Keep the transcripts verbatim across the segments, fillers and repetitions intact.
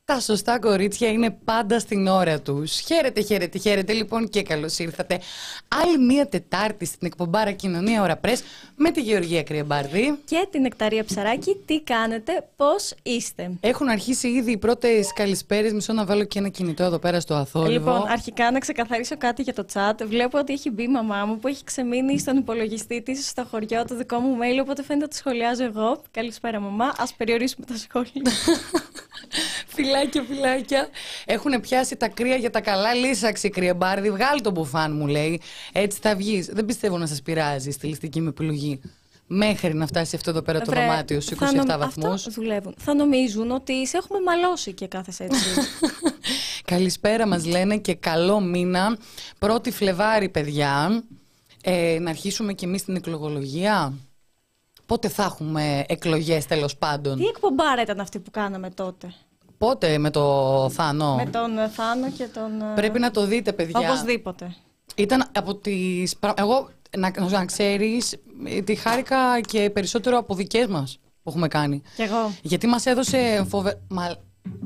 Τα σωστά κορίτσια είναι πάντα στην ώρα τους. Χαίρετε, χαίρετε, χαίρετε λοιπόν και καλώς ήρθατε. Άλλη μία Τετάρτη στην εκπομπάρα Κοινωνία Ωρα Πρες με τη Γεωργία Κρυεμπάρδη και την Νεκταρία Ψαράκη. Τι κάνετε, πώς είστε? Έχουν αρχίσει ήδη οι πρώτες καλησπέρες. Μισό να βάλω και ένα κινητό εδώ πέρα στο αθόρυβο. Λοιπόν, αρχικά να ξεκαθαρίσω κάτι για το chat. Βλέπω ότι έχει μπει η μαμά μου που έχει ξεμείνει στον υπολογιστή της στο χωριό, το δικό μου mail. Οπότε φαίνεται ότι σχολιάζω εγώ. Καλησπέρα, μαμά. Ας περιορίσουμε τα σχόλια. Φιλάκια, φιλάκια. Έχουν πιάσει τα κρύα για τα καλά. Λύσαξε, Κρυεμπάρδη. Βγάλει τον μπουφάν, μου λέει. Έτσι θα βγεις. Δεν πιστεύω να σας πειράζει η στιλιστική μου επιλογή. Μέχρι να φτάσει αυτό εδώ πέρα το Βρε, δωμάτιο στους είκοσι επτά βαθμούς. Αυτό δουλεύουν. Θα νομίζουν ότι σε έχουμε μαλώσει και κάθεσαι έτσι. Καλησπέρα μας λένε και καλό μήνα. Πρώτη Φλεβάρη, παιδιά. Ε, να αρχίσουμε κι εμείς την εκλογολογία. Πότε θα έχουμε εκλογές, τέλος πάντων? Τι εκπομπάρα ήταν αυτή που κάναμε τότε? Πότε με το Θάνο? Με τον Θάνο και τον... Πρέπει να το δείτε, παιδιά. Οπωσδήποτε. Ήταν από τις... Εγώ, να, να ξέρεις, τη χάρηκα και περισσότερο από δικές μας που έχουμε κάνει. Κι εγώ. Γιατί μας έδωσε φοβε... Μα...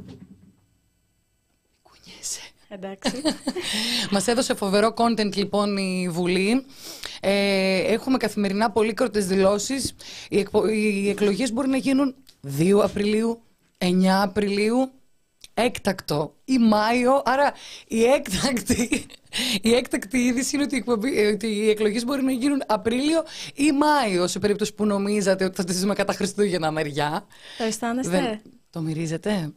Κουνιέσαι. Εντάξει. Μας έδωσε φοβερό content λοιπόν η Βουλή. Ε, έχουμε καθημερινά πολύκροτες δηλώσεις. Οι, εκπο... οι εκλογές μπορεί να γίνουν δύο Απριλίου, εννιά Απριλίου, έκτακτο ή Μάιο. Άρα η έκτακτη, η έκτακτη είδηση είναι ότι, εκπομπή, ότι οι εκλογές μπορεί να γίνουν Απρίλιο ή Μάιο, σε περίπτωση που νομίζατε ότι θα τις ζούμε κατά Χριστούγεννα μεριά. Το αισθάνεστε? Δεν... Το μυρίζετε?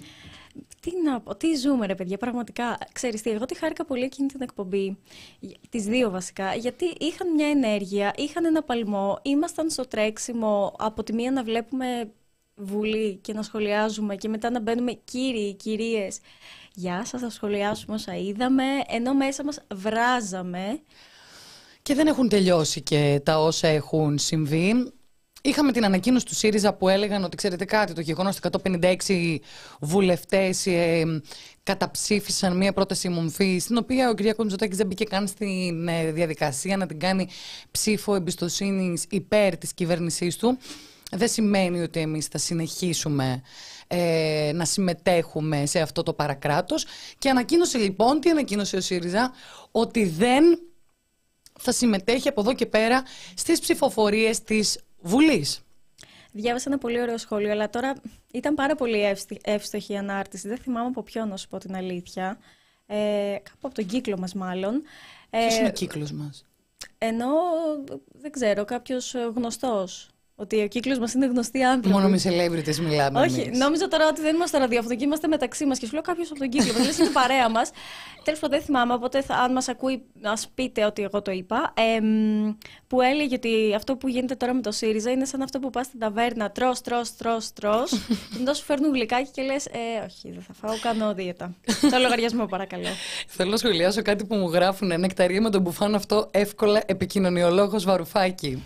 Τι να πω, τι ζούμε ρε παιδιά, πραγματικά. Ξέρεις τι, εγώ τη χάρηκα πολύ εκείνη την εκπομπή, τις δύο βασικά, γιατί είχαν μια ενέργεια, είχαν ένα παλμό, ήμασταν στο τρέξιμο από τη μία να βλέπουμε Βουλή και να σχολιάζουμε και μετά να μπαίνουμε κύριοι, κυρίες. Γεια σας, θα σχολιάσουμε όσα είδαμε, ενώ μέσα μας βράζαμε. Και δεν έχουν τελειώσει και τα όσα έχουν συμβεί. Είχαμε την ανακοίνωση του ΣΥΡΙΖΑ που έλεγαν ότι, ξέρετε κάτι, το γεγονός ότι εκατόν πενήντα έξι βουλευτές ε, καταψήφισαν μία πρόταση μομφή, στην οποία ο Κυριάκος Μητσοτάκης δεν μπήκε καν στην ε, διαδικασία να την κάνει ψήφο εμπιστοσύνης υπέρ της κυβέρνησής του. Δεν σημαίνει ότι εμείς θα συνεχίσουμε ε, να συμμετέχουμε σε αυτό το παρακράτος. Και ανακοίνωσε λοιπόν, τι ανακοίνωσε ο ΣΥΡΙΖΑ? Ότι δεν θα συμμετέχει από εδώ και πέρα στις ψηφοφορίες της Βουλής. Διάβασα ένα πολύ ωραίο σχόλιο, αλλά τώρα ήταν πάρα πολύ εύστοχη η ανάρτηση. Δεν θυμάμαι από ποιον, να σου πω την αλήθεια. Ε, κάπου από τον κύκλο μας μάλλον. Ποιος ε, είναι ο κύκλος μας? Ενώ, δεν ξέρω, κάποιος γνωστός. Ότι ο κύκλος μας είναι γνωστοί άνθρωποι. Μόνο με celebrities μιλάμε. Όχι, εμείς. νόμιζα τώρα ότι δεν είμαστε ραδιόφωνο και είμαστε μεταξύ μας. Και σου λέω κάποιος από τον κύκλο μας. Λες είναι παρέα μας. Τέλος πάντων, δεν θυμάμαι. Οπότε, θα, αν μας ακούει, ας πείτε ότι εγώ το είπα. Ε, που έλεγε ότι αυτό που γίνεται τώρα με το ΣΥΡΙΖΑ είναι σαν αυτό που πας στην ταβέρνα. Τρως, τρως, τρως, τρως. Και μετά σου φέρνουν γλυκάκι και λες, ε, όχι, δεν θα φάω, κάνω δίαιτα. Το λογαριασμό, παρακαλώ. Θέλω να σχολιάσω κάτι που μου γράφουν. Νεκταρία με τον μπουφάν αυτό εύκολα επικοινωνιολόγος Βαρουφάκη.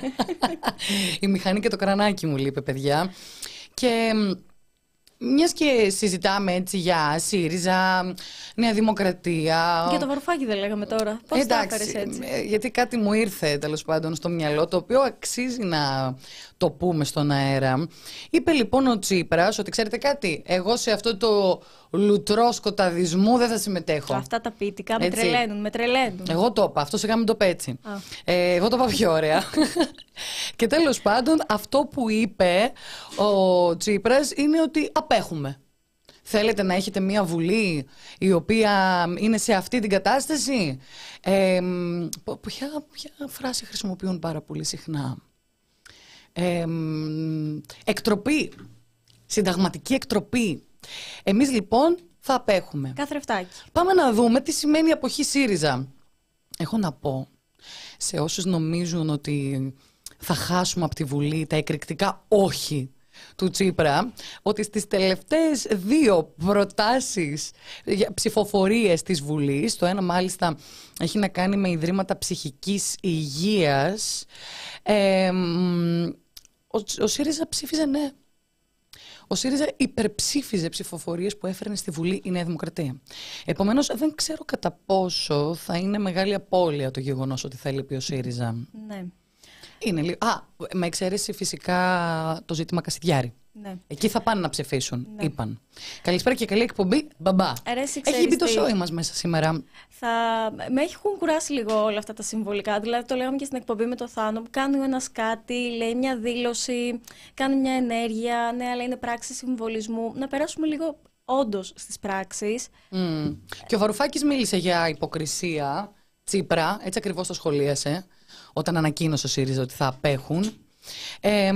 Η μηχανή και το κρανάκι μου λείπει, παιδιά. Και μιας και συζητάμε έτσι για ΣΥΡΙΖΑ, Νέα Δημοκρατία. Για το Βαρουφάκη δεν λέγαμε τώρα. Πώς τα έφερες έτσι? Γιατί κάτι μου ήρθε τέλος πάντων στο μυαλό, το οποίο αξίζει να το πούμε στον αέρα. Είπε λοιπόν ο Τσίπρας ότι, ξέρετε κάτι, εγώ σε αυτό το λουτρό σκοταδισμού δεν θα συμμετέχω. Αυτά τα ποιητικά με τρελαίνουν, με τρελαίνουν. Εγώ το είπα, αυτό σιγά μην το πέτσι. Ε, εγώ το είπα πιο ωραία. Και τέλος πάντων, αυτό που είπε ο Τσίπρας είναι ότι απέχουμε. Θέλετε να έχετε μια Βουλή η οποία είναι σε αυτή την κατάσταση? Ε, ποια, ποια φράση χρησιμοποιούν πάρα πολύ συχνά? Ε, εκτροπή. Συνταγματική εκτροπή. Εμείς λοιπόν θα απέχουμε. Καθρεφτάκι. Πάμε να δούμε τι σημαίνει η αποχή ΣΥΡΙΖΑ. Έχω να πω σε όσους νομίζουν ότι θα χάσουμε από τη Βουλή τα εκρηκτικά όχι του Τσίπρα, ότι στις τελευταίες δύο προτάσεις για ψηφοφορίες της Βουλής, το ένα μάλιστα έχει να κάνει με ιδρύματα ψυχικής υγείας, ε, ο, ο ΣΥΡΙΖΑ ψήφιζε ναι. Ο ΣΥΡΙΖΑ υπερψήφιζε ψηφοφορίες που έφερνε στη Βουλή η Νέα Δημοκρατία. Επομένως, δεν ξέρω κατά πόσο θα είναι μεγάλη απώλεια το γεγονός ότι θα λείπει ο ΣΥΡΙΖΑ. Ναι. Είναι λίγο. Α, με εξαίρεση φυσικά το ζήτημα Κασιδιάρη. Ναι. Εκεί θα πάνε να ψηφίσουν, Ναι. είπαν. Καλησπέρα και καλή εκπομπή, μπαμπά. Ρε, εσύ Έχει μπει το ξέρεις τι? σόι μας μέσα σήμερα. Θα... Με έχουν κουράσει λίγο όλα αυτά τα συμβολικά. Δηλαδή, το λέγαμε και στην εκπομπή με το Θάνο. Που κάνει ο ένας κάτι, λέει μια δήλωση, κάνει μια ενέργεια. Ναι, αλλά είναι πράξη συμβολισμού. Να περάσουμε λίγο όντως στις πράξεις. Mm. Και ο Βαρουφάκης μίλησε για υποκρισία. Τσίπρα, έτσι ακριβώς το σχολίασε, όταν ανακοίνωσε ο ΣΥΡΙΖΑ ότι θα απέχουν. Ε,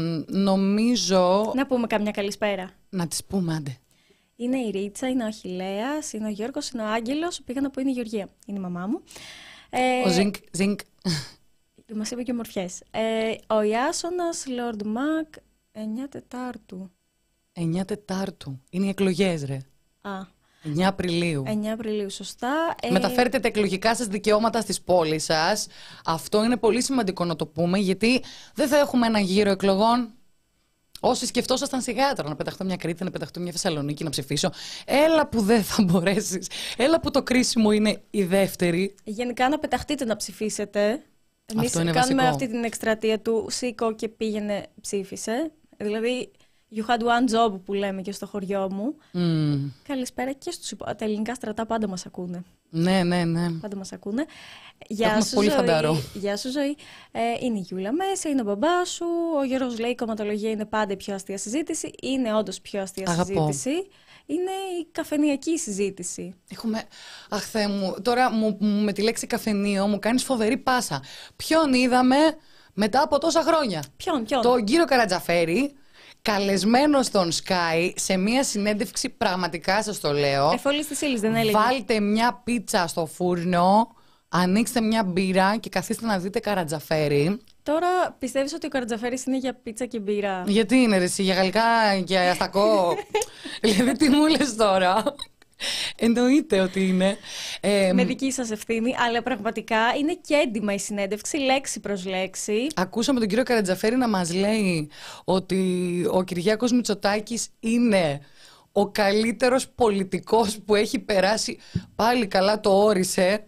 νομίζω. Να πούμε καμιά καλησπέρα. Να τις πούμε, άντε. Είναι η Ρίτσα, είναι ο Αχιλλέας, είναι ο Γιώργος, είναι ο Άγγελος. Πήγα να πω είναι η Γεωργία. Είναι η μαμά μου. Ε, Ο Ζινκ, Ζινκ. Μας είπε και ομορφιές. Ε, ο Ιάσονας, Λορντ Μακ, εννιά Τετάρτου. εννιά Τετάρτου. Είναι οι εκλογές, ρε. Α, εννιά Απριλίου. εννιά Απριλίου, σωστά. Ε, Μεταφέρετε τα εκλογικά σας δικαιώματα στις πόλεις σας. Αυτό είναι πολύ σημαντικό να το πούμε, γιατί δεν θα έχουμε ένα γύρο εκλογών. Όσοι σκεφτόσασταν σιγά τώρα να πεταχτώ μια Κρήτη, να πεταχτώ μια Θεσσαλονίκη, να ψηφίσω. Έλα που δεν θα μπορέσεις. Έλα που το κρίσιμο είναι η δεύτερη. Γενικά να πεταχτείτε να ψηφίσετε. Εμείς Αυτό είναι κάνουμε βασικό. αυτή την εκστρατεία του σήκω και πήγαινε ψήφισε. Δηλαδή, you had one job που λέμε και στο χωριό μου. Mm. Καλησπέρα και στους υπο... τα ελληνικά στρατά πάντα μας ακούνε. Ναι, ναι, ναι. Πάντα μας ακούνε. Γεια Έχουμε σου, πολύ Ζωή. φανταρό. Γεια σου, Ζωή. Ε, είναι η Γιούλα μέσα, είναι ο μπαμπάς σου. Ο Γιώργος λέει η κομματολογία είναι πάντα η πιο αστεία συζήτηση. Είναι όντως πιο αστεία Αγαπώ. συζήτηση. Είναι η καφενειακή συζήτηση. Έχουμε. Αχ, Θεέ μου, τώρα μου, μου- με τη λέξη καφενείο μου κάνεις φοβερή πάσα. Ποιον είδαμε μετά από τόσα χρόνια? Ποιον, ποιον. Τον κύριο Καρατζαφέρη, καλεσμένο στον Sky σε μια συνέντευξη, πραγματικά σας το λέω. Εφόλης της ύλης δεν έλεγε. Βάλτε μια πίτσα στο φούρνο, ανοίξτε μια μπύρα και καθίστε να δείτε Καρατζαφέρη. Τώρα πιστεύεις ότι ο Καρατζαφέρης είναι για πίτσα και μπύρα? Γιατί είναι ρε εσύ, για γαλλικά και αστακό? Δηλαδή τι μου λες τώρα? Εννοείται ότι είναι. Ε, Με δική σας ευθύνη, αλλά πραγματικά είναι και έντιμα η συνέντευξη, λέξη προς λέξη. Ακούσαμε τον κύριο Καρατζαφέρη να μας λέει ότι ο Κυριάκος Μητσοτάκης είναι ο καλύτερος πολιτικός που έχει περάσει, πάλι καλά το όρισε,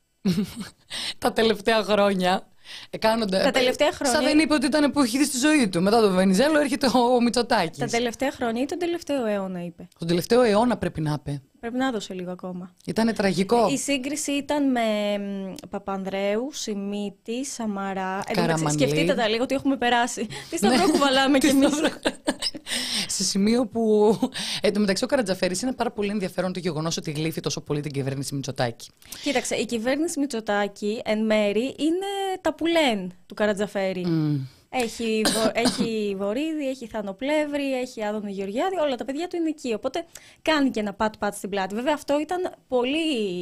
τα τελευταία χρόνια. Κάνοντα... Τα τελευταία χρόνια- Σαν δεν είπε ότι ήταν εποχή στη ζωή του. Μετά τον Βενιζέλο έρχεται ο Μητσοτάκης. Τα τελευταία χρόνια ή τον τελευταίο αιώνα, είπε. Τον τελευταίο αιώνα πρέπει να είπε. Πρέπει να δώσει λίγο ακόμα. Ήταν τραγικό. Η σύγκριση ήταν με μ, Παπανδρέου, Σιμίτη, Σαμαρά. Εν τω μεταξύ, Καραμανλή. σκεφτείτε τα λίγο ότι έχουμε περάσει. Τι σταυρό κουβαλάμε κι Τι εμείς. σταυρό. Σε σημείο που. Εν τω μεταξύ, ο Καρατζαφέρης είναι πάρα πολύ ενδιαφέρον το γεγονός ότι γλύφει τόσο πολύ την κυβέρνηση Μητσοτάκη. Κοίταξε, η κυβέρνηση Μητσοτάκη εν μέρη είναι τα πουλέν του Καρατζαφέρη. Mm. Έχει, βο, έχει Βορύδη, έχει Θανοπλεύρη, έχει Άδωνο Γεωργιάδη, όλα τα παιδιά του είναι εκεί. Οπότε κάνει και ένα πατ-πατ στην πλάτη. Βέβαια αυτό ήταν πολύ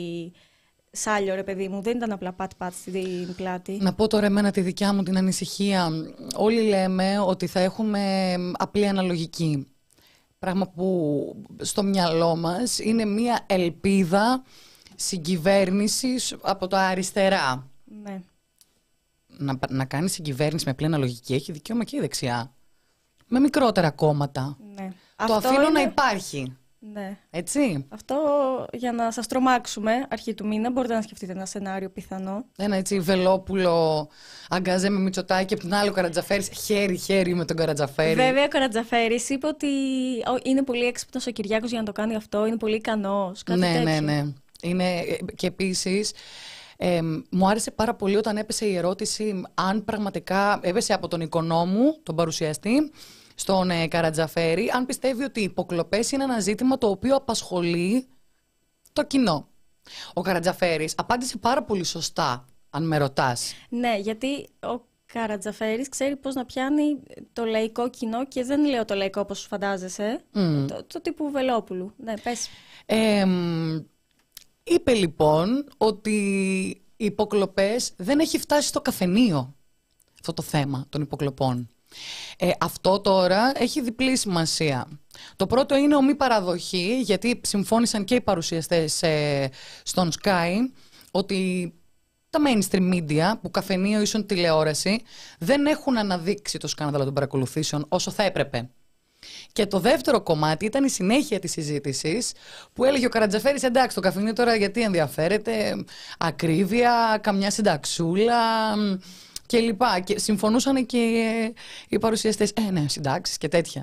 σάλιο, ρε παιδί μου. Δεν ήταν απλά πατ-πατ στην πλάτη. Να πω τώρα εμένα τη δικιά μου την ανησυχία. Όλοι λέμε ότι θα έχουμε απλή αναλογική. Πράγμα που στο μυαλό μας είναι μια ελπίδα συγκυβέρνησης από τα αριστερά. Ναι. Να, να κάνει συγκυβέρνηση με απλή αναλογική έχει δικαίωμα και η δεξιά. Με μικρότερα κόμματα. Ναι. Το Αυτό αφήνω είναι- να υπάρχει. Ναι. Έτσι. Αυτό για να σας τρομάξουμε αρχή του μήνα, μπορείτε να σκεφτείτε ένα σενάριο πιθανό. Ένα έτσι Βελόπουλο αγκαζέ με Μητσοτάκη και από την άλλη ο Καρατζαφέρης χέρι-χέρι με τον Καρατζαφέρη. Βέβαια, ο Καρατζαφέρης είπε ότι ο- είναι πολύ έξυπνος ο Κυριάκος για να το κάνει αυτό, είναι πολύ ικανός. Κάτι ναι, τέτοιο. ναι, ναι. Είναι, ε, και επίσης ε, μου άρεσε πάρα πολύ όταν έπεσε η ερώτηση αν πραγματικά έπεσε από τον οικονόμου, τον παρουσιαστή, στον ε, Καρατζαφέρη, αν πιστεύει ότι οι υποκλοπές είναι ένα ζήτημα το οποίο απασχολεί το κοινό. Ο Καρατζαφέρης απάντησε πάρα πολύ σωστά, αν με ρωτάς. Ναι, γιατί ο Καρατζαφέρης ξέρει πώς να πιάνει το λαϊκό κοινό και δεν λέω το λαϊκό όπως σου φαντάζεσαι, Mm. το, το τύπου Βελόπουλου. Ναι, πες. Ε, μ, είπε λοιπόν ότι οι υποκλοπές δεν έχει φτάσει στο καφενείο αυτό το θέμα των υποκλοπών. Ε, αυτό τώρα έχει διπλή σημασία. Το πρώτο είναι ο μη παραδοχή, γιατί συμφώνησαν και οι παρουσιαστές ε, στον Sky ότι τα mainstream media, που καφενείο ίσον τηλεόραση, δεν έχουν αναδείξει το σκάνδαλο των παρακολουθήσεων όσο θα έπρεπε. Και το δεύτερο κομμάτι ήταν η συνέχεια της συζήτησης που έλεγε ο Καρατζαφέρης εντάξει το καφενείο τώρα γιατί ενδιαφέρεται, ακρίβεια, καμιά συνταξούλα και λοιπά. Και συμφωνούσαν και οι παρουσιαστές, ε ναι συντάξεις και τέτοια.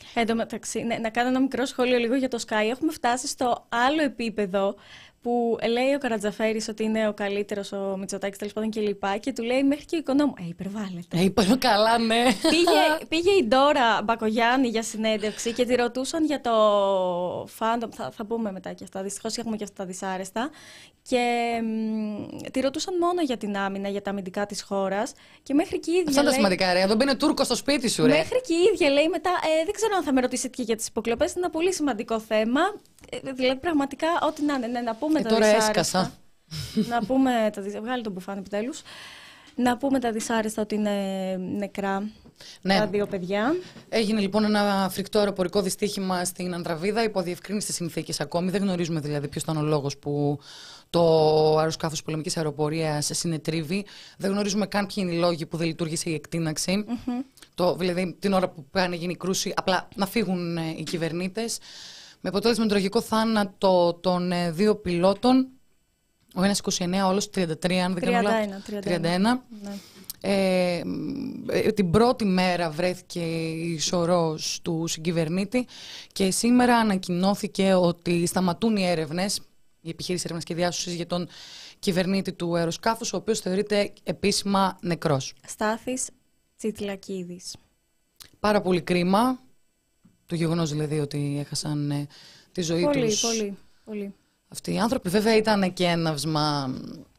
Εν τω μεταξύ, ναι, να κάνω ένα μικρό σχόλιο λίγο για το Sky. Έχουμε φτάσει στο άλλο επίπεδο που λέει ο Καρατζαφέρης ότι είναι ο καλύτερος, ο Μητσοτάκης τέλος πάντων κλπ. Και, και του λέει μέχρι και ο οικονόμου. Ε, υπερβάλλεται. Ε, είπα καλά, ναι. Πήγε, πήγε η Ντόρα Μπακογιάννη για συνέντευξη και τη ρωτούσαν για το φάντομ. Θα, θα πούμε μετά και αυτά. Δυστυχώς έχουμε και αυτά τα δυσάρεστα. Και μ, τη ρωτούσαν μόνο για την άμυνα, για τα αμυντικά της χώρας. Και μέχρι και η ίδια. Αυτά τα λέει, σημαντικά, ρε. Εδώ μπαίνει Τούρκο στο σπίτι σου, ρε. Μέχρι και η ίδια λέει μετά. Ε, δεν ξέρω αν θα με ρωτήσετε και για τις υποκλοπές. Είναι ένα πολύ σημαντικό θέμα. Ε, δηλαδή, πραγματικά, ό,τι να είναι. Ναι, να πούμε ε, τα τώρα δυσάρεστα. Έσκασα. Να πούμε τα δυσάρεστα. Βγάλει τον μπουφάν επιτέλους. Να πούμε τα δυσάρεστα ότι είναι νεκρά. Ναι. Τα δύο παιδιά. Έγινε λοιπόν ένα φρικτό αεροπορικό δυστύχημα στην Ανδραβίδα υπό αδιευκρίνηστες συνθήκες ακόμη. Δεν γνωρίζουμε δηλαδή ποιος ήταν ο λόγος που το αεροσκάφος πολεμικής αεροπορίας συνετρίβει. Δεν γνωρίζουμε καν ποιοι είναι οι λόγοι που δεν λειτουργήσε η εκτείναξη. Mm-hmm. Το, δηλαδή την ώρα που πάνε γίνει η κρούση, απλά να φύγουν ε, οι κυβερνήτες. Με αποτέλεσμα τον τραγικό θάνατο των ε, δύο πιλότων. Ο ένας είκοσι εννέα, ο άλλος τριάντα τρία, αν δεν κάνω λάθος. τριάντα ένα. Ναι. Ε, ε, την πρώτη μέρα βρέθηκε η σωρός του συγκυβερνήτη και σήμερα ανακοινώθηκε ότι σταματούν οι έρευνες, η επιχείρηση έρευνας και διάσωσης για τον κυβερνήτη του αεροσκάφους, ο οποίος θεωρείται επίσημα νεκρός. Στάθης Τσιτλακίδης. Πάρα πολύ κρίμα, το γεγονός δηλαδή ότι έχασαν ε, τη ζωή πολύ, τους. Πολύ, πολύ, πολύ. Αυτοί οι άνθρωποι βέβαια ήταν και έναυσμα,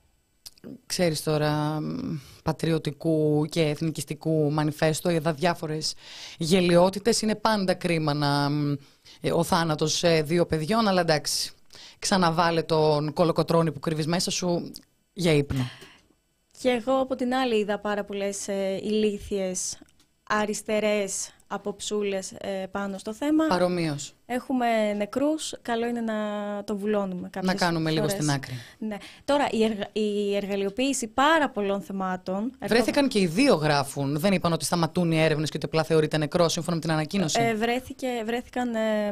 ξέρεις τώρα, πατριωτικού και εθνικιστικού μανιφέστο, είδα διάφορες γελοιότητες. Είναι πάντα κρίμα να, ο θάνατος δύο παιδιών, αλλά εντάξει, ξαναβάλε τον κολοκοτρώνη που κρύβεις μέσα σου για ύπνο. Και εγώ από την άλλη είδα πάρα πολλές ε, ηλίθιες, αριστερές αποψούλες ε, πάνω στο θέμα. Παρομοίως. Έχουμε νεκρούς, καλό είναι να το βουλώνουμε κάποιες Να κάνουμε φορές. λίγο στην άκρη. Ναι. Τώρα, η, εργα... η εργαλειοποίηση πάρα πολλών θεμάτων... Βρέθηκαν και οι δύο γράφουν. Δεν είπαν ότι σταματούν οι έρευνες και ότι απλά θεωρείται νεκρό, σύμφωνα με την ανακοίνωση. Ε, βρέθηκε, βρέθηκαν, ε,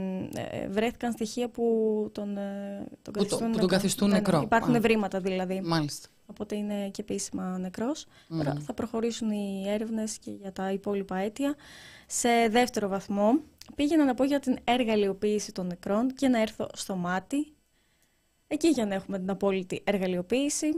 ε, βρέθηκαν στοιχεία που τον, ε, τον που, καθιστούν, το, που τον καθιστούν ναι, νεκρό. Υπάρχουν Α. ευρήματα δηλαδή. Μάλιστα. Οπότε είναι και επίσημα νεκρός. Mm. Τώρα θα προχωρήσουν οι έρευνες και για τα υπόλοιπα αίτια. Σε δεύτερο βαθμό, πήγαινα να πω για την εργαλειοποίηση των νεκρών και να έρθω στο μάτι. Εκεί για να έχουμε την απόλυτη εργαλειοποίηση.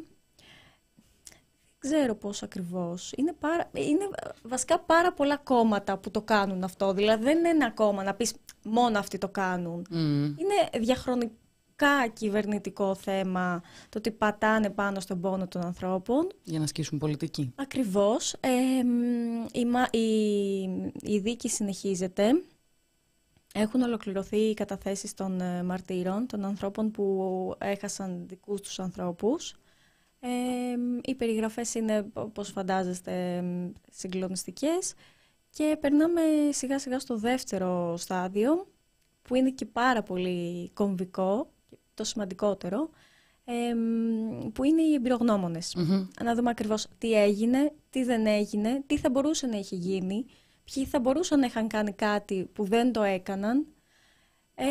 Δεν ξέρω πώς ακριβώς. Είναι, πάρα, είναι βασικά πάρα πολλά κόμματα που το κάνουν αυτό. Δηλαδή δεν είναι ένα κόμμα να πεις μόνο αυτοί το κάνουν. Mm. Είναι διαχρονικά κυβερνητικό θέμα το ότι πατάνε πάνω στον πόνο των ανθρώπων. Για να ασκήσουν πολιτική. Ακριβώς. Ε, η, η, η δίκη συνεχίζεται. Έχουν ολοκληρωθεί οι καταθέσεις των ε, μαρτύρων, των ανθρώπων που έχασαν δικούς τους ανθρώπους. Ε, οι περιγραφές είναι, όπως φαντάζεστε, συγκλονιστικές. Και περνάμε σιγά σιγά στο δεύτερο στάδιο, που είναι και πάρα πολύ κομβικό, το σημαντικότερο, ε, που είναι οι εμπειρογνώμονες. Mm-hmm. Να δούμε ακριβώς τι έγινε, τι δεν έγινε, τι θα μπορούσε να έχει γίνει, ποιοι θα μπορούσαν να είχαν κάνει κάτι που δεν το έκαναν. Ε,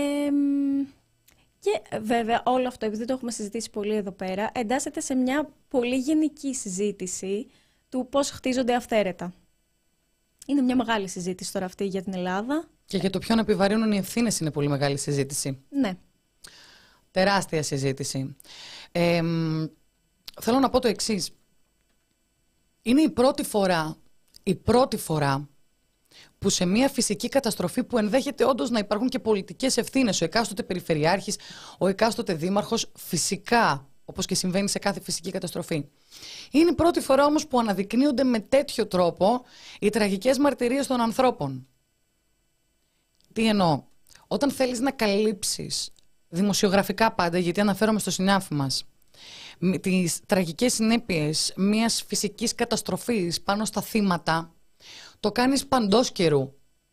και βέβαια όλο αυτό, επειδή το έχουμε συζητήσει πολύ εδώ πέρα, εντάσσεται σε μια πολύ γενική συζήτηση του πώς χτίζονται αυθαίρετα. Είναι μια μεγάλη συζήτηση τώρα αυτή για την Ελλάδα. Και για το ποιον επιβαρύνουν οι ευθύνες είναι πολύ μεγάλη συζήτηση. Ναι. Τεράστια συζήτηση. Ε, θέλω να πω το εξής. Είναι η πρώτη φορά, η πρώτη φορά που σε μια φυσική καταστροφή που ενδέχεται όντως να υπάρχουν και πολιτικές ευθύνες, ο εκάστοτε περιφερειάρχης, ο εκάστοτε δήμαρχος, φυσικά, όπως και συμβαίνει σε κάθε φυσική καταστροφή. Είναι η πρώτη φορά όμως που αναδεικνύονται με τέτοιο τρόπο οι τραγικές μαρτυρίες των ανθρώπων. Τι εννοώ? Όταν θέλεις να καλύψεις δημοσιογραφικά πάντα, γιατί αναφέρομαι στο συνάφι μας, τις τραγικές συνέπειες μιας φυσικής καταστροφής πάνω στα θύματα, το κάνεις παντός καιρού.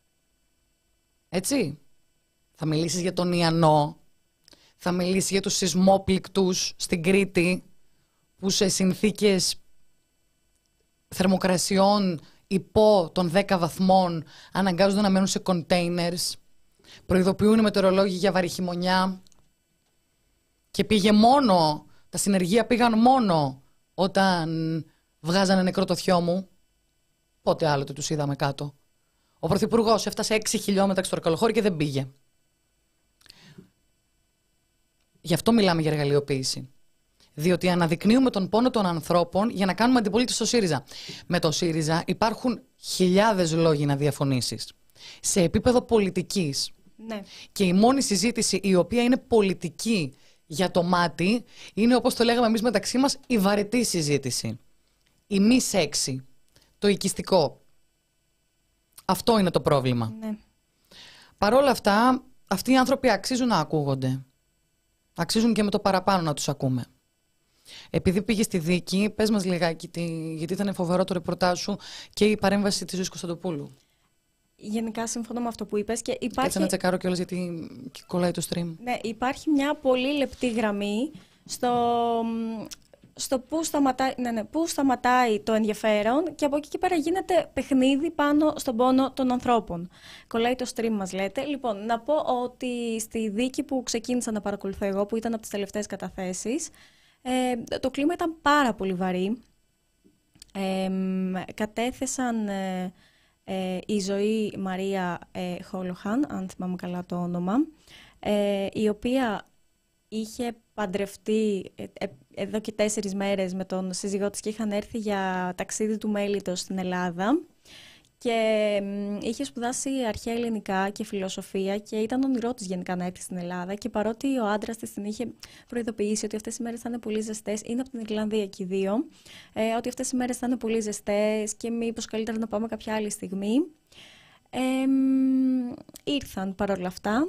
Έτσι. Θα μιλήσεις για τον Ιαννό, θα μιλήσεις για τους σεισμόπληκτους στην Κρήτη, που σε συνθήκες θερμοκρασιών υπό των δέκα βαθμών αναγκάζονται να μένουν σε containers, προειδοποιούν οι μετεωρολόγοι για βαρύ χειμωνιά και πήγε μόνο, τα συνεργεία πήγαν μόνο όταν βγάζανε νεκρό το θειό μου. Πότε άλλοτε τους είδαμε κάτω? Ο Πρωθυπουργός έφτασε έξι χιλιόμετρα στο Αρκαλοχώρι και δεν πήγε. Γι' αυτό μιλάμε για εργαλειοποίηση. Διότι αναδεικνύουμε τον πόνο των ανθρώπων για να κάνουμε αντιπολίτευση στο ΣΥΡΙΖΑ. Με το ΣΥΡΙΖΑ υπάρχουν χιλιάδες λόγοι να διαφωνήσεις. Σε επίπεδο πολιτικής. Ναι. Και η μόνη συζήτηση η οποία είναι πολιτική για το μάτι είναι, όπως το λέγαμε εμείς μεταξύ μας, η βαρετή συζήτηση. Η μη σεξι. Το οικιστικό. Αυτό είναι το πρόβλημα. Ναι. Παρ' όλα αυτά, αυτοί οι άνθρωποι αξίζουν να ακούγονται. Αξίζουν και με το παραπάνω να τους ακούμε. Επειδή πήγε στη δίκη, πες μας λιγάκι, τι, γιατί ήταν φοβερό το ρεπορτάζ σου και η παρέμβαση της Ζωής Κωνσταντοπούλου. Γενικά συμφωνώ με αυτό που είπες και υπάρχει... Κάτσε να τσεκάρω κιόλας γιατί κολλάει το stream. Ναι, υπάρχει μια πολύ λεπτή γραμμή στο, στο πού, σταματάει, ναι, ναι, πού σταματάει το ενδιαφέρον και από εκεί και πέρα γίνεται παιχνίδι πάνω στον πόνο των ανθρώπων. Κολλάει το stream μας λέτε. Λοιπόν, να πω ότι στη δίκη που ξεκίνησα να παρακολουθώ εγώ, που ήταν από τις τελευταίες καταθέσεις, ε, το κλίμα ήταν πάρα πολύ βαρύ. Ε, κατέθεσαν... Ε, Ε, η Ζωή Μαρία ε, Χόλοχαν, αν θυμάμαι καλά το όνομα, ε, η οποία είχε παντρευτεί ε, ε, εδώ και τέσσερις μέρες με τον σύζυγό της και είχαν έρθει για ταξίδι του μέλιτος στην Ελλάδα και ε, είχε σπουδάσει αρχαία ελληνικά και φιλοσοφία και ήταν όνειρό της γενικά να έρθει στην Ελλάδα και παρότι ο άντρας της την είχε προειδοποιήσει ότι αυτές οι μέρες θα είναι πολύ ζεστές, είναι από την Ιρλανδία και οι δύο, ε, ότι αυτές οι μέρες θα είναι πολύ ζεστές και μήπως καλύτερα να πάμε κάποια άλλη στιγμή. Ε, ήρθαν παρόλα αυτά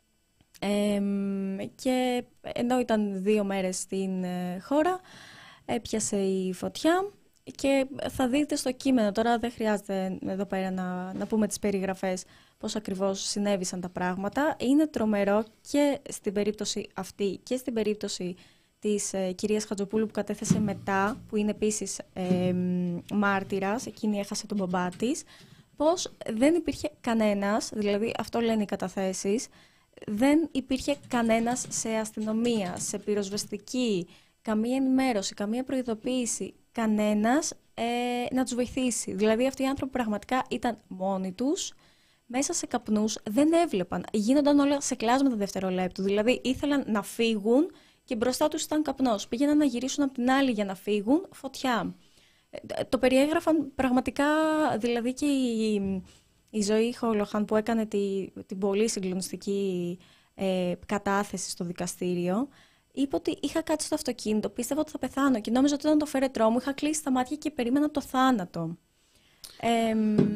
ε, και ενώ ήταν δύο μέρες στην ε, χώρα έπιασε η φωτιά. Και θα δείτε στο κείμενο, τώρα δεν χρειάζεται εδώ πέρα να, να πούμε τις περιγραφές πώς ακριβώς συνέβησαν τα πράγματα. Είναι τρομερό και στην περίπτωση αυτή και στην περίπτωση της ε, κυρίας Χατζοπούλου που κατέθεσε μετά, που είναι επίσης ε, μάρτυρας, εκείνη έχασε τον μπαμπά της, πως δεν υπήρχε κανένας, δηλαδή αυτό λένε οι καταθέσεις, δεν υπήρχε κανένας σε αστυνομία, σε πυροσβεστική, καμία ενημέρωση, καμία προειδοποίηση, κανένας ε, να τους βοηθήσει. Δηλαδή αυτοί οι άνθρωποι πραγματικά ήταν μόνοι τους, μέσα σε καπνούς, δεν έβλεπαν. Γίνονταν όλα σε κλάσματα δευτερολέπτου. Δηλαδή ήθελαν να φύγουν και μπροστά τους ήταν καπνός. Πήγαιναν να γυρίσουν από την άλλη για να φύγουν, φωτιά. Ε, το περιέγραφαν πραγματικά, δηλαδή και η, η Ζωή Χόλοχαν που έκανε τη, την πολύ συγκλονιστική ε, κατάθεση στο δικαστήριο. Είπε ότι είχα κάτσει στο αυτοκίνητο, πίστευα ότι θα πεθάνω και νόμιζα ότι ήταν το φέρετρό μου, είχα κλείσει τα μάτια και περίμενα το θάνατο. Ε,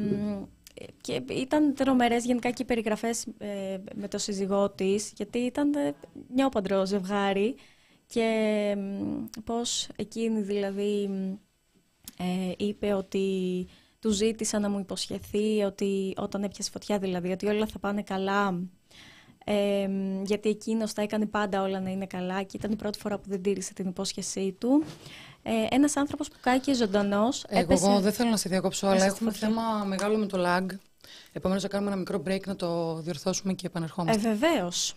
και ήταν τρομερές γενικά και οι περιγραφές ε, με το σύζυγό της, γιατί ήταν ε, νιόπαντρο ζευγάρι και ε, πώς εκείνη δηλαδή ε, είπε ότι του ζήτησα να μου υποσχεθεί ότι όταν έπιασε φωτιά δηλαδή, ότι όλα θα πάνε καλά. Ε, γιατί εκείνος τα έκανε πάντα όλα να είναι καλά και ήταν η πρώτη φορά που δεν τήρησε την υπόσχεσή του. Ε, ένας άνθρωπος που κάηκε ζωντανός. Εγώ, έπεσε... εγώ δεν θέλω να σε διακόψω, αλλά έχουμε φωτιά. θέμα μεγάλο με το lag. Επομένως θα κάνουμε ένα μικρό break να το διορθώσουμε και επανερχόμαστε. Ε, βεβαίως.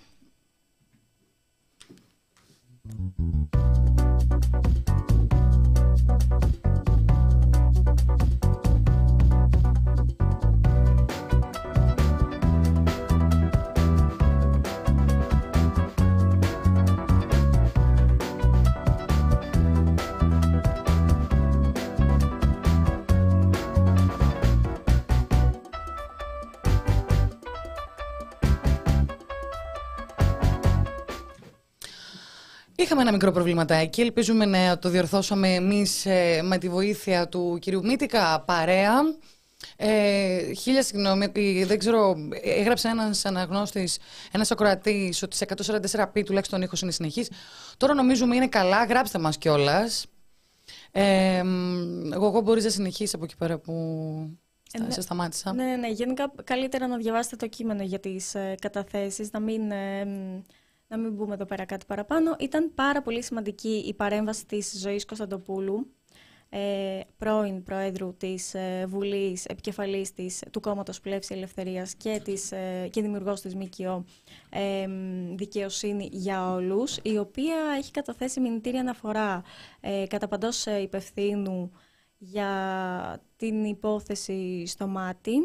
Είχαμε ένα μικρό προβληματάκι, ελπίζουμε να το διορθώσαμε εμείς ε, με τη βοήθεια του κυρίου Μήτικα, παρέα. Ε, χίλια συγγνώμη, δεν ξέρω, έγραψε ένας αναγνώστης, ένας ακροατής ότι σε εκατόν σαράντα τέσσερα πι τουλάχιστον ήχος είναι συνεχής. Τώρα νομίζουμε είναι καλά, γράψτε μας κιόλας. Ε, εγώ, εγώ μπορείς να συνεχίσεις από εκεί πέρα που ε, ναι, σε σταμάτησα. Ναι, ναι, ναι, γενικά καλύτερα να διαβάσετε το κείμενο για τις ε, καταθέσεις, να μην... Ε, Να μην μπούμε εδώ πέρα κάτι παραπάνω. Ήταν πάρα πολύ σημαντική η παρέμβαση της Ζωής Κωνσταντοπούλου, ε, πρώην Προέδρου της ε, Βουλής, επικεφαλής της, του κόμματος Πλεύση Ελευθερίας και, της, ε, και δημιουργός της ΜΚΟ ε, Δικαιοσύνη για Όλους, η οποία έχει καταθέσει μηνυτήρια αναφορά ε, κατά παντός υπευθύνου για την υπόθεση στο μάτι.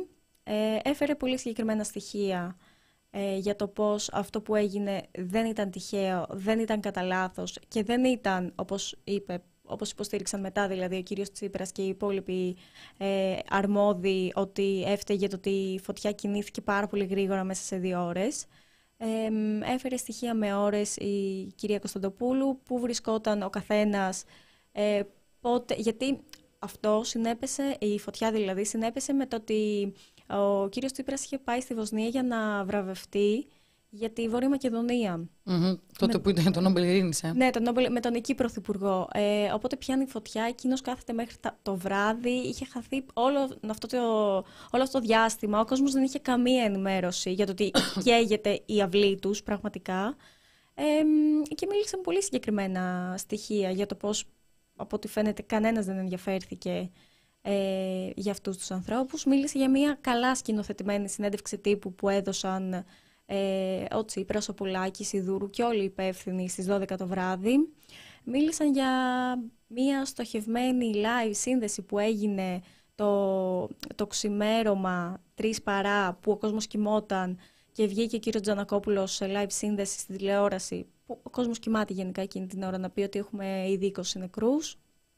Ε, έφερε πολύ συγκεκριμένα στοιχεία ε, για το πώς αυτό που έγινε δεν ήταν τυχαίο, δεν ήταν κατά λάθος και δεν ήταν, όπως είπε, όπως υποστήριξαν μετά δηλαδή ο κύριος Τσίπρας και οι υπόλοιποι ε, αρμόδιοι, ότι έφταιγε το ότι η φωτιά κινήθηκε πάρα πολύ γρήγορα μέσα σε δύο ώρες. Ε, έφερε στοιχεία με ώρες η κυρία Κωνσταντοπούλου, που βρισκόταν ο καθένας, ε, πότε, γιατί αυτό συνέπεσε, η φωτιά δηλαδή, συνέπεσε με το ότι ο κύριος Τσίπρας είχε πάει στη Βοσνία για να βραβευτεί για τη Βόρεια Μακεδονία. Mm-hmm. Τότε με... που ήταν τον Νόμπελ Ειρήνης, ε. Ναι, τον Νόμπελ, με τον εκεί πρωθυπουργό. Ε, οπότε πιάνει φωτιά, εκείνος κάθεται μέχρι τα, το βράδυ, είχε χαθεί όλο αυτό, το, όλο αυτό το διάστημα. Ο κόσμος δεν είχε καμία ενημέρωση για το ότι καίγεται η αυλή τους πραγματικά. Ε, και μίλησαν πολύ συγκεκριμένα στοιχεία για το πώς, από ό,τι φαίνεται, κανένας δεν ενδιαφέρθηκε ε, για αυτούς τους ανθρώπους. Μίλησε για μια καλά σκηνοθετημένη συνέντευξη τύπου που έδωσαν Ε, ο Τσίπρας, ο Πολάκης, η Δούρου και όλοι οι υπεύθυνοι στις δώδεκα το βράδυ. Μίλησαν για μια στοχευμένη live σύνδεση που έγινε το, το ξημέρωμα τρεις παρά, που ο κόσμος κοιμόταν και βγήκε ο κύριος Τζανακόπουλος σε live σύνδεση στη τηλεόραση, που ο κόσμος κοιμάται γενικά εκείνη την ώρα, να πει ότι έχουμε ήδη είκοσι νεκρούς.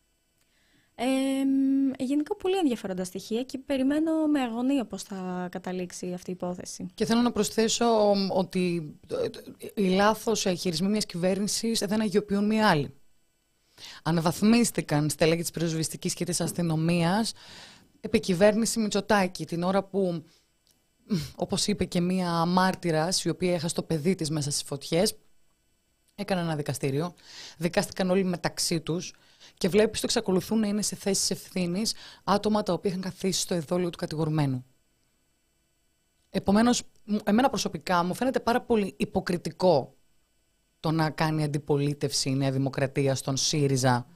Ε, γενικά πολύ ενδιαφέροντα στοιχεία και περιμένω με αγωνία πώς θα καταλήξει αυτή η υπόθεση. Και θέλω να προσθέσω ότι οι λάθος χειρισμοί μιας κυβέρνησης δεν αγιοποιούν μια άλλη. Αναβαθμίστηκαν στελέχη της πυροσβεστικής και της αστυνομίας επί κυβέρνηση Μητσοτάκη, την ώρα που, όπως είπε και μια μάρτυρας, η οποία έχασε το παιδί της μέσα στις φωτιές, έκανε ένα δικαστήριο, δικάστηκαν όλοι μεταξύ τους. Και βλέπεις ότι εξακολουθούν να είναι σε θέσεις ευθύνης άτομα τα οποία είχαν καθίσει στο εδόλιο του κατηγορουμένου. Επομένως, εμένα προσωπικά μου φαίνεται πάρα πολύ υποκριτικό το να κάνει αντιπολίτευση η Νέα Δημοκρατία στον ΣΥΡΙΖΑ,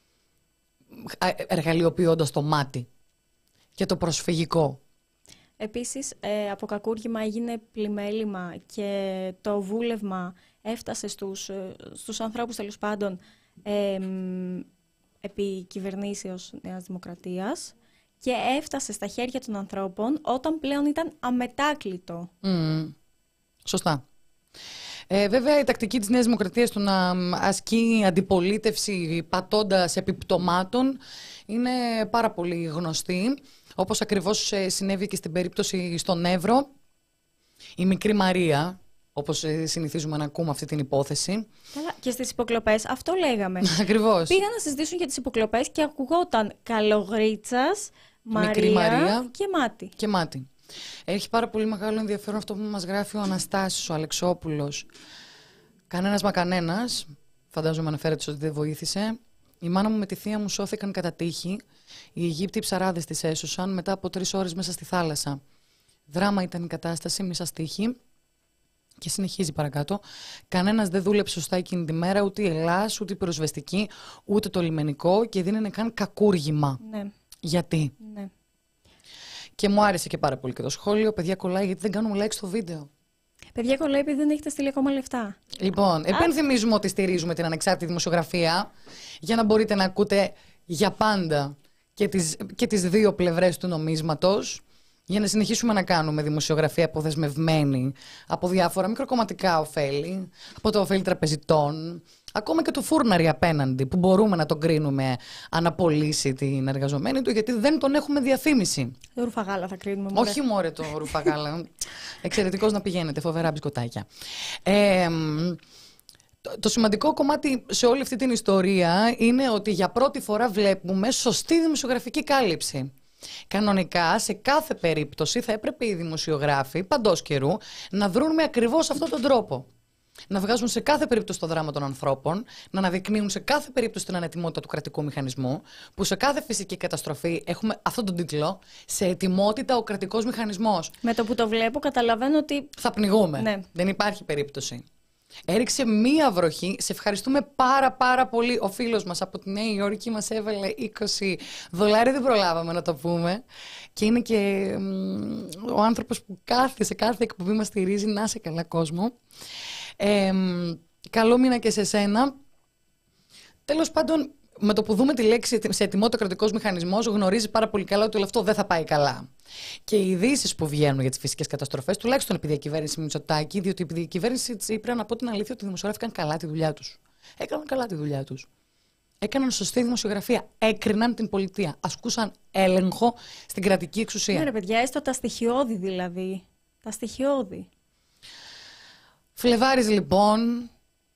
εργαλειοποιώντας το μάτι και το προσφυγικό. Επίσης, ε, από κακούργημα έγινε πλημέλημα και το βούλευμα έφτασε στους, στους ανθρώπους, τέλος πάντων, ε, επί κυβερνήσεως Νέας Δημοκρατίας, και έφτασε στα χέρια των ανθρώπων όταν πλέον ήταν αμετάκλητο. Mm, σωστά. Ε, βέβαια, η τακτική της Νέας Δημοκρατίας του να ασκεί αντιπολίτευση πατώντας επιπτωμάτων είναι πάρα πολύ γνωστή, όπως ακριβώς συνέβη και στην περίπτωση στον Εύρο. Η μικρή Μαρία, όπως συνηθίζουμε να ακούμε αυτή την υπόθεση. Καλά, και στις υποκλοπές, αυτό λέγαμε. Ακριβώς. Πήγαν να συζητήσουν για τις υποκλοπές και ακουγόταν Καλογρίτσας, Μαρία, Μαρία και Μάτι. Και Μάτι. Έχει πάρα πολύ μεγάλο ενδιαφέρον αυτό που μας γράφει ο Αναστάσης, ο Αλεξόπουλος. Κανένας μα κανένας, φαντάζομαι αναφέρεται ότι δεν βοήθησε. Η μάνα μου με τη θεία μου σώθηκαν κατά τύχη. Οι Αιγύπτιοι ψαράδες τις έσωσαν μετά από τρεις ώρες μέσα στη θάλασσα. Δράμα ήταν η κατάσταση, μισά στίχη. Και συνεχίζει παρακάτω. Κανένας δεν δούλεψε σωστά εκείνη τη μέρα, ούτε η Ελλάς, ούτε η πυροσβεστική, ούτε το λιμενικό, και δεν είναι καν κακούργημα. Ναι. Γιατί? Ναι. Και μου άρεσε και πάρα πολύ και το σχόλιο. Παιδιά, κολλάει γιατί δεν κάνουμε like στο βίντεο. Παιδιά, κολλάει επειδή δεν έχετε στείλει ακόμα λεφτά. Λοιπόν, επενθυμίζουμε ότι στηρίζουμε την ανεξάρτητη δημοσιογραφία για να μπορείτε να ακούτε για πάντα και τις, και τις δύο πλευρές του νομίσματος, για να συνεχίσουμε να κάνουμε δημοσιογραφία αποδεσμευμένη από διάφορα μικροκομματικά ωφέλη, από το ωφέλη τραπεζιτών, ακόμα και του φούρναρη απέναντι, που μπορούμε να τον κρίνουμε αν απολύσει την εργαζομένη του, γιατί δεν τον έχουμε διαφήμιση. Το ρουφαγάλα θα κρίνουμε. Μωρέ. Όχι μωρέ το ρουφαγάλα. Εξαιρετικός να πηγαίνετε, φοβερά μπισκοτάκια. Ε, το, το σημαντικό κομμάτι σε όλη αυτή την ιστορία είναι ότι για πρώτη φορά βλέπουμε σωστή δημοσιογραφική κάλυψη. Κανονικά, σε κάθε περίπτωση θα έπρεπε οι δημοσιογράφοι παντός καιρού να δρουν με ακριβώς αυτόν τον τρόπο. Να βγάζουν σε κάθε περίπτωση το δράμα των ανθρώπων, να αναδεικνύουν σε κάθε περίπτωση την ανετοιμότητα του κρατικού μηχανισμού, που σε κάθε φυσική καταστροφή έχουμε αυτόν τον τίτλο, σε ετοιμότητα ο κρατικός μηχανισμός. Με το που το βλέπω, καταλαβαίνω ότι θα πνιγούμε. Ναι. Δεν υπάρχει περίπτωση. Έριξε μία βροχή. Σε ευχαριστούμε πάρα πάρα πολύ. Ο φίλος μας από τη Νέα Υόρκη μας έβαλε είκοσι δολάρια, δεν προλάβαμε να το πούμε. Και είναι και μ, ο άνθρωπος που κάθε, σε κάθε εκπομπή μας στηρίζει. Να σε καλά, κόσμο. Ε, καλό μήνα και σε σένα. Τέλος πάντων, με το που δούμε τη λέξη σε ετοιμότητα κρατικός μηχανισμός, γνωρίζει πάρα πολύ καλά ότι όλο αυτό δεν θα πάει καλά. Και οι ειδήσεις που βγαίνουν για τις φυσικές καταστροφές, τουλάχιστον επί διακυβέρνηση Μητσοτάκη, διότι επί διακυβέρνηση Τσίπρα, να πω την αλήθεια, ότι οι δημοσιογράφοι έκαναν καλά τη δουλειά τους. Έκαναν καλά τη δουλειά τους. Έκαναν σωστή δημοσιογραφία. Έκριναν την πολιτεία. Ασκούσαν έλεγχο στην κρατική εξουσία. Ναι, ρε παιδιά, έστω τα στοιχειώδη δηλαδή. Τα στοιχειώδη. Φλεβάρης, λοιπόν,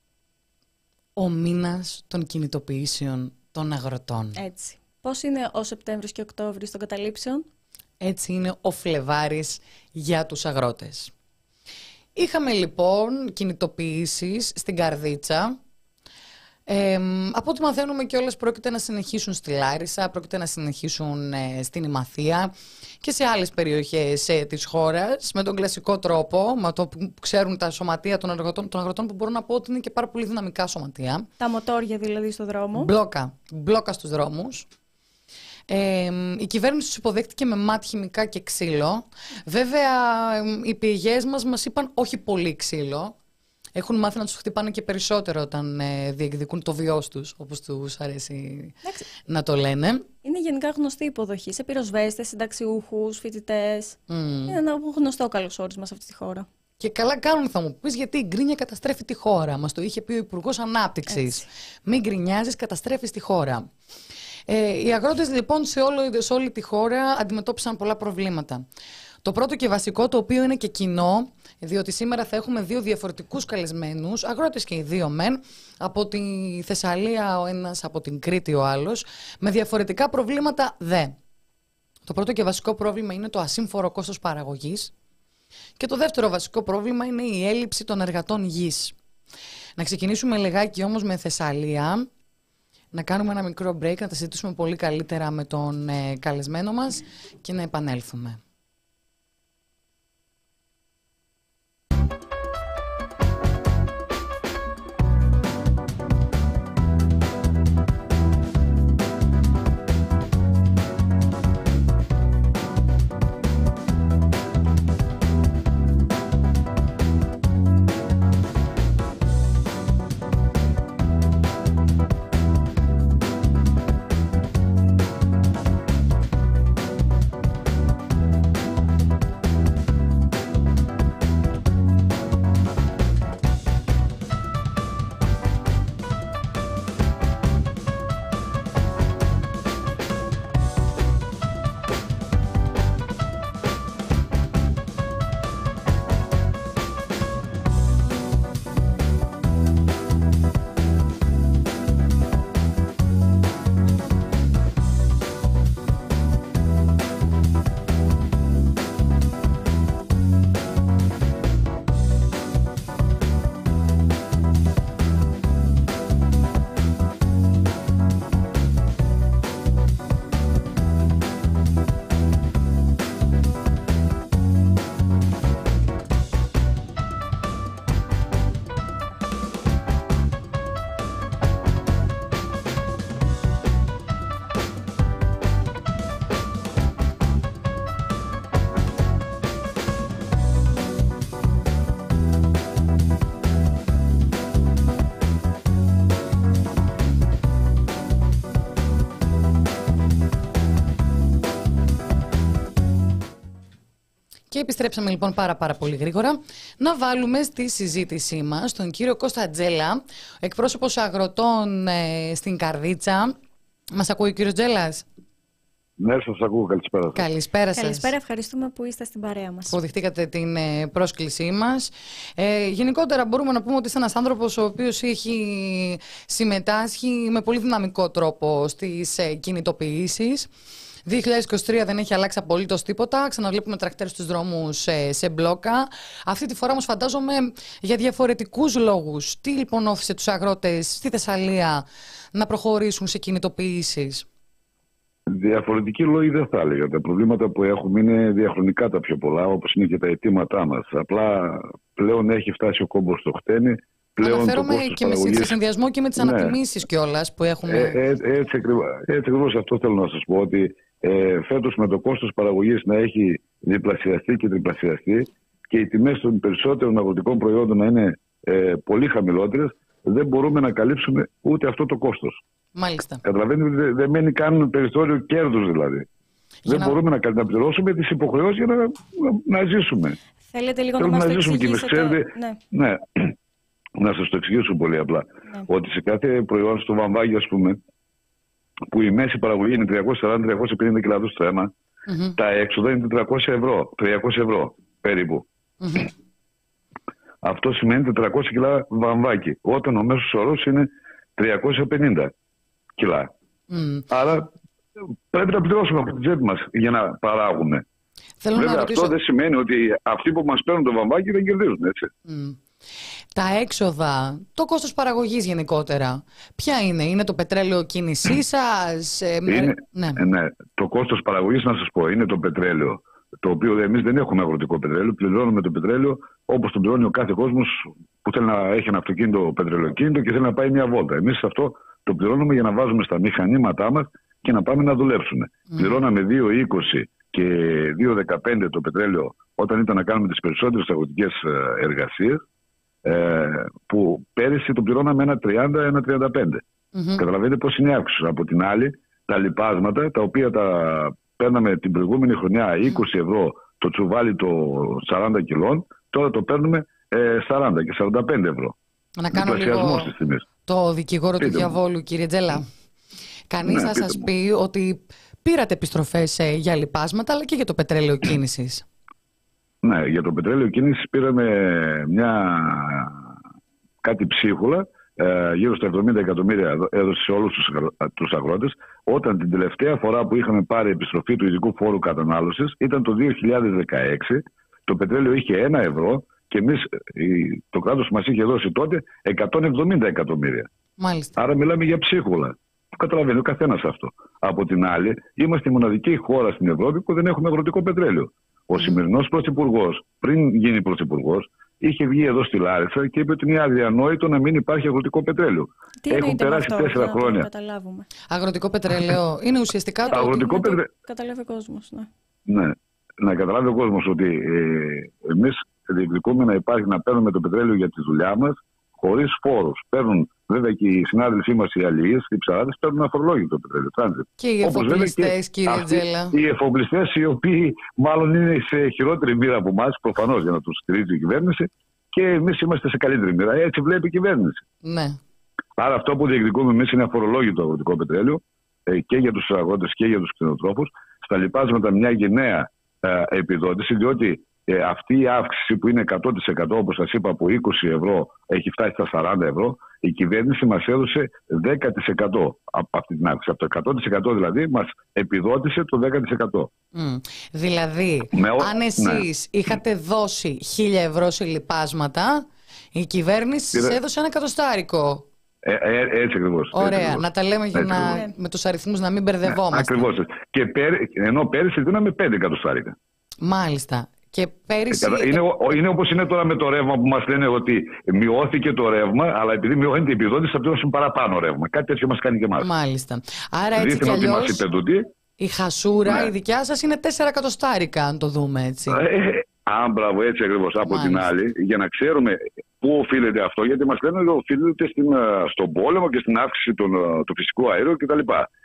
ο μήνας των κινητοποιήσεων των αγροτών. Έτσι. Πώς είναι ο Σεπτέμβρης και Οκτώβρης των καταλήψεων? Έτσι είναι ο Φλεβάρης για τους αγρότες. Είχαμε λοιπόν κινητοποιήσεις στην Καρδίτσα. Ε, από ό,τι μαθαίνουμε κιόλας πρόκειται να συνεχίσουν στη Λάρισα, πρόκειται να συνεχίσουν ε, στην Ημαθία και σε άλλες περιοχές ε, της χώρας με τον κλασικό τρόπο, με το που ξέρουν τα σωματεία των αγροτών, των αγροτών που μπορώ να πω ότι είναι και πάρα πολύ δυναμικά σωματεία. Τα μοτόρια δηλαδή στο δρόμο. Μπλόκα, μπλόκα στους δρόμους. Ε, η κυβέρνηση τους υποδέχτηκε με μάτ, χημικά και ξύλο. Βέβαια οι πηγές μας μας είπαν όχι πολύ ξύλο. Έχουν μάθει να τους χτυπάνε και περισσότερο όταν ε, διεκδικούν το βιός τους, όπως τους αρέσει Εντάξει. να το λένε. Είναι γενικά γνωστή υποδοχή σε πυροσβέστες, συνταξιούχους, φοιτητές. Mm. Είναι ένα γνωστό καλωσόρισμα σε αυτή τη χώρα. Και καλά κάνουν, θα μου πεις, γιατί η γκρίνια καταστρέφει τη χώρα. Μας το είχε πει ο Υπουργός Ανάπτυξης. Μην γκρινιάζεις, καταστρέφεις τη χώρα. Ε, οι αγρότες λοιπόν σε, όλο, σε όλη τη χώρα αντιμετώπισαν πολλά προβλήματα. Το πρώτο και βασικό, το οποίο είναι και κοινό, διότι σήμερα θα έχουμε δύο διαφορετικούς καλεσμένους, αγρότες και οι δύο μεν, από τη Θεσσαλία ο ένας, από την Κρήτη ο άλλος, με διαφορετικά προβλήματα δε. Το πρώτο και βασικό πρόβλημα είναι το ασύμφορο κόστος παραγωγής και το δεύτερο βασικό πρόβλημα είναι η έλλειψη των εργατών γης. Να ξεκινήσουμε λιγάκι όμως με Θεσσαλία, να κάνουμε ένα μικρό break, να τα συζητήσουμε πολύ καλύτερα με τον ε, καλεσμένο μας και να επανέλθουμε. Και επιστρέψαμε λοιπόν πάρα πάρα πολύ γρήγορα να βάλουμε στη συζήτησή μας τον κύριο Κώστα Τζέλα, εκπρόσωπος αγροτών ε, στην Καρδίτσα. Μας ακούει ο κύριος Τζέλας? Ναι, σας ακούω. Καλησπέρα σας. Καλησπέρα σας. Καλησπέρα, ευχαριστούμε που είστε στην παρέα μας. Που δεχτήκατε την ε, πρόσκλησή μας. Ε, γενικότερα μπορούμε να πούμε ότι είστε ένας άνθρωπος ο οποίος έχει συμμετάσχει με πολύ δυναμικό τρόπο στις ε, κινητοποιήσεις. δύο χιλιάδες είκοσι τρία δεν έχει αλλάξει απολύτως τίποτα. Ξαναβλέπουμε τρακτέρ στους δρόμους σε, σε μπλόκα. Αυτή τη φορά όμως φαντάζομαι για διαφορετικούς λόγους. Τι λοιπόν όθησε τους αγρότες στη Θεσσαλία να προχωρήσουν σε κινητοποιήσεις? Διαφορετικοί λόγοι δεν θα έλεγα. Τα προβλήματα που έχουμε είναι διαχρονικά τα πιο πολλά, όπως είναι και τα αιτήματά μας. Απλά πλέον έχει φτάσει ο κόμπος στο χτένι. Αναφέρομαι και παραγωγής... σε συνδυασμό και με τις ναι. ανατιμήσεις κιόλας που έχουμε. Ε, ε, έτσι ακριβώς αυτό θέλω να σας πω, ότι ε, φέτος με το κόστος παραγωγής να έχει διπλασιαστεί και τριπλασιαστεί και οι τιμές των περισσότερων αγροτικών προϊόντων να είναι ε, πολύ χαμηλότερες, δεν μπορούμε να καλύψουμε ούτε αυτό το κόστος. Μάλιστα. Καταλαβαίνετε, δεν δε μένει καν περιθώριο κέρδους δηλαδή. Για δεν να... μπορούμε να, να πληρώσουμε τις υποχρεώσεις για να, να, να ζήσουμε. Θέλετε λίγο Θέλουμε να μας να το ζήσουμε και εξηγήσετε? ξέρετε, ναι. ναι. Να σας το εξηγήσω πολύ απλά. Ναι. Ότι σε κάθε προϊόν, στο βαμβάκι ας πούμε, που η μέση παραγωγή είναι τριακόσια σαράντα με τριακόσια πενήντα κιλά στο αίμα, mm-hmm. τα έξοδα είναι τετρακόσια ευρώ, τριακόσια ευρώ περίπου. Mm-hmm. Αυτό σημαίνει τετρακόσια κιλά βαμβάκι, όταν ο μέσος όρος είναι τριακόσια πενήντα κιλά. Mm. Άρα πρέπει να πληρώσουμε από την τσέπη μας για να παράγουμε. Θέλω Βέβαια να αυτό δεν σημαίνει ότι αυτοί που μας παίρνουν το βαμβάκι δεν κερδίζουν, έτσι. Mm. Τα έξοδα, το κόστος παραγωγής γενικότερα, ποια είναι? Είναι το πετρέλαιο κίνησή σας? Είναι, ναι. ναι. Το κόστος παραγωγής, να σας πω, είναι το πετρέλαιο. Το οποίο εμείς δεν έχουμε αγροτικό πετρέλαιο. Πληρώνουμε το πετρέλαιο όπως το πληρώνει ο κάθε κόσμος που θέλει να έχει ένα αυτοκίνητο πετρελαιοκίνητο και θέλει να πάει μια βόλτα. Εμείς αυτό το πληρώνουμε για να βάζουμε στα μηχανήματά μας και να πάμε να δουλέψουμε. Mm. Πληρώναμε δύο είκοσι και δύο δεκαπέντε το πετρέλαιο όταν ήταν να κάνουμε τις περισσότερες αγροτικές εργασίες. Ε, που πέρυσι το πληρώναμε ένα τριάντα, ένα τριάντα πέντε. Mm-hmm. Καταλαβαίνετε πώς είναι η αύξηση. Από την άλλη, τα λιπάσματα, τα οποία τα παίρναμε την προηγούμενη χρονιά είκοσι ευρώ το τσουβάλι των σαράντα κιλών, τώρα το παίρνουμε ε, σαράντα και σαράντα πέντε ευρώ. Να κάνω λίγο το δικηγόρο πείτε του διαβόλου, κύριε Τζέλα. Κανείς ναι, θα σας μου. πει ότι πήρατε επιστροφές ε, για λιπάσματα, αλλά και για το πετρέλαιο κίνησης. Ναι, για το πετρέλαιο κίνησης πήραμε μια κάτι ψίχουλα, ε, γύρω στα εβδομήντα εκατομμύρια έδωσε σε όλους τους, τους αγρότες, όταν την τελευταία φορά που είχαμε πάρει επιστροφή του ειδικού φόρου κατανάλωσης ήταν το δύο χιλιάδες δεκαέξι, το πετρέλαιο είχε ένα ευρώ και εμείς, το κράτος μας είχε δώσει τότε εκατόν εβδομήντα εκατομμύρια. Μάλιστα. Άρα μιλάμε για ψίχουλα. Το καταλαβαίνει ο καθένας αυτό. Από την άλλη, είμαστε η μοναδική χώρα στην Ευρώπη που δεν έχουμε αγροτικό πετρέλαιο. Ο σημερινός πρωθυπουργός, πριν γίνει πρωθυπουργός, είχε βγει εδώ στη Λάρισα και είπε ότι είναι αδιανόητο να μην υπάρχει αγροτικό πετρέλαιο. Τι Έχουν περάσει αυτό, τέσσερα χρόνια. Καταλάβουμε. Αγροτικό πετρέλαιο είναι ουσιαστικά το αγροτικό ότι πετρέ... καταλάβει ο κόσμος. Ναι. ναι, να καταλάβει ο κόσμος ότι ε, εμείς διεκδικούμε να υπάρχει, να παίρνουμε το πετρέλαιο για τη δουλειά μας χωρίς φόρους. Παίρνουν, βέβαια και οι συνάδελφοί μας οι αλληλείς, οι ψαράδες, παίρνουν αφορολόγητο πετρέλαιο. Τράνζιτ. Και οι εφοπλιστές, κύριε Τζέλα. Οι εφοπλιστές, οι οποίοι μάλλον είναι σε χειρότερη μοίρα από εμάς, προφανώς για να τους στηρίζει η κυβέρνηση, και εμείς είμαστε σε καλύτερη μοίρα. Έτσι βλέπει η κυβέρνηση. Ναι. Άρα αυτό που διεκδικούμε εμείς είναι αφορολόγητο αγροτικό πετρέλαιο ε, και για τους αγρότες και για τους κτηνοτρόφους. Στα λιπάσματα μια γενναία ε, επιδότηση, διότι Ε, αυτή η αύξηση που είναι εκατό τοις εκατό, όπως σας είπα, από είκοσι ευρώ έχει φτάσει στα σαράντα ευρώ, η κυβέρνηση μας έδωσε δέκα τοις εκατό από αυτή την αύξηση. Από το εκατό τοις εκατό δηλαδή μας επιδότησε το δέκα τοις εκατό. Mm. Δηλαδή, Με, αν εσείς ναι. είχατε δώσει χίλια ευρώ σε λιπάσματα, η κυβέρνηση Πήρε... σας έδωσε ένα εκατοστάρικο. Ε, ε, έτσι ακριβώς. Ωραία, έτσι ακριβώς. Να τα λέμε για να, με τους αριθμούς να μην μπερδευόμαστε. Ναι, ακριβώς. Και πέρ, ενώ πέρυσι δίναμε πέντε εκατοστάρικα. Μάλιστα. Και πέρυσι... Είναι, είναι όπως είναι τώρα με το ρεύμα που μας λένε ότι μειώθηκε το ρεύμα, αλλά επειδή μειώνεται η επιδότηση θα πληρώσουν παραπάνω ρεύμα. Κάτι τέτοιο μας κάνει και εμάς. Μάλιστα. Άρα έτσι κι αλλιώς η χασούρα, ναι. η δικιά σας είναι τέσσερα εκατοστάρικα, αν το δούμε έτσι. Ε, α, μπράβο, έτσι ακριβώς. Από την άλλη, για να ξέρουμε πού οφείλεται αυτό, γιατί μας λένε ότι οφείλεται στην, στον πόλεμο και στην αύξηση των, του φυσικού αερίου κτλ.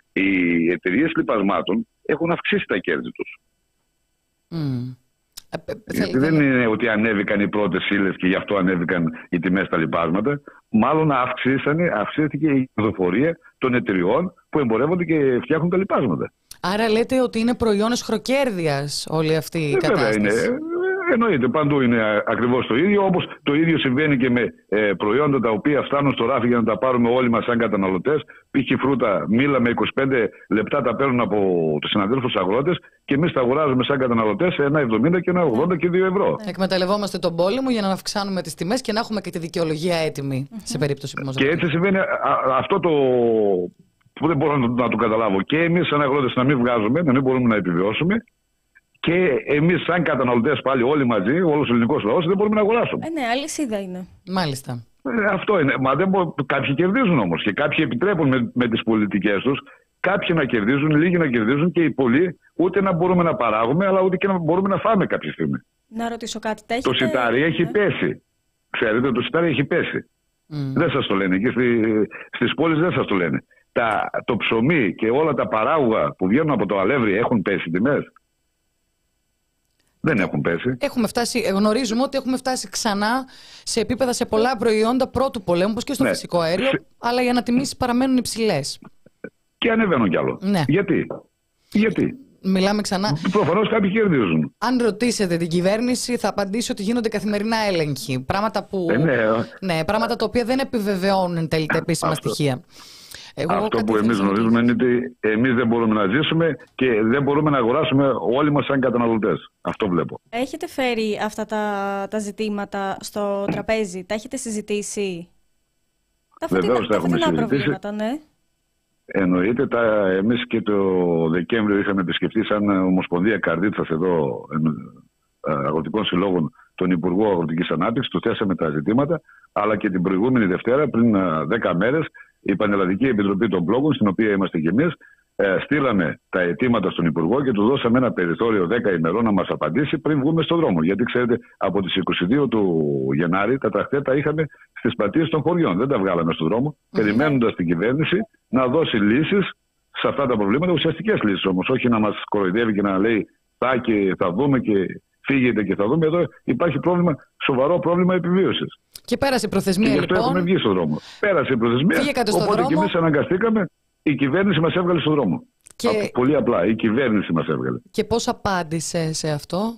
Οι εταιρείες λιπασμάτων έχουν αυξήσει τα κέρδη τους. Mm. Γιατί δεν είναι ότι ανέβηκαν οι πρώτες ύλες και γι' αυτό ανέβηκαν οι τιμές στα λιπάσματα. Μάλλον αυξήθηκε η κερδοφορία των εταιριών που εμπορεύονται και φτιάχνουν τα λιπάσματα. Άρα λέτε ότι είναι προϊόνες χροκέρδειας όλη αυτή η ε, κατάσταση. Βέβαια είναι. Εννοείται, παντού είναι ακριβώς το ίδιο. Όπως το ίδιο συμβαίνει και με ε, προϊόντα τα οποία φτάνουν στο ράφι για να τα πάρουμε όλοι μας σαν καταναλωτές. Π.χ. φρούτα, μήλα με είκοσι πέντε λεπτά τα παίρνουν από τους συναδέλφους αγρότες και εμείς τα αγοράζουμε σαν καταναλωτές σε ένα εβδομήντα και ένα ογδόντα και δύο ευρώ. Εκμεταλλευόμαστε τον πόλεμο για να αυξάνουμε τις τιμές και να έχουμε και τη δικαιολογία έτοιμη mm-hmm. σε περίπτωση που μας Και έτσι συμβαίνει α, αυτό το που δεν μπορώ να, να το καταλάβω. Και εμείς σαν αγρότες να μην βγάζουμε, να μην μπορούμε να επιβιώσουμε. Και εμείς, σαν καταναλωτές, πάλι όλοι μαζί, όλος ο ελληνικός λαός, δεν μπορούμε να αγοράσουμε. Ε, ναι, αλυσίδα είναι. Μάλιστα. Ε, αυτό είναι. Μα δεν μπο... Κάποιοι κερδίζουν όμως και κάποιοι επιτρέπουν με, με τις πολιτικές τους. Κάποιοι να κερδίζουν, λίγοι να κερδίζουν και οι πολλοί ούτε να μπορούμε να παράγουμε, αλλά ούτε και να μπορούμε να φάμε κάποια στιγμή. Να ρωτήσω κάτι. Τα έχετε... Το σιτάρι έχει ναι. πέσει. Ξέρετε, το σιτάρι έχει πέσει. Mm. Δεν σας το λένε. Εκεί στη, στις πόλεις δεν σας το λένε. Τα, το ψωμί και όλα τα παράγωγα που βγαίνουν από το αλεύρι έχουν πέσει τιμές? Δεν έχουν πέσει. Έχουμε φτάσει, γνωρίζουμε ότι έχουμε φτάσει ξανά σε επίπεδα σε πολλά προϊόντα πρώτου πολέμου, όπως και στο ναι. φυσικό αέριο, σε... αλλά οι ανατιμήσεις παραμένουν υψηλές. Και ανεβαίνουν κι άλλο. Ναι. Γιατί? Γιατί? Μιλάμε ξανά. Προφανώς κάποιοι κερδίζουν. Αν ρωτήσετε την κυβέρνηση, θα απαντήσει ότι γίνονται καθημερινά έλεγχοι. Πράγματα, που... ε, ναι. Ναι, πράγματα τα οποία δεν επιβεβαιώνουν εν τέλει τα επίσημα Αυτό. στοιχεία. Εγώ Αυτό που εμείς γνωρίζουμε είναι ότι εμείς δεν μπορούμε να ζήσουμε και δεν μπορούμε να αγοράσουμε όλοι μας σαν καταναλωτές. Αυτό βλέπω. Έχετε φέρει αυτά τα, τα ζητήματα στο τραπέζι, τα έχετε συζητήσει? Τα Βεβαίως τα έχουμε συζητήσει. Προβλήματα, ναι. Εννοείται, τα, εμείς και το Δεκέμβριο είχαμε επισκεφτεί σαν Ομοσπονδία Καρδίτσας εδώ Αγροτικών Συλλόγων τον Υπουργό Αγροτικής Ανάπτυξης, του θέσαμε τα ζητήματα, αλλά και την προηγούμενη Δευτέρα, πριν δέκα μέρες, η Πανελλαδική Επιτροπή των Μπλόκων, στην οποία είμαστε και εμείς, ε, στείλαμε τα αιτήματα στον Υπουργό και του δώσαμε ένα περιθώριο δέκα ημερών να μας απαντήσει πριν βγούμε στον δρόμο. Γιατί ξέρετε, από τις είκοσι δύο του Γενάρη τα τρακτέρ τα είχαμε στις πλατείες των χωριών. Δεν τα βγάλαμε στον δρόμο, mm-hmm. περιμένοντας την κυβέρνηση να δώσει λύσεις σε αυτά τα προβλήματα, ουσιαστικές λύσεις όμως. Όχι να μας κοροϊδεύει και να λέει θα και θα δούμε και φύγετε και θα δούμε. Εδώ υπάρχει πρόβλημα, σοβαρό πρόβλημα επιβίωσης. Και πέρασε η προθεσμία, και λοιπόν. Γι' αυτό έχουμε βγει στον δρόμο. Πέρασε η προθεσμία. Οπότε δρόμο. Και εμείς αναγκαστήκαμε. Η κυβέρνηση μας έβγαλε στον δρόμο. Και... Πολύ απλά. Η κυβέρνηση μας έβγαλε. Και πώς απάντησε σε αυτό?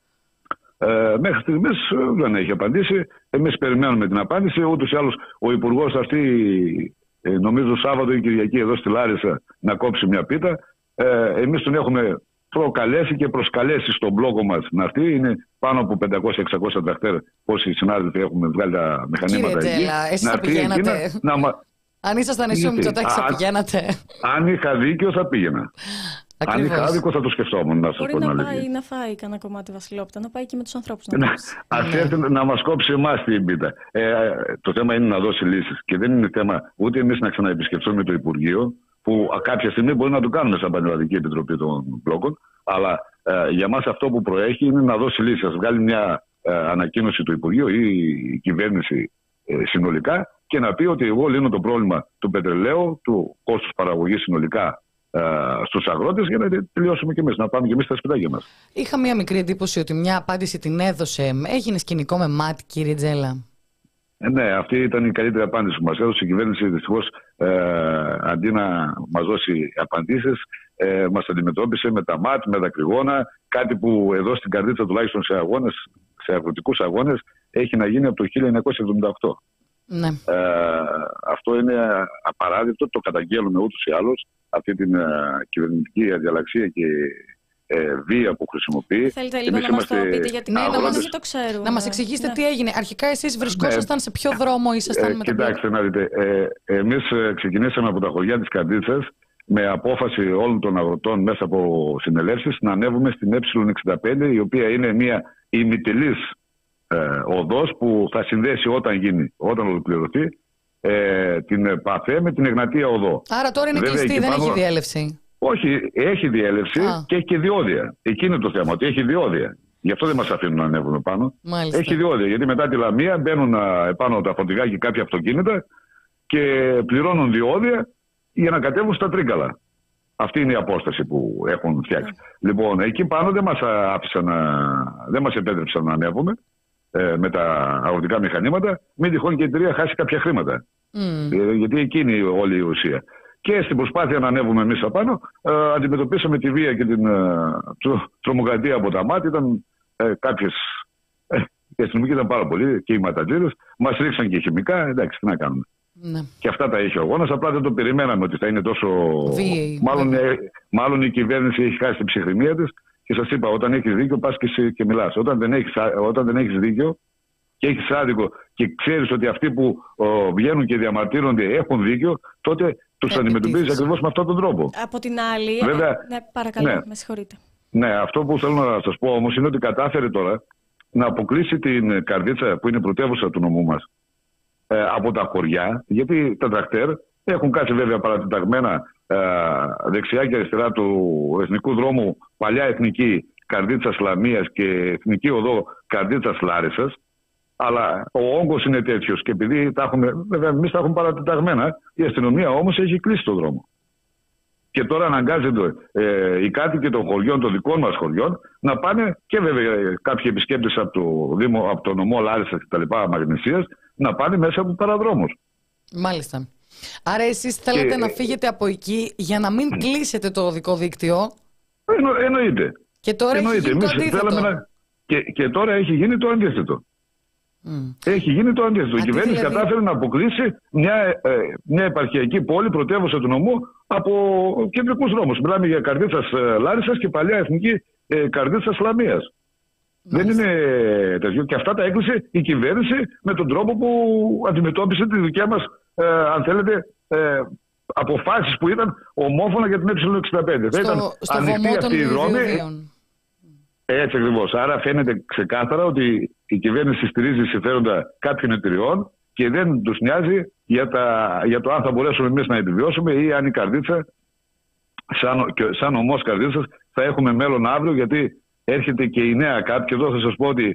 Ε, μέχρι στιγμής δεν έχει απαντήσει. Εμείς περιμένουμε την απάντηση. Ούτως ή άλλως ο Υπουργός αυτή, νομίζω Σάββατο ή Κυριακή, εδώ στη Λάρισα να κόψει μια πίτα. Ε, εμείς τον έχουμε προκαλέσει και προσκαλέσει στον μπλόκο μας να έρθει. Είναι πάνω από πεντακόσια εξακόσια τρακτέρ. Πόσοι συνάδελφοι έχουμε βγάλει τα μηχανήματα εκεί. Κύριε Τζέλα, εσείς θα πηγαίνατε? Να, να, αν ήσασταν εσύ ο Μητσοτάκης, θα πηγαίνατε? Αν είχα δίκιο, θα πήγαινα. Ακριβώς. Αν είχα άδικο, θα το σκεφτόμουν. Να σας Μπορεί πω να να πάει να φάει κανένα κομμάτι βασιλόπιτα, να πάει και με τους ανθρώπους να κόψει. Ας έρθει να μας κόψει εμάς την πίτα. Ε, το θέμα είναι να δώσει λύσεις. Και δεν είναι θέμα ούτε εμείς να ξαναεπισκεφτούμε το Υπουργείο, που κάποια στιγμή μπορεί να το κάνουμε σαν Πανελλαδική Επιτροπή των Μπλόκων. Αλλά ε, για μας αυτό που προέχει είναι να δώσει λύσεις. Ας βγάλει μια ε, ανακοίνωση του Υπουργείου ή η κυβέρνηση ε, συνολικά και να πει ότι εγώ λύνω το πρόβλημα του πετρελαίου, του κόστους παραγωγής συνολικά ε, στους αγρότες, για να τελειώσουμε και εμείς, να πάμε και εμείς στα σπιτάκια μας. Είχα μια μικρή εντύπωση ότι μια απάντηση την έδωσε. Έγινε σκηνικό με μάτι, κύριε Τζέλα? Ε, ναι, αυτή ήταν η καλύτερη απάντηση που μας έδωσε η κυβέρνηση. Δυστυχώς, ε, αντί να μας δώσει απαντήσεις, ε, μας αντιμετώπισε με τα μάτ, με δακρυγόνα. Κάτι που εδώ στην Καρδίτσα, τουλάχιστον σε αγώνες, σε αγροτικούς αγώνες, έχει να γίνει από το χίλια εννιακόσια εβδομήντα οκτώ. Ναι. Ε, αυτό είναι απαράδεκτο, το καταγγέλνουμε ούτως ή άλλως, αυτή την ε, κυβερνητική αδιαλαξία και ε, βία που χρησιμοποιεί. Θέλετε λίγο να μας το πείτε, γιατί ναι, να μας το ξέρουμε. Να μας εξηγήσετε ναι. τι έγινε. Αρχικά εσείς βρισκόσασταν ναι. σε ποιο δρόμο ήσασταν? Ε, με κοιτάξτε να δείτε, ε, εμείς ξεκινήσαμε από τα χωριά της Καρδίτσας με απόφαση όλων των αγροτών μέσα από συνελεύσεις να ανέβουμε στην Ε εξήντα πέντε, η οποία είναι μια ημιτελής ε, οδός που θα συνδέσει όταν γίνει, όταν ολοκληρωθεί, ε, την ΠΑΘΕ με την Εγνατία οδό. Άρα τώρα είναι Βέβαια, κλειστή, δεν πάνω... έχει διέλευση? Όχι, έχει διέλευση Α. και έχει και διόδια. Εκεί είναι το θέμα, ότι έχει διόδια. Γι' αυτό δεν μας αφήνουν να ανέβουμε πάνω. Μάλιστα. Έχει διόδια, γιατί μετά τη Λαμία μπαίνουν επάνω τα φορτηγά και κάποια αυτοκίνητα και πληρώνουν διόδια για να κατέβουν στα Τρίκαλα. Αυτή είναι η απόσταση που έχουν φτιάξει. Yeah. Λοιπόν, εκεί πάνω δεν μας άφησαν να, δεν μας επέτρεψαν να ανέβουμε ε, με τα αγροτικά μηχανήματα. Μην τυχόν και η εταιρεία χάσει κάποια χρήματα. Mm. Ε, γιατί εκείνη είναι όλη η ουσία. Και στην προσπάθεια να ανέβουμε εμείς απάνω, ε, αντιμετωπίσαμε τη βία και την ε, τρομοκρατία από τα μάτια. Ήταν ε, κάποιες. Ε, οι αστυνομικοί ήταν πάρα πολλοί και οι ματατζίδες. Μας ρίξαν και χημικά. Εντάξει, τι να κάνουμε. Ναι. Και αυτά τα έχει ο αγώνας. Απλά δεν το περιμέναμε ότι θα είναι τόσο. Βίαιη, μάλλον, ε, μάλλον η κυβέρνηση έχει χάσει την ψυχραιμία της. Και σας είπα, όταν έχεις δίκιο, πας και, και μιλάς. Όταν δεν έχεις, όταν δεν έχεις δίκιο και έχεις άδικο και ξέρεις ότι αυτοί που ο, βγαίνουν και διαμαρτύρονται έχουν δίκιο, τότε τους αντιμετωπίζεις ακριβώς με αυτόν τον τρόπο. Από την άλλη. Βέβαια, ναι, παρακαλώ, ναι. με συγχωρείτε. Ναι, αυτό που θέλω να σας πω όμως είναι ότι κατάφερε τώρα να αποκλείσει την Καρδίτσα, που είναι πρωτεύουσα του νομού μας, ε, από τα χωριά, γιατί τα τρακτέρ έχουν κάτσει βέβαια παρατεταγμένα ε, δεξιά και αριστερά του εθνικού δρόμου, παλιά εθνική Καρδίτσας Λαμίας και εθνική οδό Καρδίτσας Λάρισας. Αλλά ο όγκος είναι τέτοιος και επειδή τα έχουμε, βέβαια εμείς τα έχουμε παρατεταγμένα, η αστυνομία όμως έχει κλείσει τον δρόμο. Και τώρα αναγκάζεται ε, οι κάτοικοι των χωριών, των δικών μας χωριών, να πάνε και βέβαια κάποιοι επισκέπτες από το, Δήμο, από το νομό Λάρισσας και τα λοιπά Μαγνησίας, να πάνε μέσα από παραδρόμους. Μάλιστα. Άρα εσείς θέλετε και... να φύγετε από εκεί για να μην κλείσετε το οδικό δίκτυο. Εννο, εννοείται. Και τώρα εννοείται. έχει γίνει το αντίθετο. Να... Και, και τώρα έχει γίνει το αντίθετο. Mm. Έχει γίνει το αντίθετο. Η κυβέρνηση δηλαδή... κατάφερε να αποκλείσει μια, ε, μια επαρχιακή πόλη, πρωτεύουσα του νομού, από κεντρικούς δρόμους. Μιλάμε για Καρδίτσας ε, Λάρισσας και παλιά εθνική ε, Καρδίτσας Λαμίας. Δεν είναι τέτοιο. Και αυτά τα έκλεισε η κυβέρνηση με τον τρόπο που αντιμετώπισε τη δικιά μας, ε, αν θέλετε, ε, αποφάσεις που ήταν ομόφωνα για την ε εξήντα πέντε. Στο, ήταν στο ανοιχτή αυτή η δρόμη. Έτσι ακριβώς. Άρα φαίνεται ξεκάθαρα ότι η κυβέρνηση στηρίζει συμφέροντα κάποιων εταιριών και δεν τους νοιάζει για, τα, για το αν θα μπορέσουμε εμείς να επιβιώσουμε ή αν η Καρδίτσα, σαν, σαν ομός Καρδίτσας, θα έχουμε μέλλον αύριο, γιατί έρχεται και η νέα ΚΑΠ. Και εδώ θα σας πω ότι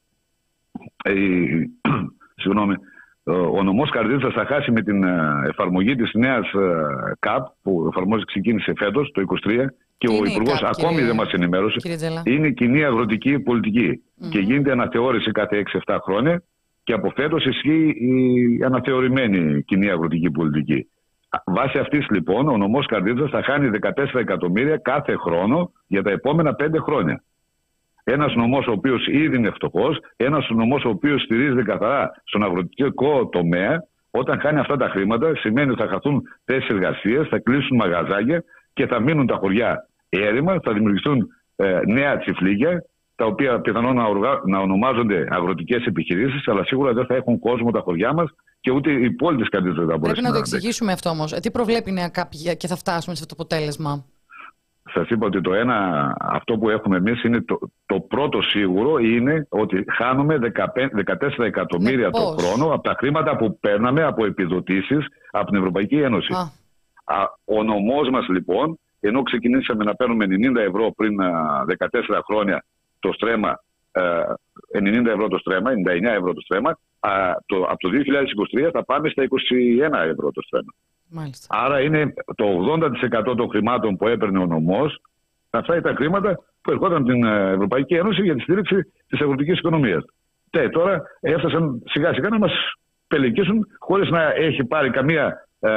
η, συγγνώμη, ο νομός Καρδίτσας θα χάσει με την εφαρμογή της νέας ΚΑΠ που εφαρμόζει, ξεκίνησε φέτος το είκοσι τρία. Και είναι ο Υπουργός ακόμη κύριε... δεν μας ενημέρωσε. Είναι κοινή αγροτική πολιτική. Mm-hmm. Και γίνεται αναθεώρηση κάθε έξι εφτά χρόνια. Και από φέτος ισχύει η αναθεωρημένη κοινή αγροτική πολιτική. Βάσει αυτής λοιπόν, ο νομός Καρδίτσας θα χάνει δεκατέσσερα εκατομμύρια κάθε χρόνο για τα επόμενα πέντε χρόνια. Ένας νομός ο οποίος ήδη είναι φτωχός, ένας νομός ο οποίος στηρίζεται καθαρά στον αγροτικό τομέα, όταν χάνει αυτά τα χρήματα, σημαίνει ότι θα χαθούν θέσεις εργασίας, θα κλείσουν μαγαζάκια και θα μείνουν τα χωριά έρημα, θα δημιουργηθούν ε, νέα τσιφλίκια, τα οποία πιθανόν να, οργα... να ονομάζονται αγροτικές επιχειρήσεις, αλλά σίγουρα δεν θα έχουν κόσμο τα χωριά μας και ούτε οι πόλεις Καρδίτσας δεν θα μπορέσουν. Πρέπει να το εξηγήσουμε αυτό όμως. Τι προβλέπει η νέα ΚΑΠ και θα φτάσουμε σε αυτό το αποτέλεσμα? Σας είπα ότι το ένα, αυτό που έχουμε εμείς είναι το, το πρώτο σίγουρο είναι ότι χάνουμε δεκατέσσερα εκατομμύρια ναι, το χρόνο από τα χρήματα που παίρναμε από επιδοτήσεις από την Ευρωπαϊκή Ένωση. Α. Α, ο νομός μας λοιπόν, ενώ ξεκινήσαμε να παίρνουμε ενενήντα ευρώ πριν α, δεκατέσσερα χρόνια το στρέμμα, α, ενενήντα ευρώ το στρέμμα, ενενήντα εννέα ευρώ το στρέμμα, α, το, από το δύο χιλιάδες είκοσι τρία θα πάμε στα είκοσι ένα ευρώ το στρέμμα. Μάλιστα. Άρα είναι το ογδόντα τοις εκατό των χρημάτων που έπαιρνε ο νομός, αυτά είναι τα χρήματα που ερχόταν από την Ευρωπαϊκή Ένωση για τη στήριξη της αγροτικής οικονομίας. Και τώρα έφτασαν σιγά σιγά να μας πελεκίσουν χωρίς να έχει πάρει καμία, ε,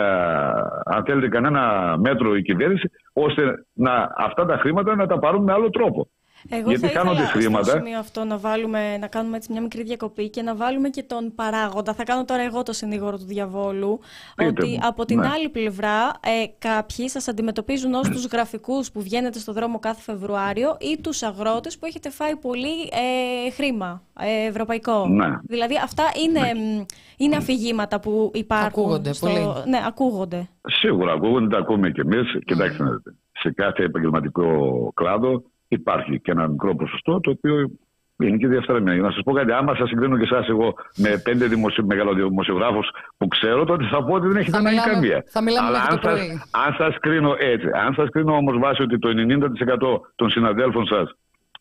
αν θέλετε, κανένα μέτρο η κυβέρνηση, ώστε να, αυτά τα χρήματα να τα πάρουν με άλλο τρόπο. Εγώ γιατί θα ήθελα χρήματα... στο σημείο αυτό να, βάλουμε, να κάνουμε έτσι μια μικρή διακοπή και να βάλουμε και τον παράγοντα. Θα κάνω τώρα εγώ το συνήγορο του διαβόλου. Πείτε ότι μου. Από την ναι. άλλη πλευρά ε, κάποιοι σας αντιμετωπίζουν ως τους γραφικούς που βγαίνετε στο δρόμο κάθε Φεβρουάριο ή τους αγρότες που έχετε φάει πολύ ε, χρήμα ε, ευρωπαϊκό. Ναι. Δηλαδή αυτά είναι, ναι. είναι αφηγήματα που υπάρχουν. Ακούγονται στο... πολύ. Ναι, ακούγονται. Σίγουρα ακούγονται, τα ακούμε κι εμείς. Mm. Κοιτάξτε, mm. σε κάθε επαγγελματικό κλάδο υπάρχει και ένα μικρό ποσοστό το οποίο είναι και διαφθαρμένο. Να σας πω κάτι, άμα σας συγκρίνω και εσάς εγώ με πέντε δημοσιο... μεγαλοδημοσιογράφους που ξέρω, τότε θα πω ότι δεν έχετε ανάγκη καμία. Θα μιλάμε αλλά αν σας, αν σας κρίνω έτσι, αν σας κρίνω όμως βάσει ότι το ενενήντα τοις εκατό των συναδέλφων σας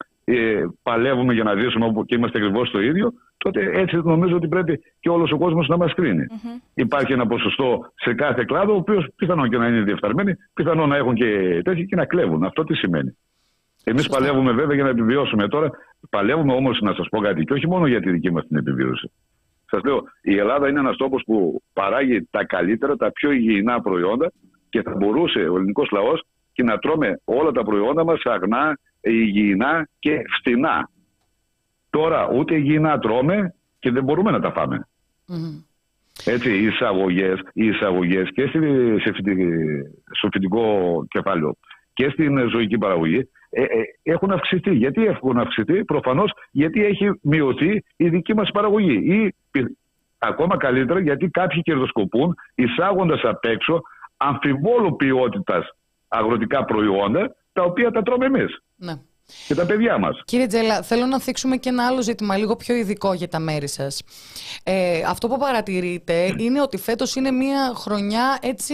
ε, παλεύουμε για να δείσουμε όπου και είμαστε ακριβώς το ίδιο, τότε έτσι νομίζω ότι πρέπει και όλος ο κόσμος να μας κρίνει. Mm-hmm. Υπάρχει ένα ποσοστό σε κάθε κλάδο, ο οποίος πιθανόν και να είναι διεφθαρμένοι, πιθανόν να έχουν και τέτοιοι και να κλέβουν. Αυτό τι σημαίνει? Εμείς παλεύουμε βέβαια για να επιβιώσουμε τώρα. Παλεύουμε όμως, να σας πω κάτι, και όχι μόνο για τη δική μας την επιβίωση. Σας λέω, η Ελλάδα είναι ένας τόπος που παράγει τα καλύτερα, τα πιο υγιεινά προϊόντα και θα μπορούσε ο ελληνικός λαός και να τρώμε όλα τα προϊόντα μας αγνά, υγιεινά και φθηνά. Τώρα ούτε υγιεινά τρώμε και δεν μπορούμε να τα φάμε. Mm-hmm. Έτσι, οι εισαγωγές, οι εισαγωγές και στο φυτικό κεφάλαιο και στην ζωική παραγωγή ε, ε, έχουν αυξηθεί. Γιατί έχουν αυξηθεί? Προφανώς γιατί έχει μειωθεί η δική μας παραγωγή. Ή ακόμα καλύτερα γιατί κάποιοι κερδοσκοπούν εισάγοντας απ' έξω αμφιβόλου ποιότητας αγροτικά προϊόντα, τα οποία τα τρώμε εμείς. Ναι. Και τα παιδιά μας. Κύριε Τζέλα, θέλω να θίξουμε και ένα άλλο ζήτημα λίγο πιο ειδικό για τα μέρη σας. Ε, αυτό που παρατηρείτε είναι ότι φέτος είναι μια χρονιά έτσι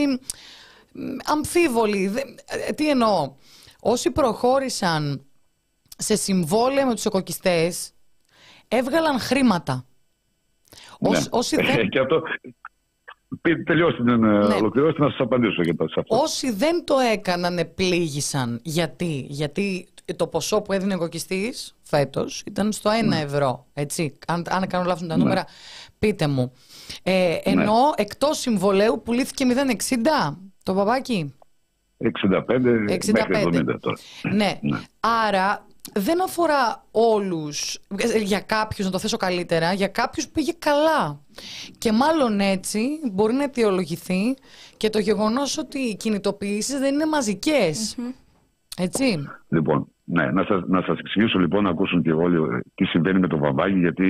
αμφίβολη. Ε, τι εννοώ? Όσοι προχώρησαν σε συμβόλαια με τους εκοκιστές έβγαλαν χρήματα. Ναι. Όσοι δεν... και αυτό... Τελειώστε την ναι. ολοκληρώστε να σας απαντήσω για αυτό. Όσοι δεν το έκαναν πλήγησαν. Γιατί? Γιατί το ποσό που έδινε ο οικοκυστής φέτος ήταν στο ένα ευρώ. Έτσι. Αν, αν κάνω λάθος τα νούμερα, ναι. πείτε μου. Ε, ενώ ναι. εκτός συμβολέου πουλήθηκε μηδέν κόμμα εξήντα το μπαμπάκι. εξήντα πέντε μέχρι εβδομήντα τώρα. Ναι. ναι. Άρα δεν αφορά όλους, για κάποιους, να το θέσω καλύτερα, για κάποιους πήγε καλά. Και μάλλον έτσι μπορεί να αιτιολογηθεί και το γεγονός ότι οι κινητοποιήσεις δεν είναι μαζικές. Mm-hmm. Έτσι. Λοιπόν, ναι, να σας, να σας εξηγήσω λοιπόν να ακούσουν και όλοι τι συμβαίνει με το βαμβάκι, γιατί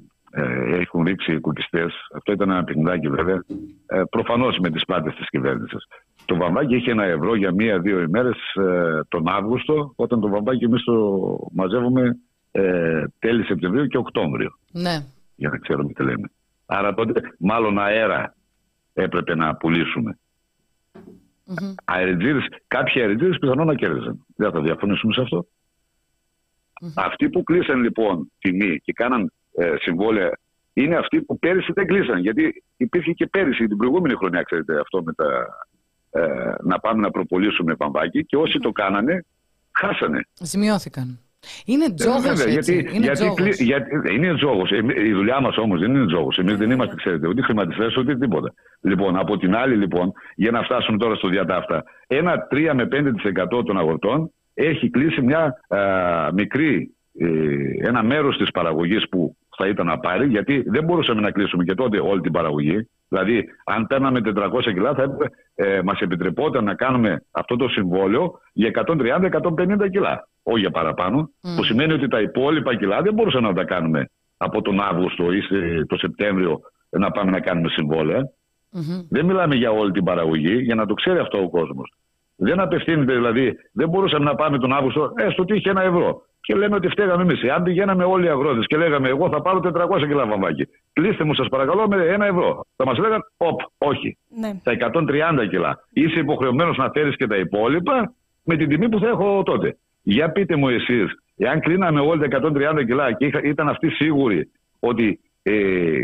ε, έχουν ρίξει οι κουκιστές. Αυτό ήταν ένα παιχνιδάκι βέβαια, ε, προφανώς με τις πλάτες της κυβέρνησης. Το βαμβάκι είχε ένα ευρώ για μία-δύο ημέρες ε, τον Αύγουστο, όταν το βαμβάκι εμείς το μαζεύουμε ε, τέλη Σεπτεμβρίου και Οκτώβριο. Ναι. Για να ξέρουμε τι λέμε. Άρα τότε μάλλον αέρα έπρεπε να πουλήσουμε. Mm-hmm. Αεριτζίδες, κάποιοι αεριτζίδες πιθανόν να κέρδισαν. Δεν θα διαφωνήσουμε σε αυτό. Mm-hmm. Αυτοί που κλείσαν λοιπόν τιμή και κάναν ε, συμβόλαια είναι αυτοί που πέρυσι δεν κλείσαν. Γιατί υπήρχε και πέρυσι, την προηγούμενη χρονιά, ξέρετε, αυτό με τα, ε, να πάμε να προπολίσουμε βαμβάκι, και όσοι mm-hmm. το κάνανε, χάσανε. Ζημιώθηκαν. Είναι τζόγος, ε, έτσι. Γιατί, είναι γιατί, τζόγος. γιατί, είναι τζόγος. Η δουλειά μας όμως δεν είναι τζόγος. Εμείς δεν είμαστε, ξέρετε, ούτε χρηματιστές ούτε τίποτα. Λοιπόν, από την άλλη, λοιπόν, για να φτάσουμε τώρα στο διατάφτα, ένα τρία με πέντε τοις εκατό των αγροτών έχει κλείσει μια α, μικρή, ε, ένα μέρος της παραγωγής που θα ήταν να πάρει, γιατί δεν μπορούσαμε να κλείσουμε και τότε όλη την παραγωγή. Δηλαδή, αν παίρναμε τετρακόσια κιλά, θα έπρεπε, ε, μας επιτρεπόταν να κάνουμε αυτό το συμβόλαιο για εκατόν τριάντα με εκατόν πενήντα κιλά. Όχι για παραπάνω. Mm. Που σημαίνει ότι τα υπόλοιπα κιλά δεν μπορούσαμε να τα κάνουμε από τον Αύγουστο ή το Σεπτέμβριο να πάμε να κάνουμε συμβόλαια. Mm-hmm. Δεν μιλάμε για όλη την παραγωγή, για να το ξέρει αυτό ο κόσμος. Δεν απευθύνεται δηλαδή, δεν μπορούσαμε να πάμε τον Αύγουστο, έστω ότι είχε ένα ευρώ. Και λέμε ότι φταίγαμε εμείς. Αν πηγαίναμε όλοι οι αγρότες και λέγαμε, εγώ θα πάρω τετρακόσια κιλά βαμβάκι, κλείστε μου σας παρακαλώ με ένα ευρώ. Θα μας λέγανε, οπ, όχι. Ναι. Τα εκατόν τριάντα κιλά. Είσαι υποχρεωμένος να φέρεις και τα υπόλοιπα με την τιμή που θα έχω τότε. Για πείτε μου εσείς, εάν κλείναμε όλοι τα εκατόν τριάντα κιλά και ήταν αυτοί σίγουροι ότι ε,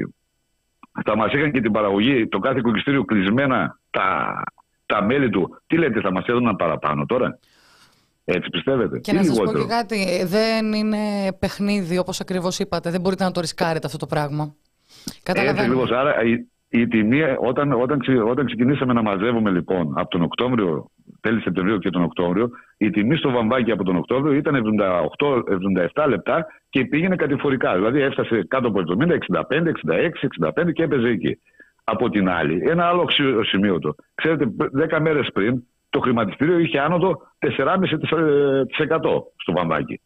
θα μας είχαν και την παραγωγή, το κάθε οικοκυστήριο κλεισμένα τα, τα μέλη του, τι λέτε, θα μας έδωναν παραπάνω τώρα? Έτσι πιστεύετε? Και να σας πω και κάτι, δεν είναι παιχνίδι όπως ακριβώς είπατε, δεν μπορείτε να το ρισκάρετε αυτό το πράγμα. Έτσι ακριβώς, άρα η, η τιμή, όταν, όταν, όταν ξεκινήσαμε να μαζεύουμε λοιπόν από τον Οκτώβριο, τέλη Σεπτεμβρίου και τον Οκτώβριο, η τιμή στο βαμβάκι από τον Οκτώβριο ήταν εβδομήντα οκτώ εβδομήντα επτά λεπτά και πήγαινε κατηφορικά. Δηλαδή έφτασε κάτω από εβδομήντα, εξήντα πέντε, εξήντα έξι, εξήντα πέντε και έπαιζε εκεί. Από την άλλη, ένα άλλο σημείωτο. Ξέρετε, δέκα μέρες πριν το χρηματιστήριο είχε άνοδο τέσσερα κόμμα πέντε τοις εκατό στο βαμβάκι.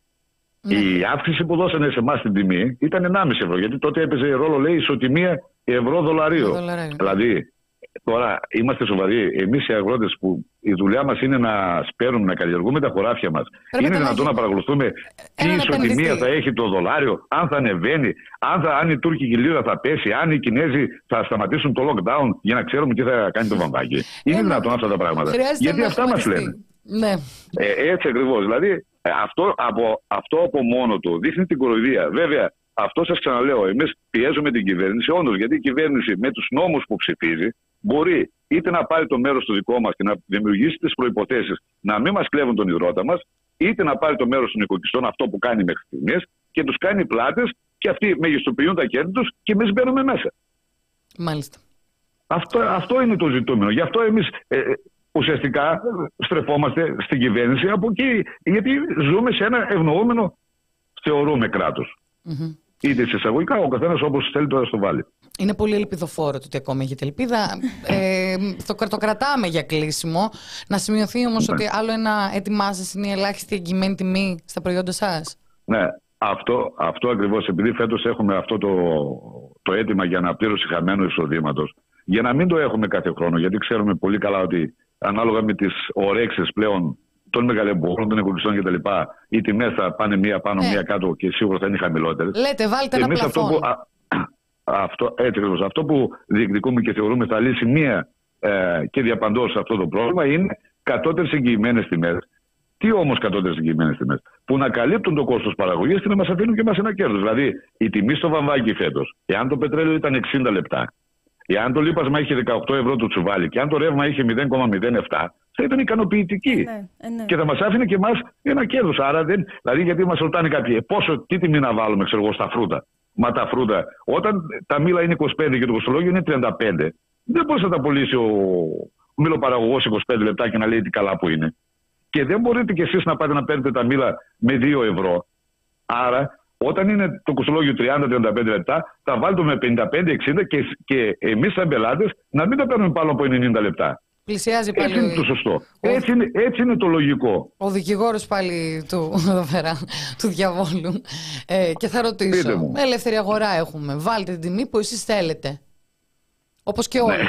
Ναι. Η αύξηση που δώσανε σε εμάς την τιμή ήταν ενάμιση τοις εκατό ευρώ, γιατί τότε έπαιζε ρόλο, λέει, ισοτιμία ευρώ-δολαρίο. Δηλαδή, τώρα είμαστε σοβαροί. Εμείς οι αγρότες που η δουλειά μας είναι να σπέρνουμε, να καλλιεργούμε τα χωράφια μας, πρέπει είναι δυνατόν να, να παρακολουθούμε τι ισοτιμία θα έχει το δολάριο, αν θα ανεβαίνει, αν, θα, αν η τουρκική λίρα θα πέσει, αν οι Κινέζοι θα σταματήσουν το lockdown για να ξέρουμε τι θα κάνει το βαμβάκι. Είναι δυνατόν αυτά τα πράγματα? Γιατί αυτά μας λένε. Ναι. Ε, έτσι ακριβώς. Δηλαδή, αυτό από, αυτό από μόνο του δείχνει την κοροϊδία. Βέβαια, αυτό σας ξαναλέω, εμείς πιέζουμε την κυβέρνηση, όντως, γιατί η κυβέρνηση με τους νόμους που ψηφίζει μπορεί είτε να πάρει το μέρος του δικό μας και να δημιουργήσει τις προϋποθέσεις να μην μας κλέβουν τον υδρότα μας, είτε να πάρει το μέρος των οικοκυστών, αυτό που κάνει μέχρι στιγμής, και τους κάνει πλάτες και αυτοί μεγιστοποιούν τα κέρδη τους και εμείς μπαίνουμε μέσα. Μάλιστα. Αυτό, αυτό είναι το ζητούμενο. Γι' αυτό εμείς ε, ουσιαστικά στρεφόμαστε στην κυβέρνηση από εκεί, γιατί ζούμε σε ένα ευνοούμενο, θεωρούμε, κράτος. Mm-hmm. Είτε σε εισαγωγικά, ο καθένας όπως θέλει τώρα στο βάλει. Είναι πολύ ελπιδοφόρο το ότι ακόμα έχετε ελπίδα. ε, το, το κρατάμε για κλείσιμο. Να σημειωθεί όμως ότι άλλο ένα έτοιμά σας είναι η ελάχιστη εγγυημένη τιμή στα προϊόντα σας. Ναι, αυτό, αυτό ακριβώς. Επειδή φέτος έχουμε αυτό το, το αίτημα για αναπλήρωση χαμένου εισοδήματος, για να μην το έχουμε κάθε χρόνο, γιατί ξέρουμε πολύ καλά ότι ανάλογα με τις ορέξεις πλέον των μεγαλεμπόρων, των οικοκυστών κτλ., οι τιμές θα πάνε μία πάνω, ναι. μία κάτω και σίγουρα θα είναι χαμηλότερες. Λέτε, βάλτε ένα πλαφόν. Αυτό που, α, αυτό, έτσι, αυτό που διεκδικούμε και θεωρούμε θα λύσει μία ε, και διαπαντός αυτό το πρόβλημα είναι κατώτερες εγγυημένες τιμές. Τι όμως κατώτερες συγκεκριμένες τιμές? Που να καλύπτουν το κόστος παραγωγής και να μας αφήνουν και εμάς ένα κέρδος. Δηλαδή, η τιμή στο βαμβάκι φέτος, εάν το πετρέλαιο ήταν εξήντα λεπτά, εάν το λίπασμα είχε δεκαοκτώ ευρώ το τσουβάλι και αν το ρεύμα είχε μηδέν κόμμα μηδέν επτά, θα ήταν ικανοποιητική. Ναι, ναι. Και θα μας άφηνε και εμάς ένα κέρδος. Άρα, δεν, δηλαδή, γιατί μας ρωτάνε κάποιοι, πόσο, τι τιμή να βάλουμε, ξέρω εγώ, στα φρούτα. Μα τα φρούτα, όταν τα μήλα είναι είκοσι πέντε και το κοστολόγιο είναι τριάντα πέντε, δεν μπορεί να τα πωλήσει ο, ο μήλοπαραγωγός είκοσι πέντε λεπτά και να λέει τι καλά που είναι. Και δεν μπορείτε κι εσείς να πάτε να παίρνετε τα μήλα με δύο ευρώ. Άρα, όταν είναι το κοστολόγιο τριάντα με τριάντα πέντε λεπτά, θα βάλτε με πενήντα πέντε εξήντα και, και εμείς σαν πελάτες να μην τα παίρνουμε πάνω από ενενήντα λεπτά. Πλησιάζει πάλι. Έτσι είναι το σωστό. Ο... Έτσι, είναι, έτσι είναι το λογικό. Ο δικηγόρος πάλι του, εδώ πέρα, του διαβόλου. Ε, και θα ρωτήσω. Ελεύθερη αγορά έχουμε. Βάλτε την τιμή που εσείς θέλετε. Όπως και όλοι.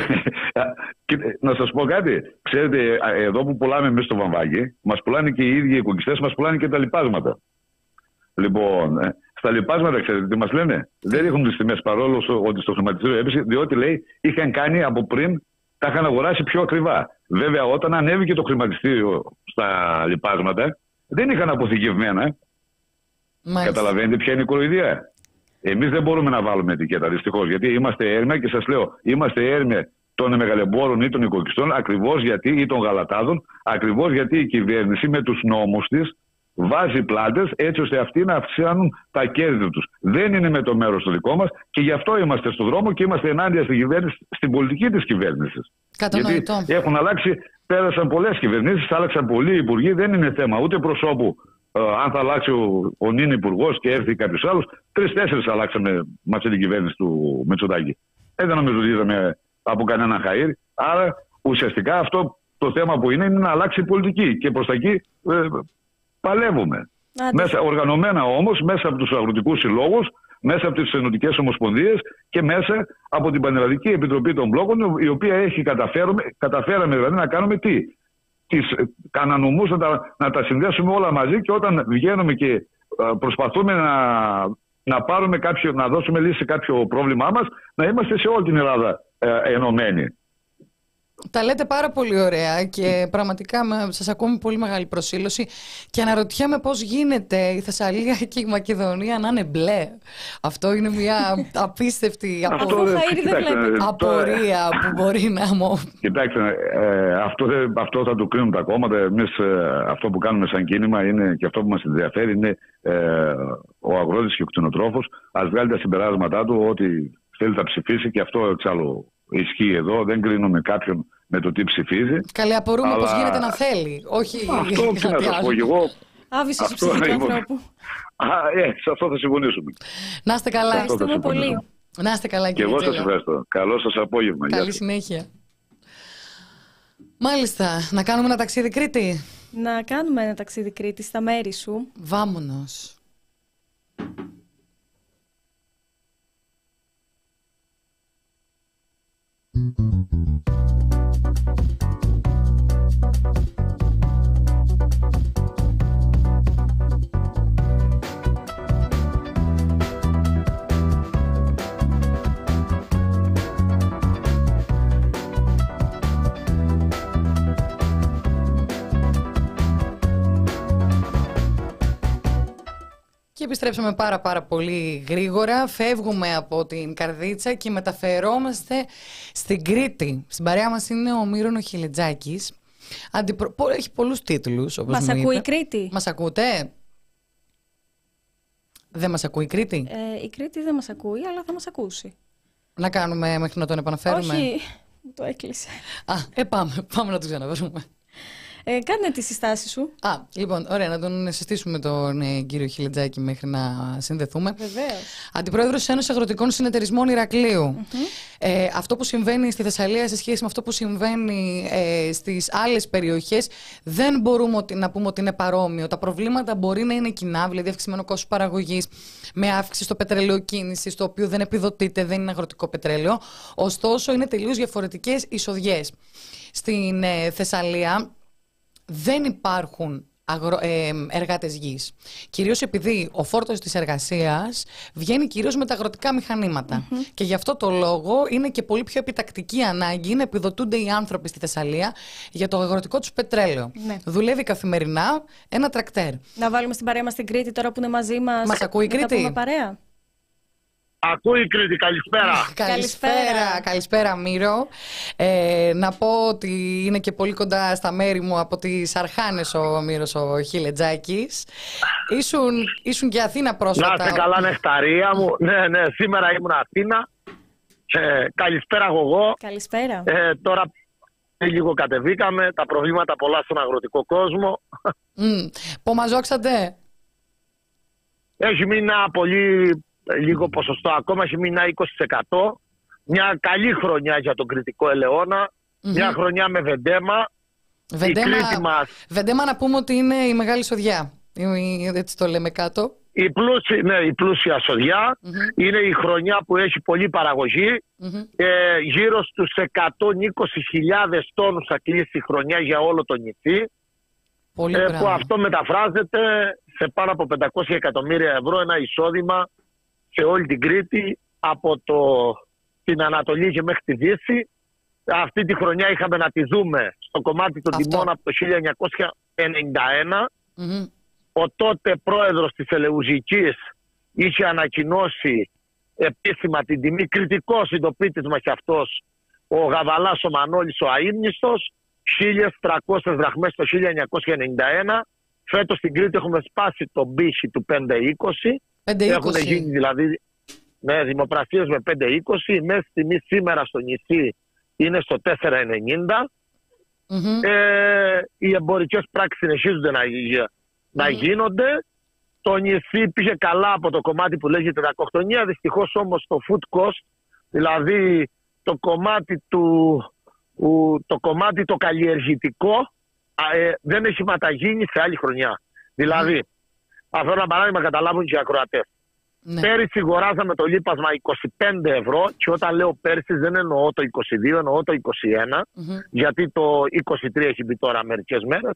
Να σας πω κάτι. Ξέρετε, εδώ που πουλάμε εμείς στο βαμβάκι, μας πουλάνε και οι ίδιοι οι κοκκιστές, μας πουλάνε και τα λιπάσματα. Λοιπόν, στα λιπάσματα, ξέρετε τι μας λένε? Δεν ρίχνουν τις τιμές παρόλο ότι στο χρηματιστήριο έπεσε, διότι λέει είχαν κάνει από πριν, τα είχαν αγοράσει πιο ακριβά. Βέβαια, όταν ανέβηκε το χρηματιστήριο στα λιπάσματα, δεν είχαν αποθηκευμένα. Μάλιστα. Καταλαβαίνετε ποια είναι η κοροϊδία? Εμείς δεν μπορούμε να βάλουμε ετικέτα, δυστυχώς, γιατί είμαστε έρμεα και σας λέω, είμαστε έρμεα των μεγαλεμπόρων ή των οικοκυστών, ακριβώς γιατί, ή των γαλατάδων, ακριβώς γιατί η κυβέρνηση με τους νόμους της βάζει πλάτες έτσι ώστε αυτοί να αυξάνουν τα κέρδη τους. Δεν είναι με το μέρος το δικό μας και γι' αυτό είμαστε στον δρόμο και είμαστε ενάντια στην κυβέρνηση, στην πολιτική της κυβέρνησης. Κατανοητό. Γιατί έχουν αλλάξει, πέρασαν πολλές κυβερνήσεις, άλλαξαν πολλοί υπουργοί, δεν είναι θέμα ούτε προσώπου. Uh, αν θα αλλάξει ο, ο νυν υπουργός και έρθει κάποιος άλλος, τρεις-τέσσερις αλλάξαμε με αυτή την κυβέρνηση του Μητσοτάκη. Ε, δεν νομίζω ότι είδαμε από κανέναν χαΐρ. Άρα ουσιαστικά αυτό το θέμα που είναι είναι να αλλάξει η πολιτική και προς τα εκεί ε, παλεύουμε. Μέσα, οργανωμένα όμως μέσα από τους αγροτικούς συλλόγους, μέσα από τις ενωτικές ομοσπονδίες και μέσα από την Πανελλαδική Επιτροπή των Μπλόκων, η οποία έχει καταφέρουμε, καταφέραμε δηλαδή να κάνουμε τι? Τις κανανομούς να τα, να τα συνδέσουμε όλα μαζί και όταν βγαίνουμε και προσπαθούμε να, να, πάρουμε κάποιο, να δώσουμε λύση σε κάποιο πρόβλημά μας, να είμαστε σε όλη την Ελλάδα ε, ενωμένοι. Τα λέτε πάρα πολύ ωραία και πραγματικά σας ακούω με πολύ μεγάλη προσήλωση και αναρωτιέμαι πώς γίνεται η Θεσσαλία και η Μακεδονία να είναι μπλε. Αυτό είναι μια απίστευτη αυτό, απορία που μπορεί να μου... Κοιτάξτε, ε, αυτό, αυτό θα το κρίνουν τα κόμματα. Εμείς ε, αυτό που κάνουμε σαν κίνημα είναι, και αυτό που μας ενδιαφέρει είναι ε, ο αγρότης και ο κτηνοτρόφος. Ας βγάλει τα συμπεράσματά του ότι θέλει να ψηφίσει και αυτό εξάλλου ισχύει εδώ, δεν κρίνουμε κάποιον με το τι ψηφίζει. Καλή, απορούμε αλλά... πώς γίνεται να θέλει. Όχι αυτό τι να σας πω και εγώ. Άβυσος ψυχή του ανθρώπου. Α, ε, σε αυτό θα συμφωνήσουμε. Να είστε καλά. Ευχαριστούμε πολύ. Να είστε καλά, κύριε. Και εγώ σας ευχαριστώ. Καλό σας απόγευμα. Καλή συνέχεια. Μάλιστα, να κάνουμε ένα ταξίδι Κρήτη. Να κάνουμε ένα ταξίδι Κρήτη στα μέρη σου. Βάμονος. Και επιστρέψαμε πάρα πάρα πολύ γρήγορα. Φεύγουμε από την Καρδίτσα και μεταφερόμαστε στην Κρήτη. Στην παρέα μας είναι ο Μύρον ο Χιλετζάκης. Αντιπρο... Έχει πολλούς τίτλους, όπως μας μου ακούει είπε. η Κρήτη. Μας ακούτε? Δεν μας ακούει η Κρήτη? Ε, η Κρήτη δεν μας ακούει, αλλά θα μας ακούσει. Να κάνουμε μέχρι να τον επαναφέρουμε? Όχι, μου το έκλεισε. Α, ε, πάμε, πάμε να τον ξαναβρούμε. Ε, κάνε τη συστάση σου. Α, λοιπόν, ωραία, να τον συστήσουμε τον ε, κύριο Χιλετζάκη μέχρι να συνδεθούμε. Βεβαίως. Αντιπρόεδρος της Ένωσης Αγροτικών Συνεταιρισμών Ηρακλείου. Mm-hmm. Ε, αυτό που συμβαίνει στη Θεσσαλία σε σχέση με αυτό που συμβαίνει ε, στις άλλες περιοχές δεν μπορούμε ότι, να πούμε ότι είναι παρόμοιο. Τα προβλήματα μπορεί να είναι κοινά, δηλαδή αυξημένο κόστος παραγωγής με αύξηση στο πετρελαιοκίνηση, το οποίο δεν επιδοτείται, δεν είναι αγροτικό πετρέλαιο. Ωστόσο, είναι τελείως διαφορετικές εισοδιές. Στην ε, Θεσσαλία δεν υπάρχουν αγρο... ε, εργάτες γης. Κυρίως επειδή ο φόρτος της εργασίας βγαίνει κυρίως με τα αγροτικά μηχανήματα. Mm-hmm. Και γι' αυτό το λόγο είναι και πολύ πιο επιτακτική ανάγκη να επιδοτούνται οι άνθρωποι στη Θεσσαλία για το αγροτικό τους πετρέλαιο. Ναι. Δουλεύει καθημερινά ένα τρακτέρ. Να βάλουμε στην παρέα μας την Κρήτη τώρα που είναι μαζί μας. Μας ακούει η Κρήτη? πούμε παρέα. Ακούει η Κρήτη, καλησπέρα. Καλησπέρα, καλησπέρα Μύρο. Ε, να πω ότι είναι και πολύ κοντά στα μέρη μου από τις Αρχάνες ο Μύρος ο Χιλετζάκης. Ήσουν, ήσουν και Αθήνα πρόσφατα. Να είστε καλά, νεκταρία μου. Ναι, ναι, σήμερα ήμουν Αθήνα. Ε, καλησπέρα εγώ. Καλησπέρα. Ε, τώρα λίγο κατεβήκαμε, τα προβλήματα πολλά στον αγροτικό κόσμο. Mm. Πού μαζόξατε? Έχει μείνει ένα πολύ λίγο ποσοστό ακόμα, έχει μείνει ένα είκοσι τοις εκατό. Μια καλή χρονιά για τον κρητικό ελαιόνα. Mm-hmm. Μια χρονιά με βεντέμα. Βεντέμα, μας... βεντέμα να πούμε ότι είναι η μεγάλη σοδιά. Έτσι το λέμε κάτω. Η πλούσια, ναι, η πλούσια σοδιά. Mm-hmm. Είναι η χρονιά που έχει πολλή παραγωγή. Mm-hmm. Ε, γύρω στους εκατόν είκοσι χιλιάδες τόνους θα κλείσει η χρονιά για όλο το νησί. Πολύ ε, που αυτό μεταφράζεται σε πάνω από πεντακόσια εκατομμύρια ευρώ, ένα εισόδημα σε όλη την Κρήτη, από το, την Ανατολή και μέχρι τη Δύση. Αυτή τη χρονιά είχαμε να τη δούμε στο κομμάτι των αυτό. τιμών από το χίλια εννιακόσια ενενήντα ένα. Mm-hmm. Ο τότε πρόεδρος της Ελεουζικής είχε ανακοινώσει επίσημα την τιμή, κριτικός συντοπίτης μας και αυτός, ο Γαβαλάς ο Μανώλης ο Αείμνηστος, χίλιες τριακόσιες δραχμές το χίλια εννιακόσια ενενήντα ένα. Φέτος στην Κρήτη έχουμε σπάσει τον πύχη του πέντε είκοσι. Έχουν γίνει δηλαδή ναι, δημοπρασίες με πέντε είκοσι. Η μέση τιμή σήμερα στο νησί είναι στο τέσσερα ενενήντα. Mm-hmm. Ε, οι εμπορικές πράξεις συνεχίζονται να, να mm-hmm. γίνονται. Το νησί πήγε καλά από το κομμάτι που λέγεται δακοκτονία. Δυστυχώς όμως το food cost, δηλαδή το κομμάτι, του, το, κομμάτι το καλλιεργητικό, ε, δεν έχει ματαγίνει σε άλλη χρονιά. Δηλαδή, mm-hmm. αυτό ένα παράδειγμα καταλάβουν και οι ακροατές. Ναι. Πέρυσι αγοράζαμε το λίπασμα είκοσι πέντε ευρώ και όταν λέω πέρυσι δεν εννοώ το είκοσι δύο, εννοώ το είκοσι ένα, mm-hmm. γιατί το είκοσι τρία έχει μπει τώρα μερικές μέρες.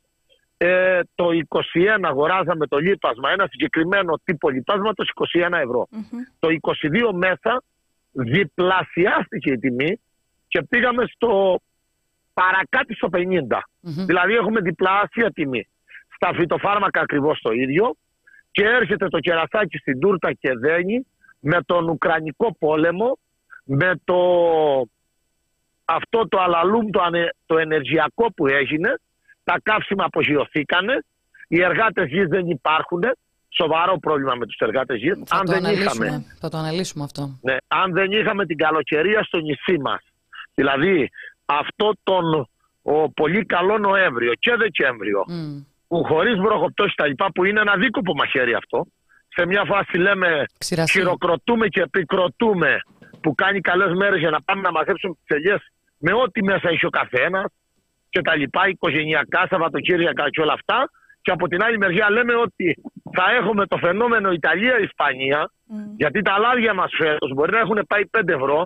Ε, το είκοσι ένα αγοράζαμε το λίπασμα, ένα συγκεκριμένο τύπο λίπασματος είκοσι ένα ευρώ. Mm-hmm. Το είκοσι δύο μέσα διπλασιάστηκε η τιμή και πήγαμε στο παρακάτω στο πενήντα. Mm-hmm. Δηλαδή έχουμε διπλάσια τιμή. Στα φυτοφάρμακα ακριβώς το ίδιο. Και έρχεται το κερασάκι στην τούρτα και δένει με τον Ουκρανικό πόλεμο, με το αυτό το αλαλούμ, το, ανε, το ενεργειακό που έγινε, τα καύσιμα απογειωθήκανε, οι εργάτες γης δεν υπάρχουν, σοβαρό πρόβλημα με τους εργάτες γης. Θα, αν το, δεν είχαμε, θα το αναλύσουμε αυτό. Ναι, αν δεν είχαμε την καλοκαιρία στο νησί μας, δηλαδή αυτό τον ο, πολύ καλό Νοέμβριο και Δεκέμβριο, mm. που χωρίς βροχοπτώσεις τα λοιπά, που είναι ένα δίκοπο μαχαίρι αυτό. Σε μια φάση λέμε Ξηρασία. χειροκροτούμε και επικροτούμε, που κάνει καλές μέρες για να πάμε να μαζέψουμε τις ελιές με ό,τι μέσα έχει ο καθένας και τα λοιπά, οικογενειακά, Σαββατοκύριακα και όλα αυτά. Και από την άλλη μεριά λέμε ότι θα έχουμε το φαινόμενο Ιταλία-Ισπανία, mm. γιατί τα λάδια μας φέτος μπορεί να έχουν πάει πέντε ευρώ,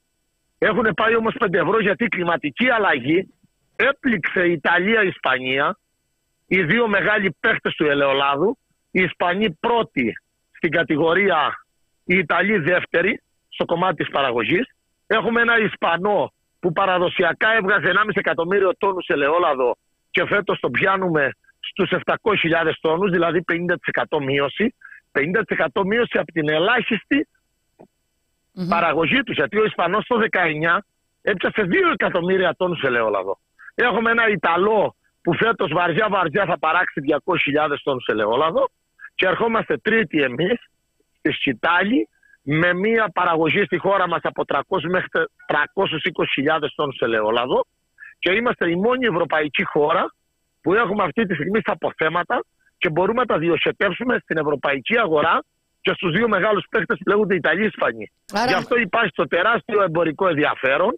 έχουν πάει όμως πέντε ευρώ γιατί η κλιματική αλλαγή έπληξε Ιταλία-Ισπανία. Οι δύο μεγάλοι παίχτες του ελαιολάδου, οι Ισπανοί πρώτοι στην κατηγορία, οι Ιταλοί δεύτεροι στο κομμάτι της παραγωγής. Έχουμε ένα Ισπανό που παραδοσιακά έβγαζε ενάμιση εκατομμύριο τόνους ελαιόλαδο και φέτος το πιάνουμε στους επτακόσιες χιλιάδες τόνους, δηλαδή πενήντα τοις εκατό μείωση. πενήντα τοις εκατό μείωση από την ελάχιστη mm-hmm. παραγωγή του, γιατί ο Ισπανός το δεκαεννιά έπιασε δύο εκατομμύρια τόνους ελαιόλαδο. Έχουμε ένα Ιταλό που φέτος βαριά βαριά θα παράξει διακόσιες χιλιάδες τόνους ελαιόλαδο και ερχόμαστε τρίτη εμείς στη Σκητάλη με μια παραγωγή στη χώρα μας από τριακόσιες μέχρι τριακόσιες είκοσι χιλιάδες τόνους ελαιόλαδο και είμαστε η μόνη ευρωπαϊκή χώρα που έχουμε αυτή τη στιγμή στα αποθέματα και μπορούμε να τα διοχετεύσουμε στην ευρωπαϊκή αγορά και στους δύο μεγάλους παίκτες που λέγονται Ιταλοί Ισπανοί. Άρα... Γι' αυτό υπάρχει το τεράστιο εμπορικό ενδιαφέρον.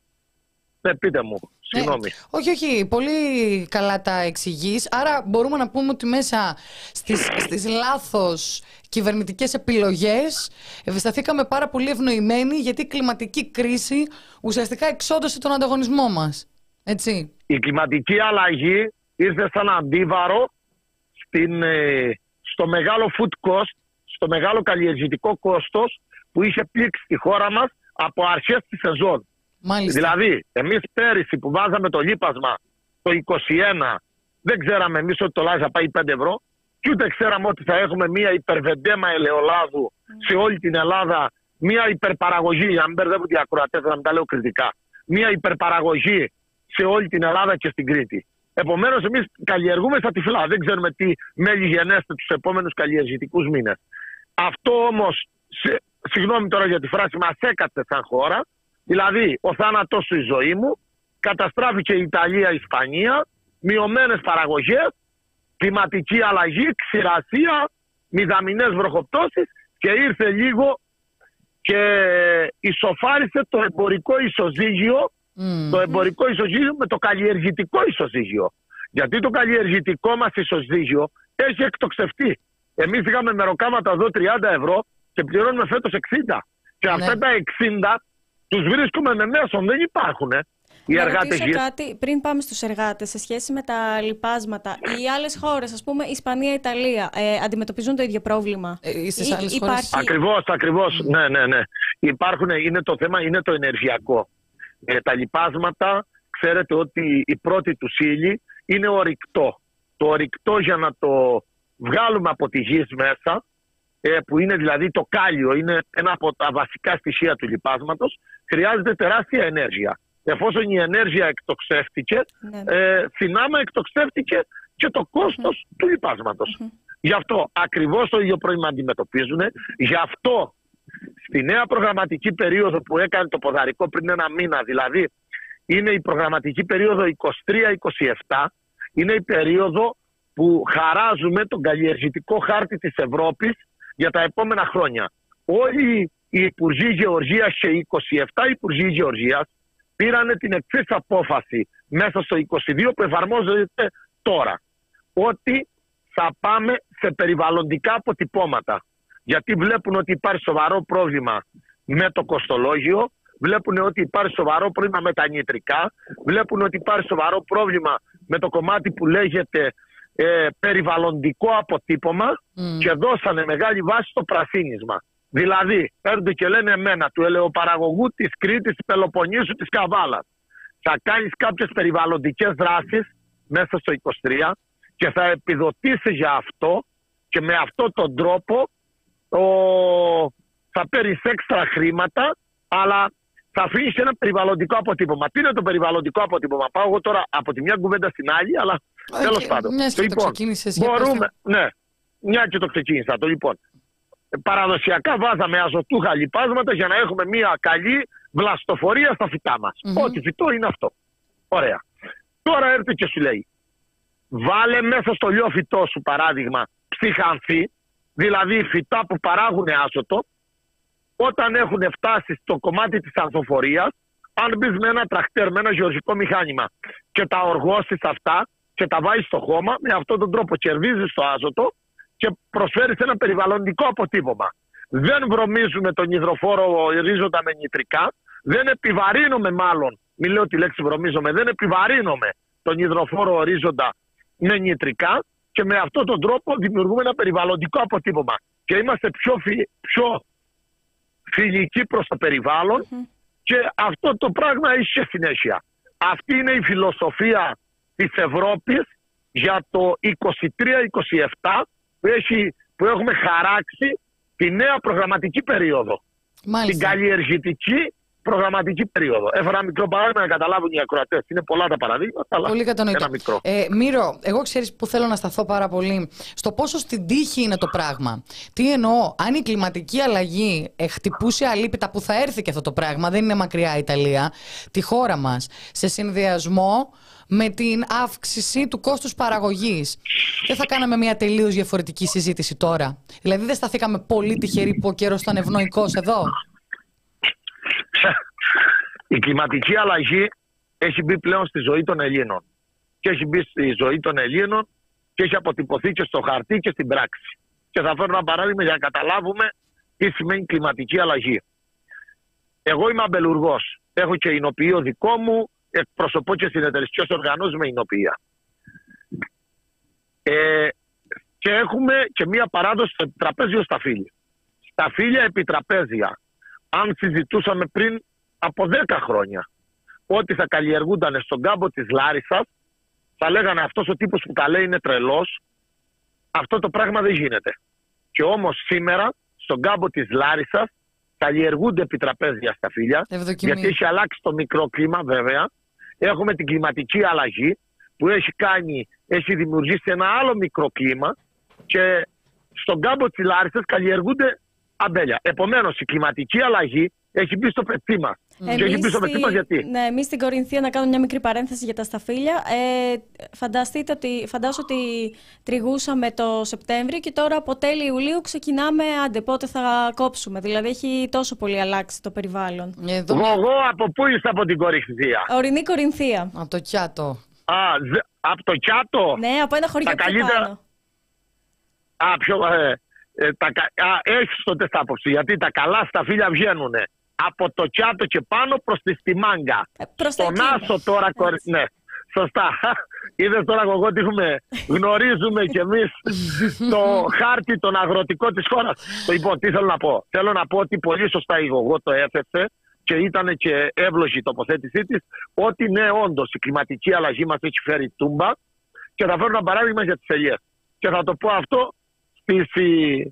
Ναι, πείτε μου. Συγγνώμη. Ε, όχι, όχι. Πολύ καλά τα εξηγείς. Άρα μπορούμε να πούμε ότι μέσα στις, στις λάθος κυβερνητικές επιλογές ευσταθήκαμε πάρα πολύ ευνοημένοι, γιατί η κλιματική κρίση ουσιαστικά εξόντωσε τον ανταγωνισμό μας. Έτσι. Η κλιματική αλλαγή ήρθε σαν αντίβαρο στην, στο μεγάλο food cost, στο μεγάλο καλλιεργητικό κόστος που είχε πλήξει τη χώρα μας από αρχές της σεζόν. Μάλιστα. Δηλαδή, εμείς πέρυσι που βάζαμε το λίπασμα το είκοσι ένα, δεν ξέραμε εμείς ότι το λάδι θα πάει πέντε ευρώ και ούτε ξέραμε ότι θα έχουμε μια υπερβεντέμα ελαιολάδου mm. σε όλη την Ελλάδα, μια υπερπαραγωγή, για να μην μπερδεύουν οι ακροατές, να μην τα λέω κριτικά, μια υπερπαραγωγή σε όλη την Ελλάδα και στην Κρήτη. Επομένως, εμείς καλλιεργούμε στα τυφλά. Δεν ξέρουμε τι μέλη γενέστε τους επόμενους καλλιεργητικούς μήνες. Αυτό όμως, σε, συγγνώμη τώρα για τη φράση, μας έκατσε σαν χώρα. Δηλαδή, ο θάνατός σου η ζωή μου, καταστράφηκε η Ιταλία, η Ισπανία, μειωμένες παραγωγές, κλιματική αλλαγή, ξηρασία, μηδαμινές βροχοπτώσεις και ήρθε λίγο και ισοφάρισε το εμπορικό ισοζύγιο, mm. το εμπορικό ισοζύγιο με το καλλιεργητικό ισοζύγιο. Γιατί το καλλιεργητικό μας ισοζύγιο έχει εκτοξευτεί. Εμείς είχαμε μεροκάματα εδώ τριάντα ευρώ και πληρώνουμε φέτος εξήντα. Και ναι. αυτά τα εξήντα τους βρίσκουμε με μέσον, δεν υπάρχουν. Ε. Οι να εργάτες ρωτήσω κάτι πριν πάμε στους εργάτες σε σχέση με τα λιπάσματα. Οι άλλες χώρες, ας πούμε Ισπανία, Ιταλία, ε, αντιμετωπίζουν το ίδιο πρόβλημα? Ε, στις άλλες Υ, χώρες. υπάρχει... Ακριβώς, ακριβώς. Mm. Ναι, ναι, ναι. Υπάρχουν, είναι το θέμα, είναι το ενεργειακό. Ε, τα λιπάσματα, ξέρετε ότι η πρώτη του ύλη είναι ορυκτό. Το ορυκτό για να το βγάλουμε από τη γη μέσα, ε, που είναι δηλαδή το κάλιο, είναι ένα από τα βασικά στοιχεία του λιπάσματος, χρειάζεται τεράστια ενέργεια. Εφόσον η ενέργεια εκτοξεύτηκε, ναι. ε, συνάμα εκτοξεύτηκε και το κόστος mm-hmm. του λιπάσματος. Mm-hmm. Γι' αυτό ακριβώς το ίδιο πρόβλημα αντιμετωπίζουν. Γι' αυτό στη νέα προγραμματική περίοδο που έκανε το ποδαρικό πριν ένα μήνα, δηλαδή είναι η προγραμματική περίοδο είκοσι τρία είκοσι επτά, είναι η περίοδο που χαράζουμε τον καλλιεργητικό χάρτη της Ευρώπης για τα επόμενα χρόνια. Όλοι οι Υπουργοί Γεωργίας και οι είκοσι επτά Υπουργοί Γεωργίας πήραν την εξής απόφαση μέσα στο είκοσι δύο που εφαρμόζεται τώρα. Ότι θα πάμε σε περιβαλλοντικά αποτυπώματα. Γιατί βλέπουν ότι υπάρχει σοβαρό πρόβλημα με το κοστολόγιο, βλέπουν ότι υπάρχει σοβαρό πρόβλημα με τα νητρικά, βλέπουν ότι υπάρχει σοβαρό πρόβλημα με το κομμάτι που λέγεται ε, περιβαλλοντικό αποτύπωμα mm. και δώσανε μεγάλη βάση στο πρασίνισμα. Δηλαδή, παίρνουν και λένε εμένα, του ελαιοπαραγωγού της Κρήτης, της Πελοποννήσου, της Καβάλας. Θα κάνεις κάποιες περιβαλλοντικές δράσεις μέσα στο είκοσι τρία και θα επιδοτήσει για αυτό και με αυτόν τον τρόπο ο... θα παίρνεις έξτρα χρήματα, αλλά θα αφήνεις ένα περιβαλλοντικό αποτύπωμα. Τι είναι το περιβαλλοντικό αποτύπωμα? Πάω εγώ τώρα από τη μια κουβέντα στην άλλη, αλλά okay, τέλος πάντων. Μια και λοιπόν, το ξεκίνησες, μπορούμε, ναι, μια και το ξεκίνησα το λοιπόν. Παραδοσιακά βάζαμε αζωτούχα λιπάσματα για να έχουμε μια καλή βλαστοφορία στα φυτά μας. Mm-hmm. Ό,τι φυτό είναι αυτό. Ωραία. Τώρα έρθει και σου λέει, βάλε μέσα στο λιό φυτό σου παράδειγμα ψυχανθή, δηλαδή φυτά που παράγουν άζωτο, όταν έχουν φτάσει στο κομμάτι της ανθοφορίας, αν μπεις με ένα τρακτέρ, με ένα γεωργικό μηχάνημα και τα οργώσεις αυτά και τα βάζεις στο χώμα, με αυτόν τον τρόπο κερδίζεις το άζωτο και προσφέρεις ένα περιβαλλοντικό αποτύπωμα. Δεν βρωμίζουμε τον υδροφόρο ορίζοντα με νητρικά, δεν επιβαρύνουμε μάλλον, μην λέω τη λέξη βρωμίζομαι, δεν επιβαρύνουμε τον υδροφόρο ορίζοντα με νητρικά και με αυτόν τον τρόπο δημιουργούμε ένα περιβαλλοντικό αποτύπωμα και είμαστε πιο, φι, πιο φιλικοί προς το περιβάλλον mm-hmm. και αυτό το πράγμα έχει και συνέχεια. Αυτή είναι η φιλοσοφία της Ευρώπης για το είκοσι τρία είκοσι επτά που, έχει, που έχουμε χαράξει τη νέα προγραμματική περίοδο. Μάλιστα. Την καλλιεργητική προγραμματική περίοδο. Έφερα ένα μικρό παράδειγμα να καταλάβουν οι ακροατές. Είναι πολλά τα παραδείγματα, αλλά πολύ ένα μικρό. Ε, Μύρο, εγώ ξέρεις που θέλω να σταθώ πάρα πολύ. Στο πόσο στην τύχη είναι το πράγμα. Τι εννοώ, αν η κλιματική αλλαγή χτυπούσε αλίπητα, που θα έρθει και αυτό το πράγμα, δεν είναι μακριά η Ιταλία, τη χώρα μας, σε συνδυασμό με την αύξηση του κόστους παραγωγής, δεν θα κάναμε μια τελείως διαφορετική συζήτηση τώρα? Δηλαδή δεν σταθήκαμε πολύ τυχεροί που ο καιρός ήταν ευνοϊκός εδώ? Η κλιματική αλλαγή έχει μπει πλέον στη ζωή των Ελλήνων. Και έχει μπει στη ζωή των Ελλήνων και έχει αποτυπωθεί και στο χαρτί και στην πράξη. Και θα φέρω ένα παράδειγμα για να καταλάβουμε τι σημαίνει κλιματική αλλαγή. Εγώ είμαι αμπελουργός. Έχω και εινοποιείο δικό μου, εκπροσωπώ και συνεταιριστικές οργανώσεις με εινοποιία. Ε, και έχουμε και μία παράδοση στο επιτραπέζιο στα Φίλια. Στα Φίλια επιτραπέζια, αν συζητούσαμε πριν από δέκα χρόνια ότι θα καλλιεργούνταν στον κάμπο της Λάρισσας, θα λέγανε αυτός ο τύπος που τα λέει είναι τρελός, αυτό το πράγμα δεν γίνεται. Και όμως σήμερα στον κάμπο της Λάρισσας καλλιεργούνται επιτραπέζια στα Φίλια, Ευδοκιμή. γιατί έχει αλλάξει το μικροκλίμα βέβαια. Έχουμε την κλιματική αλλαγή που έχει κάνει, έχει δημιουργήσει ένα άλλο μικροκλίμα και στον κάμπο της Λάρισσας καλλιεργούνται αμπέλια. Επομένως η κλιματική αλλαγή έχει μπει στο πετσί μας. Εμείς Και έχει μπει στο πετσί μας γιατί. Ναι, εμείς στην Κορινθία, να κάνω μια μικρή παρένθεση για τα σταφύλια. Ε, φανταστείτε ότι, φαντάσου ότι τριγούσαμε το Σεπτέμβριο και τώρα από τέλη Ιουλίου ξεκινάμε, άντε πότε θα κόψουμε. Δηλαδή έχει τόσο πολύ αλλάξει το περιβάλλον. Εδώ... Εγώ από πού είσαι από την Κορινθία? Ορεινή Κορινθία. Από το Κιάτο. Α, ζε, από το Κιάτο. Ναι, από ένα χωριό Τα πιο καλύτερα- πάνω. Α, πιο, ε, ε, τα, κα- α, έχεις τότε τα άποψη, γιατί τα καλά σταφύλια βγαίνουν από το Κιάτο και πάνω προς τη Στιμάγκα. Ε, προς τα Στον εκεί. Άσο τώρα, κορι... ναι, σωστά. Είδες τώρα εγώ τι έχουμε, γνωρίζουμε κι εμείς το χάρτη τον αγροτικό της χώρας. Λοιπόν, τι θέλω να πω. Θέλω να πω ότι πολύ σωστά η Γογό το έθεσε και ήταν και εύλογη η τοποθέτησή της, ότι ναι, όντως η κλιματική αλλαγή μας έχει φέρει τούμπα και θα φέρω ένα παράδειγμα για τις ελιές. Και θα το πω αυτό στη, στη,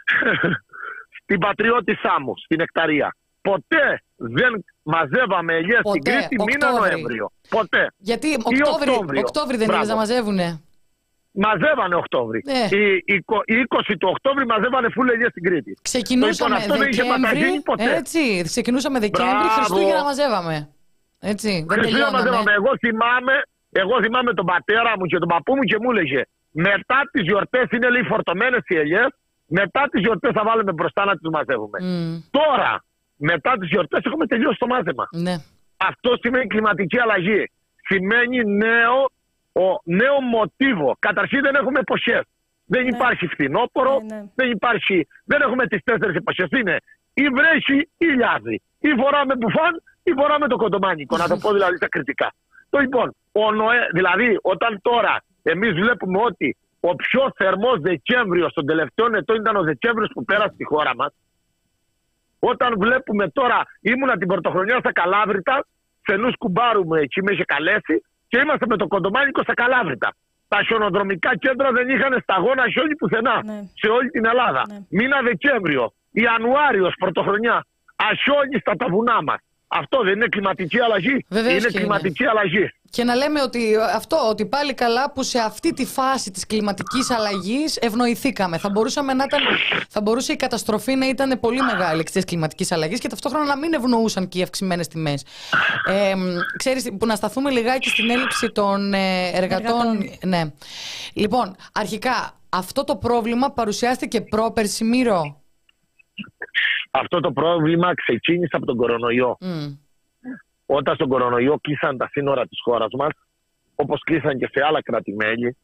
στην πατριώτησά μου, στην Εκταρία. Ποτέ δεν μαζεύαμε ελιές στην Ποτέ, Κρήτη μήνα Οκτώβρη. Νοέμβριο. Ποτέ. Γιατί Ή Οκτώβρη, Οκτώβριο. Οκτώβρη δεν Μπράβο. είδες να μαζεύουνε. Μαζεύανε Οκτώβρη. Ναι. Οι, οι, οι είκοσι του Οκτώβρη μαζεύανε φούλε ελιές στην Κρήτη. Ξεκινούσαμε Λοιπόν, αυτό δεν είχε Δεκέμβρη. παταγίνει ποτέ. Έτσι, ξεκινούσαμε Δεκέμβρη, Μπράβο. Χριστούγεννα μαζεύαμε. Έτσι, δεν Χριστούγεννα μαζεύαμε. τελειώναμε. Εγώ θυμάμαι, εγώ θυμάμαι τον πατέρα μου και τον παππού μου και μου έλεγε μετά τις γιορτές είναι λέει φορτωμένες οι ελιές, μετά τις γιορτές θα βάλουμε μπροστά να τις μαζεύουμε. Μμ, Τώρα, μετά τις γιορτές έχουμε τελειώσει το μάζεμα. ναι. Αυτό σημαίνει κλιματική αλλαγή. Σημαίνει νέο, ο, νέο μοτίβο. Καταρχήν δεν έχουμε εποχές. Δεν Ναι. υπάρχει φθινόπωρο, Ναι, ναι. δεν υπάρχει, δεν έχουμε τις τέσσερις εποχές. Είναι ή βρέχει ή λιάζει. Ή φοράμε μπουφάν ή φοράμε το κοντομάνικο. Να το πω δηλαδή στα κριτικά. Το λοιπόν, ο Νοέ, δηλαδή όταν τώρα εμείς βλέπουμε ότι ο πιο θερμός Δεκέμβριος των τελευταίων ετών ήταν ο Δεκέμβριος που πέρασε στη χώρα μας. Όταν βλέπουμε τώρα, ήμουνα την πρωτοχρονιά στα Καλάβρητα, σε νους κουμπάρου μου εκεί με είχε καλέσει και είμαστε με το κοντομάνικο στα Καλάβρητα. Τα χιονοδρομικά κέντρα δεν είχαν σταγόνα χιόνι πουθενά Ναι. σε όλη την Ελλάδα. Ναι. Μήνα Δεκέμβριο, Ιανουάριος, πρωτοχρονιά, αχιόνιστα τα βουνά μας. Αυτό δεν είναι κλιματική αλλαγή? Βεβαίως Είναι και κλιματική αλλαγή. Και να λέμε ότι αυτό, ότι πάλι καλά που σε αυτή τη φάση της κλιματικής αλλαγής ευνοηθήκαμε. Θα, μπορούσαμε να ήταν, θα μπορούσε η καταστροφή να ήταν πολύ μεγάλη εξ της κλιματικής αλλαγής και ταυτόχρονα να μην ευνοούσαν και οι αυξημένες τιμές. Ε, ξέρεις, που να σταθούμε λιγάκι στην έλλειψη των ε, εργατών. Εργατών. Ναι. Λοιπόν, αρχικά, αυτό το πρόβλημα παρουσιάστηκε πρόπερση, Μύρο. Αυτό το πρόβλημα ξεκίνησε από τον κορονοϊό. Μμ. Όταν στον κορονοϊό κλείσαν τα σύνορα της χώρας μας, όπως κλείσαν και σε άλλα κράτη-μέλη,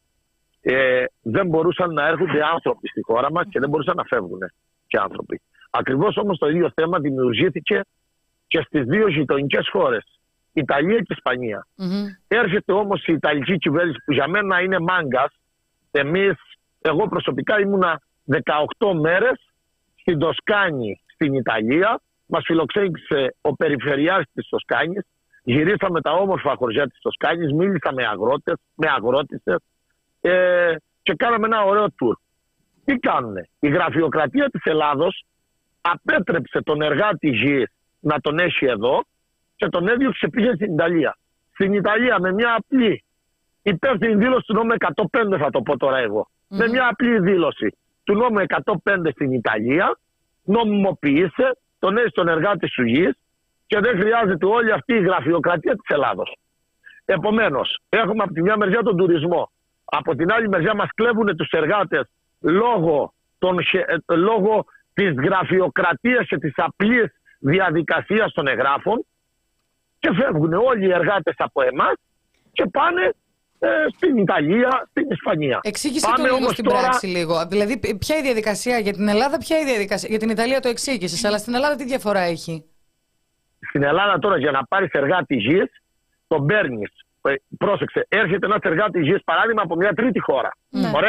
ε, δεν μπορούσαν να έρχονται άνθρωποι στη χώρα μας και δεν μπορούσαν να φεύγουν και άνθρωποι. Ακριβώς όμως το ίδιο θέμα δημιουργήθηκε και στις δύο γειτονικές χώρες, Ιταλία και Ισπανία. Μμμ. Έρχεται όμως η Ιταλική κυβέρνηση που για μένα είναι μάγκας. Εμείς, εγώ προσωπικά ήμουνα δεκαοκτώ μέρες στην Τοσκάνη, στην Ιταλία. Μας φιλοξένησε ο περιφερειάρχης της Τοσκάνης. Γυρίσαμε τα όμορφα χωριά της Τοσκάνης, μίλησα με αγρότες, με αγρότησες ε, και κάναμε ένα ωραίο tour. Τι κάνουνε? Η γραφειοκρατία της Ελλάδος απέτρεψε τον εργάτη γης να τον έχει εδώ και τον έδιωξε πήγε στην Ιταλία. Στην Ιταλία με μια απλή υπεύθυνη δήλωση του νόμου εκατόν πέντε, θα το πω τώρα εγώ. Mm-hmm. Με μια απλή δήλωση του νόμου εκατόν πέντε στην Ιταλία, νομιμοποίησε, τον έχει τον εργάτη σου γης και δεν χρειάζεται όλη αυτή η γραφειοκρατία της Ελλάδος. Επομένως, έχουμε από τη μια μεριά τον τουρισμό. Από την άλλη μεριά μας κλέβουν τους εργάτες λόγω, των, λόγω της γραφειοκρατίας και της απλής διαδικασίας των εγγράφων και φεύγουν όλοι οι εργάτες από εμάς και πάνε ε, στην Ιταλία, στην Ισπανία. Εξήγησε Πάμε το λίγο όμως στην τώρα... πράξη λίγο. Δηλαδή, ποια είναι η διαδικασία για την Ελλάδα, ποια είναι η διαδικασία. Για την Ιταλία το εξήγησες, αλλά στην Ελλάδα τι διαφορά έχει? Στην Ελλάδα τώρα για να πάρεις εργάτη γης, τον παίρνεις. Ε, πρόσεξε, έρχεται ένας εργάτης γης παράδειγμα από μια τρίτη χώρα. Ναι. Ωραία.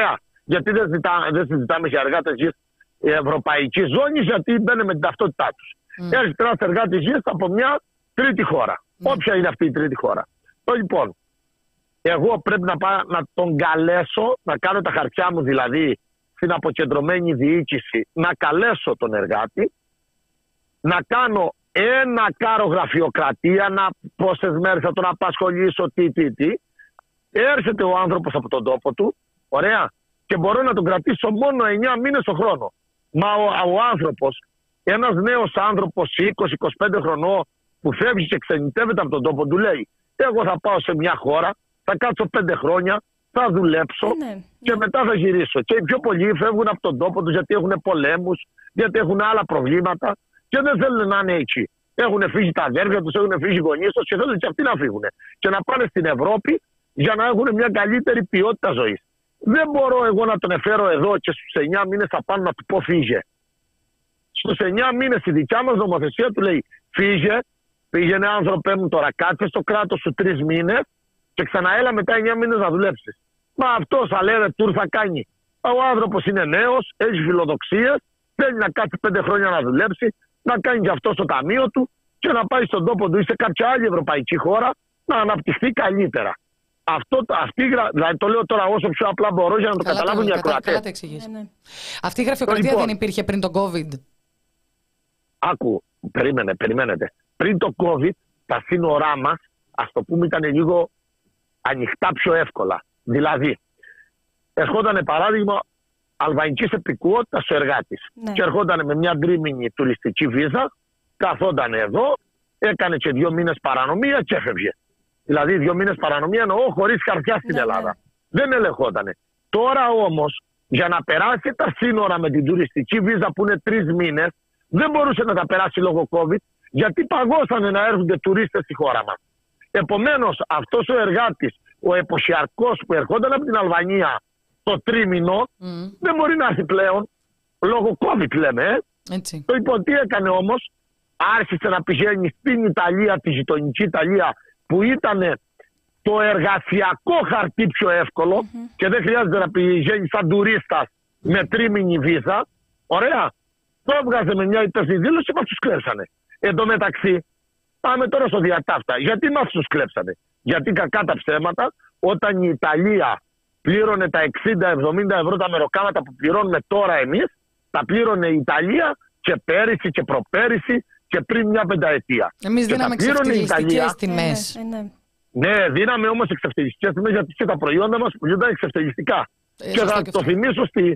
Γιατί δεν, ζητά, δεν συζητάμε για εργάτες γης ευρωπαϊκής ζώνης, γιατί μπαίνουν με την ταυτότητά τους. Mm. Έρχεται ένας εργάτης γης από μια τρίτη χώρα. Mm. Όποια είναι αυτή η τρίτη χώρα. Το λοιπόν, εγώ πρέπει να, πάω, να τον καλέσω, να κάνω τα χαρτιά μου δηλαδή στην αποκεντρωμένη διοίκηση, να καλέσω τον εργάτη, να κάνω ένα κάρο γραφειοκρατία, να πόσες μέρες θα τον απασχολήσω, τι, τι, τι. Έρχεται ο άνθρωπος από τον τόπο του, ωραία, και μπορώ να τον κρατήσω μόνο εννιά μήνες το χρόνο. Μα ο, ο άνθρωπος, ένας νέος άνθρωπος είκοσι είκοσι πέντε χρονών που φεύγει και ξενιτεύεται από τον τόπο του, λέει: εγώ θα πάω σε μια χώρα, θα κάτσω πέντε χρόνια, θα δουλέψω ναι, και ναι. μετά θα γυρίσω. Και οι πιο πολλοί φεύγουν από τον τόπο τους γιατί έχουν πολέμους, γιατί έχουν άλλα προβλήματα και δεν θέλουν να είναι εκεί. Έχουν φύγει τα αδέρφια τους, έχουν φύγει οι γονείς τους και θέλουν και αυτοί να φύγουν. Και να πάνε στην Ευρώπη για να έχουν μια καλύτερη ποιότητα ζωής. Δεν μπορώ εγώ να τον εφέρω εδώ και στους εννιά μήνες θα πάνω να του πω φύγε. Στους εννιά μήνες η δικιά μας νομοθεσία του λέει: φύγε, πήγαινε άνθρωπέ μου τώρα, κάτσε στο κράτος σου τρεις μήνες και ξαναέλα μετά εννιά μήνες να δουλέψεις. Μα αυτό θα λένε τουρ θα κάνει. Ο άνθρωπος είναι νέος, έχει φιλοδοξίες, θέλει να κάτσει πέντε χρόνια να δουλέψει, να κάνει και αυτό στο ταμείο του και να πάει στον τόπο του ή σε κάποια άλλη ευρωπαϊκή χώρα να αναπτυχθεί καλύτερα. Αυτό, αυτή, δηλαδή το λέω τώρα όσο πιο απλά μπορώ για να το καλά καταλάβουν οι ακροατές. Ναι, ναι. Αυτή η γραφειοκρατία λοιπόν, δεν υπήρχε πριν τον COVID. Άκου, περίμενε, περιμένετε. Πριν το COVID, τα σύνορά μας, ας το πούμε, ήταν λίγο ανοιχτά πιο εύκολα. Δηλαδή, ερχόταν παράδειγμα αλβανικής επικουότητας ο εργάτης. Ναι. Και ερχόταν με μια τρίμηνη τουριστική βίζα, καθόταν εδώ, έκανε και δύο μήνες παρανομία και έφευγε. Δηλαδή, δύο μήνες παρανομία εννοώ χωρίς χαρτιά στην ναι, Ελλάδα. Ναι. Δεν ελεγχότανε. Τώρα όμως, για να περάσει τα σύνορα με την τουριστική βίζα που είναι τρεις μήνες, δεν μπορούσε να τα περάσει λόγω COVID, γιατί παγώσανε να έρχονται τουρίστες στη χώρα μας. Επομένως, αυτός ο εργάτης, ο εποσιαρκός που ερχόταν από την Αλβανία το τρίμηνο, mm. δεν μπορεί να έρθει πλέον, λόγω COVID λέμε. Ε. Έτσι. Το λοιπόν τι έκανε όμως, άρχισε να πηγαίνει στην Ιταλία, τη γειτονική Ιταλία, που ήταν το εργασιακό χαρτί πιο εύκολο mm-hmm. και δεν χρειάζεται να πηγαίνει σαν τουρίστας με τρίμηνη βίζα. Ωραία. Το έβγαζε με μια υπεύθυνη δήλωση και μας τους κλέψανε. Εν τω μεταξύ, πάμε τώρα στο διατάφτα. Γιατί μας τους κλέψανε? Γιατί κακά τα ψέματα, όταν η Ιταλία πλήρωνε τα εξήντα εβδομήντα ευρώ τα μεροκάματα που πληρώνουμε τώρα εμείς, τα πλήρωνε η Ταλία και πέρυσι και προπέρυσι και πριν μια πενταετία. Εμείς δίναμε εξευτελιστικές τιμές. Ναι, ναι. ναι, δίναμε όμως εξευτελιστικές τιμές γιατί και τα προϊόντα μας πουλούνταν εξευτελιστικά. Ε, και θα το θυμίσω στη,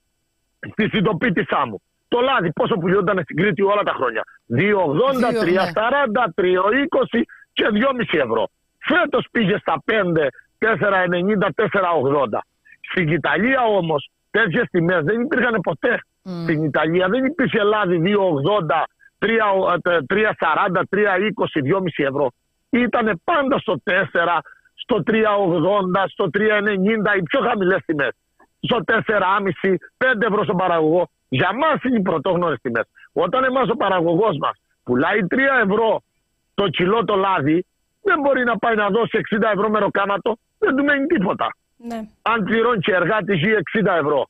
στη συντοπίτησά μου. Το λάδι πόσο πουλούνταν στην Κρήτη όλα τα χρόνια? δύο ογδόντα, τρία σαράντα, τρία είκοσι και δυόμισι ευρώ. Φέτος πήγε στα πέντε, τέσσερα ενενήντα, τέσσερα ογδόντα. Στην Ιταλία όμως τέτοιες τιμές δεν υπήρχαν ποτέ. Mm. Στην Ιταλία δεν υπήρχε λάδι δύο ογδόντα, τρία σαράντα, τρία είκοσι, δυόμισι ευρώ. Ήτανε πάντα στο τέσσερα, στο τρία ογδόντα, στο τρία ενενήντα, οι πιο χαμηλές τιμές. Στο τέσσερα κόμμα πέντε, πέντε ευρώ στον παραγωγό. Για μας είναι οι πρωτόγνωρες τιμές. Όταν εμάς ο παραγωγός μας πουλάει τρία ευρώ το κιλό το λάδι, δεν μπορεί να πάει να δώσει εξήντα ευρώ μεροκάματο, δεν του μένει τίποτα. Ναι. Αν πληρώνει και εργάτη ζει εξήντα ευρώ.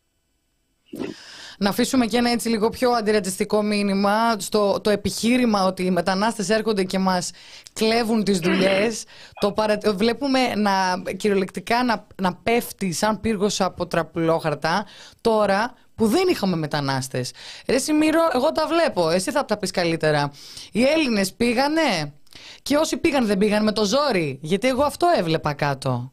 Να αφήσουμε και ένα έτσι λίγο πιο αντιρατσιστικό μήνυμα στο το επιχείρημα ότι οι μετανάστες έρχονται και μας κλέβουν τις δουλειές. Το παρα... Βλέπουμε να, κυριολεκτικά να, να πέφτει σαν πύργος από τραπουλόχαρτα τώρα που δεν είχαμε μετανάστες. Ρε Σιμίρο, εγώ τα βλέπω, εσύ θα τα πεις καλύτερα. Οι Έλληνες πήγανε και όσοι πήγαν δεν πήγαν με το ζόρι, γιατί εγώ αυτό έβλεπα κάτω.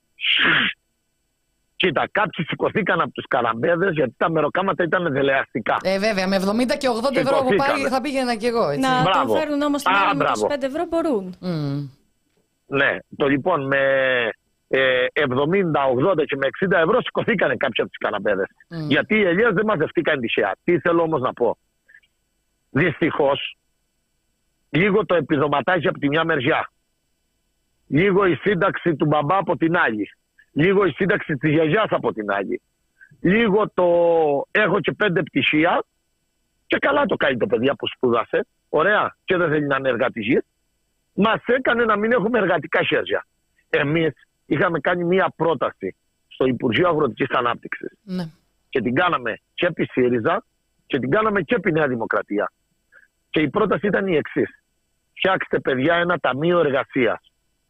Κοίτα, κάποιοι σηκωθήκαν από τους καραμπέδες γιατί τα μεροκάματα ήταν δελεαστικά. Ε, βέβαια, με εβδομήντα και ογδόντα ευρώ που πάει θα πήγαινα κι εγώ. Έτσι. Να μπράβο. Τον φέρουν όμως την άλλη με είκοσι πέντε ευρώ μπορούν. Mm. Ναι, το λοιπόν με ε, εβδομήντα, ογδόντα και με εξήντα ευρώ σηκωθήκαν κάποιοι από τους καραμπέδες. Mm. Γιατί οι Ελλήνες δεν μαζευτήκαν τυχαία. Τι θέλω όμως να πω. Δυστυχώς, λίγο το επιδοματάκι από τη μια μεριά. Λίγο η σύνταξη του μπαμπά από την άλλη. Λίγο η σύνταξη της γιαγιάς από την άλλη. Λίγο το έχω και πέντε πτυχία και καλά το κάνει το παιδί που σπούδασε. Ωραία, και δεν θέλει να είναι εργατής. Μας έκανε να μην έχουμε εργατικά χέρια. Εμείς είχαμε κάνει μία πρόταση στο Υπουργείο Αγροτικής Ανάπτυξης. Ναι. Και την κάναμε και επί ΣΥΡΙΖΑ και την κάναμε και επί Νέα Δημοκρατία. Και η πρόταση ήταν η εξής. Φτιάξτε, παιδιά, ένα ταμείο εργασίας.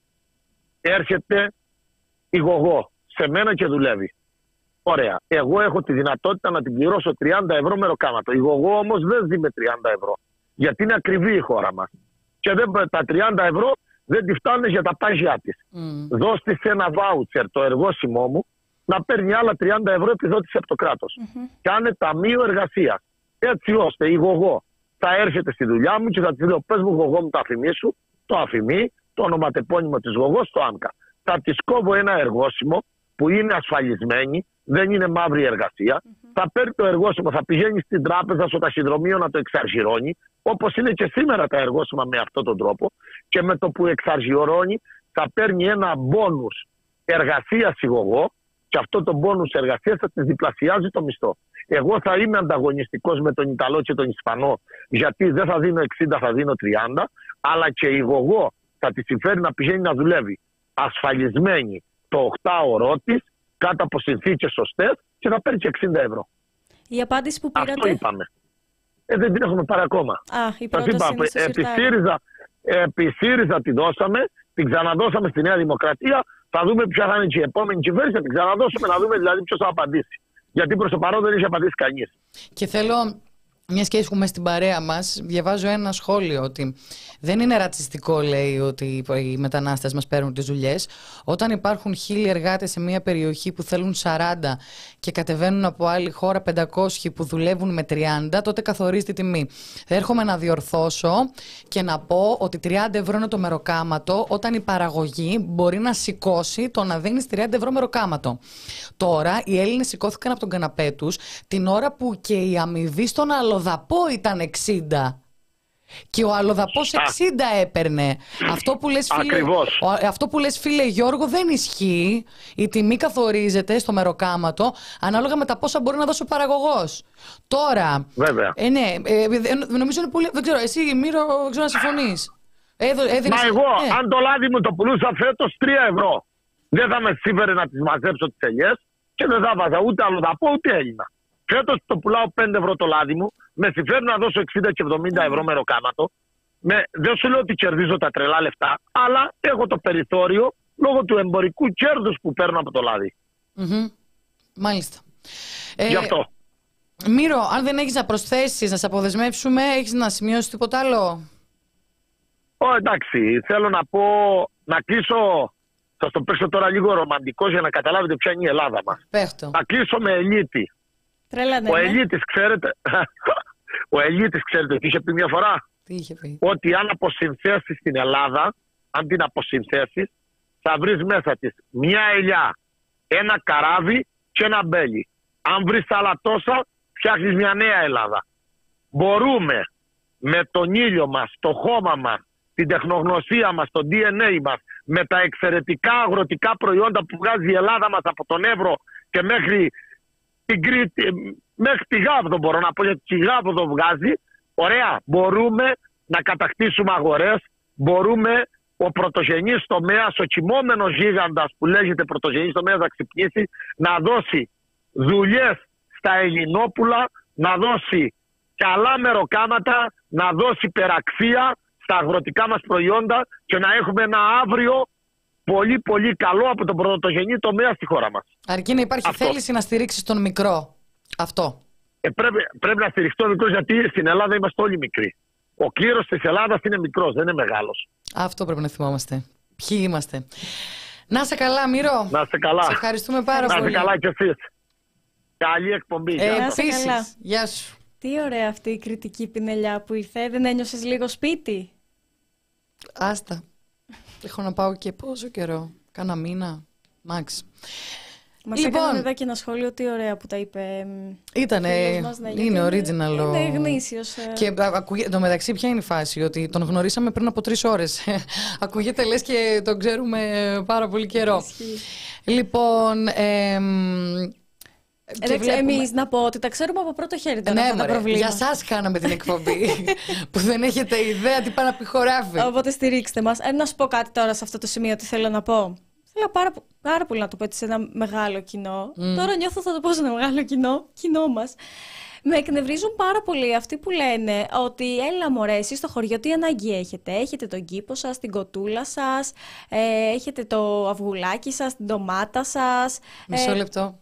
Έρχεται η γογό σε μένα και δουλεύει. Ωραία. Εγώ έχω τη δυνατότητα να την πληρώσω τριάντα ευρώ μεροκάματο. Η γογό όμως δεν ζει με τριάντα ευρώ. Γιατί είναι ακριβή η χώρα μας. Και δεν, τα τριάντα ευρώ δεν τη φτάνουν για τα πάγια της. Mm. Δώστε σε ένα βάουτσερ το εργόσιμό μου να παίρνει άλλα τριάντα ευρώ επιδότηση από το κράτος. Mm-hmm. Κάνε ταμείο εργασίας. Έτσι ώστε η γογό θα έρχεται στη δουλειά μου και θα της λέω: πες μου, γογό μου, το αφημί σου, το αφημί, το ονοματεπώνυμο της γογός, το άμκα. Θα της κόβω ένα εργόσιμο που είναι ασφαλισμένη, δεν είναι μαύρη εργασία. Mm-hmm. Θα παίρνει το εργόσιμο, θα πηγαίνει στην τράπεζα, στο ταχυδρομείο να το εξαργυρώνει, όπως είναι και σήμερα τα εργόσιμα με αυτόν τον τρόπο. Και με το που εξαργυρώνει, θα παίρνει ένα μπόνους εργασίας η γογό, και αυτό το μπόνους εργασίας θα της διπλασιάζει το μισθό. Εγώ θα είμαι ανταγωνιστικός με τον Ιταλό και τον Ισπανό, γιατί δεν θα δίνω εξήντα, θα δίνω τριάντα, αλλά και η γογό θα τη συμφέρει να πηγαίνει να δουλεύει ασφαλισμένη το οκτάωρό της, κάτω από συνθήκες σωστές, και θα παίρνει και εξήντα ευρώ. Η απάντηση που πήρατε. Αυτό είπαμε. Ε, δεν την έχουμε πάρει ακόμα. Α, η πρόταση είναι στο επί ΣΥΡΙΖΑ, επί ΣΥΡΙΖΑ την δώσαμε, την ξαναδώσαμε στη Νέα Δημοκρατία. Θα δούμε ποια θα είναι και η επόμενη κυβέρνηση, θα την ξαναδώσουμε, να δούμε δηλαδή ποιος θα απαντήσει. Γιατί προς το παρόν δεν έχει απαντήσει κανείς. Και θέλω, μια και έχουμε στην παρέα μας, διαβάζω ένα σχόλιο ότι δεν είναι ρατσιστικό, λέει, ότι οι μετανάστες μας παίρνουν τις δουλειές. Όταν υπάρχουν χίλιοι εργάτες σε μια περιοχή που θέλουν σαράντα και κατεβαίνουν από άλλη χώρα πεντακόσιοι που δουλεύουν με τριάντα, τότε καθορίζει τη τιμή. Έρχομαι να διορθώσω και να πω ότι τριάντα ευρώ είναι το μεροκάματο όταν η παραγωγή μπορεί να σηκώσει το να δίνει τριάντα ευρώ μεροκάματο. Τώρα οι Έλληνες σηκώθηκαν από τον καναπέ τους την ώρα που και η αμοιβή στον αλλοδαπό ήταν εξήντα. Και ο αλλοδαπός εξήντα έπαιρνε. Αυτό που λες, φίλε, ο, αυτό που λες, φίλε Γιώργο, δεν ισχύει. Η τιμή καθορίζεται στο μεροκάματο ανάλογα με τα πόσα μπορεί να δώσει ο παραγωγός. Τώρα, βέβαια. Ε, ναι, ε, νομίζω είναι πολύ. Δεν ξέρω, εσύ, Μύρο, δεν ξέρω να συμφωνείς. Έδινες, Μα εγώ, ε. αν το λάδι μου το πουλούσα φέτος τρία ευρώ, δεν θα με σύμφερε να τις μαζέψω τις ελιές και δεν θα βάζα ούτε αλλοδαπό ούτε Έλληνα. Φέτος το πουλάω πέντε ευρώ το λάδι μου, με συμφέρει να δώσω εξήντα και εβδομήντα ευρώ μεροκάματο. Με, δεν σου λέω ότι κερδίζω τα τρελά λεφτά, αλλά έχω το περιθώριο λόγω του εμπορικού κέρδους που παίρνω από το λάδι. Mm-hmm. Μάλιστα. Γι' αυτό. Ε, Μύρο, αν δεν έχεις να προσθέσεις, να σε αποδεσμεύσουμε, έχεις να σημειώσεις τίποτα άλλο? Ω, εντάξει, θέλω να πω, να κλείσω, θα στο παίξω τώρα λίγο ρομαντικό για να καταλάβετε ποια είναι η Ελλάδα μας. Πέχτω. Να κλείσω με Ελίτη. Τρέλανε, ο ναι. Ελίτης, ξέρετε, ο Ελίτης, ξέρετε τι είχε πει μια φορά? Τι είχε πει? Ότι αν αποσυνθέσεις την Ελλάδα, αν την αποσυνθέσεις, θα βρεις μέσα της μια ελιά, ένα καράβι και ένα μπέλι. Αν βρεις τα άλλα τόσα, φτιάχνεις μια νέα Ελλάδα. Μπορούμε με τον ήλιο μας, το χώμα μας, την τεχνογνωσία μας, το ντι εν έι μας, με τα εξαιρετικά αγροτικά προϊόντα που βγάζει η Ελλάδα μας από τον Εύρο και μέχρι την Κρήτη, μέχρι τη Γάβδο μπορώ να πω, γιατί τη Γάβδο βγάζει. Ωραία, μπορούμε να κατακτήσουμε αγορές, μπορούμε ο πρωτογενής τομέας, ο κοιμόμενος γίγαντας που λέγεται πρωτογενής τομέας να ξυπνήσει, να δώσει δουλειές στα Ελληνόπουλα, να δώσει καλά μεροκάματα, να δώσει υπεραξία στα αγροτικά μας προϊόντα και να έχουμε ένα αύριο πολύ πολύ καλό από τον πρωτογενή τομέα στη χώρα μας. Αρκεί να υπάρχει Αυτό. θέληση να στηρίξεις τον μικρό. Αυτό. Ε, πρέπει, πρέπει να στηριχτώ ο μικρός, γιατί στην Ελλάδα είμαστε όλοι μικροί. Ο κλήρος της Ελλάδας είναι μικρός, δεν είναι μεγάλος. Αυτό πρέπει να θυμόμαστε. Ποιοι είμαστε. Να είσαι καλά, Μύρο. Να είσαι καλά. Σε ευχαριστούμε πάρα να πολύ. Να είσαι καλά κι εσείς. Καλή εκπομπή. Ε, Επίσης. Γεια σου. Τι ωραία αυτή η κριτική πινελιά που ήρθε. Δεν ένιωσες λίγο σπίτι? Άστα. Έχω να πάω και πόσο καιρό. Κάνα μήνα. Μάξ. Μας λοιπόν, έκανε εδώ και ένα σχόλιο, τι ωραία που τα είπε. Ήτανε, μας, ναι, είναι original. Είναι γνήσιος. Και το μεταξύ ποια είναι η φάση, ότι τον γνωρίσαμε πριν από τρεις ώρες. Ακούγεται λες και τον ξέρουμε πάρα πολύ καιρό. Λοιπόν, εμ, Εντάξει, βλέπουμε... εμείς να πω ότι τα ξέρουμε από πρώτο χέρι τώρα, ναι, αυτά τα προβλήματα. Για σας κάναμε την εκπομπή που δεν έχετε ιδέα τι πάει να πει χωράφι. Οπότε στηρίξτε μας. Ε, να σου πω κάτι τώρα σε αυτό το σημείο, τι θέλω να πω. Θέλω πάρα, πάρα πολύ να το πω έτσι σε ένα μεγάλο κοινό. Mm. Τώρα νιώθω θα το πω σε ένα μεγάλο κοινό, κοινό μας. Με εκνευρίζουν πάρα πολύ αυτοί που λένε ότι έλα μωρέ, εσείς στο χωριό τι ανάγκη έχετε. Έχετε τον κήπο σας, την κοτούλα σας, ε, έχετε το αυγουλάκι σας, την ντομάτα σας. Μισό ε... λεπτό.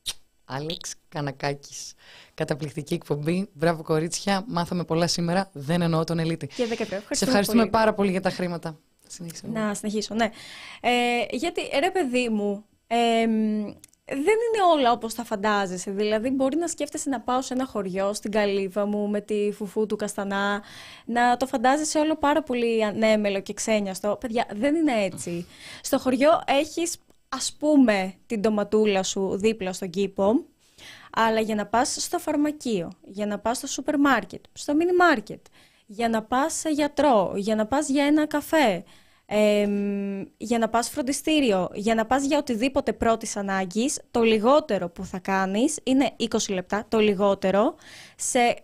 Άλεξ Κανακάκης. Καταπληκτική εκπομπή. Μπράβο κορίτσια. Μάθαμε πολλά σήμερα. Δεν εννοώ τον Ελίτη. Και δεκαεπτά. Σε ευχαριστούμε πολύ. πάρα πολύ για τα χρήματα. Συνέχισε. Να συνεχίσω, ναι. Ε, γιατί ρε παιδί μου, ε, δεν είναι όλα όπως τα φαντάζεσαι. Δηλαδή, μπορεί να σκέφτεσαι να πάω σε ένα χωριό, στην Καλύβα μου, με τη φουφού του Καστανά, να το φαντάζεσαι όλο πάρα πολύ ανέμελο και ξένιαστο. Παιδιά, δεν είναι έτσι. Στο χωριό έχεις, ας πούμε, την ντοματούλα σου δίπλα στον κήπο, αλλά για να πας στο φαρμακείο, για να πας στο σούπερ μάρκετ, στο μίνι μάρκετ, για να πας σε γιατρό, για να πας για ένα καφέ, Ε, για να πας φροντιστήριο, για να πας για οτιδήποτε πρώτης ανάγκης, το λιγότερο που θα κάνεις είναι είκοσι λεπτά, το λιγότερο, σε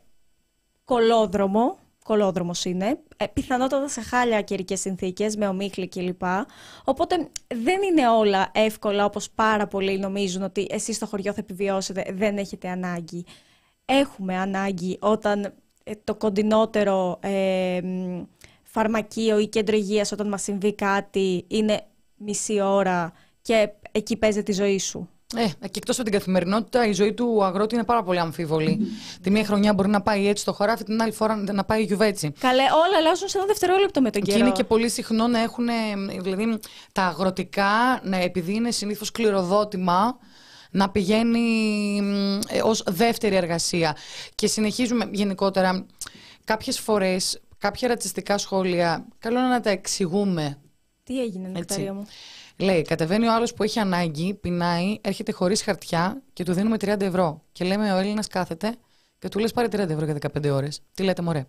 κολόδρομο, κολόδρομος είναι, ε, πιθανότατα σε χάλια καιρικές συνθήκες, με ομίχλη κλπ. Οπότε δεν είναι όλα εύκολα όπως πάρα πολλοί νομίζουν ότι εσείς στο χωριό θα επιβιώσετε, δεν έχετε ανάγκη. Έχουμε ανάγκη όταν ε, το κοντινότερο... Ε, φαρμακείο ή κέντρο υγείας όταν μας συμβεί κάτι είναι μισή ώρα και εκεί παίζει τη ζωή σου. Ε, και εκτός από την καθημερινότητα, η ζωή του αγρότη είναι πάρα πολύ αμφίβολη. Mm. Τη μία χρονιά μπορεί να πάει έτσι στο χωράφι, την άλλη φορά να πάει γιουβέτσι. Καλέ, όλα αλλάζουν σε ένα δευτερόλεπτο με τον καιρό. Και είναι και πολύ συχνό να έχουν, δηλαδή, τα αγροτικά, ναι, επειδή είναι συνήθως κληροδότημα, να πηγαίνει ε, ως δεύτερη εργασία. Και συνεχίζουμε γενικότερα κάποιες φορές. Κάποια ρατσιστικά σχόλια, καλό είναι να τα εξηγούμε. Τι έγινε, Νεκταρία μου? Λέει, κατεβαίνει ο άλλος που έχει ανάγκη, πεινάει, έρχεται χωρίς χαρτιά και του δίνουμε τριάντα ευρώ. Και λέμε, ο Έλληνας κάθεται και του λες πάρε τριάντα ευρώ για δεκαπέντε ώρες. Τι λέτε, μωρέ?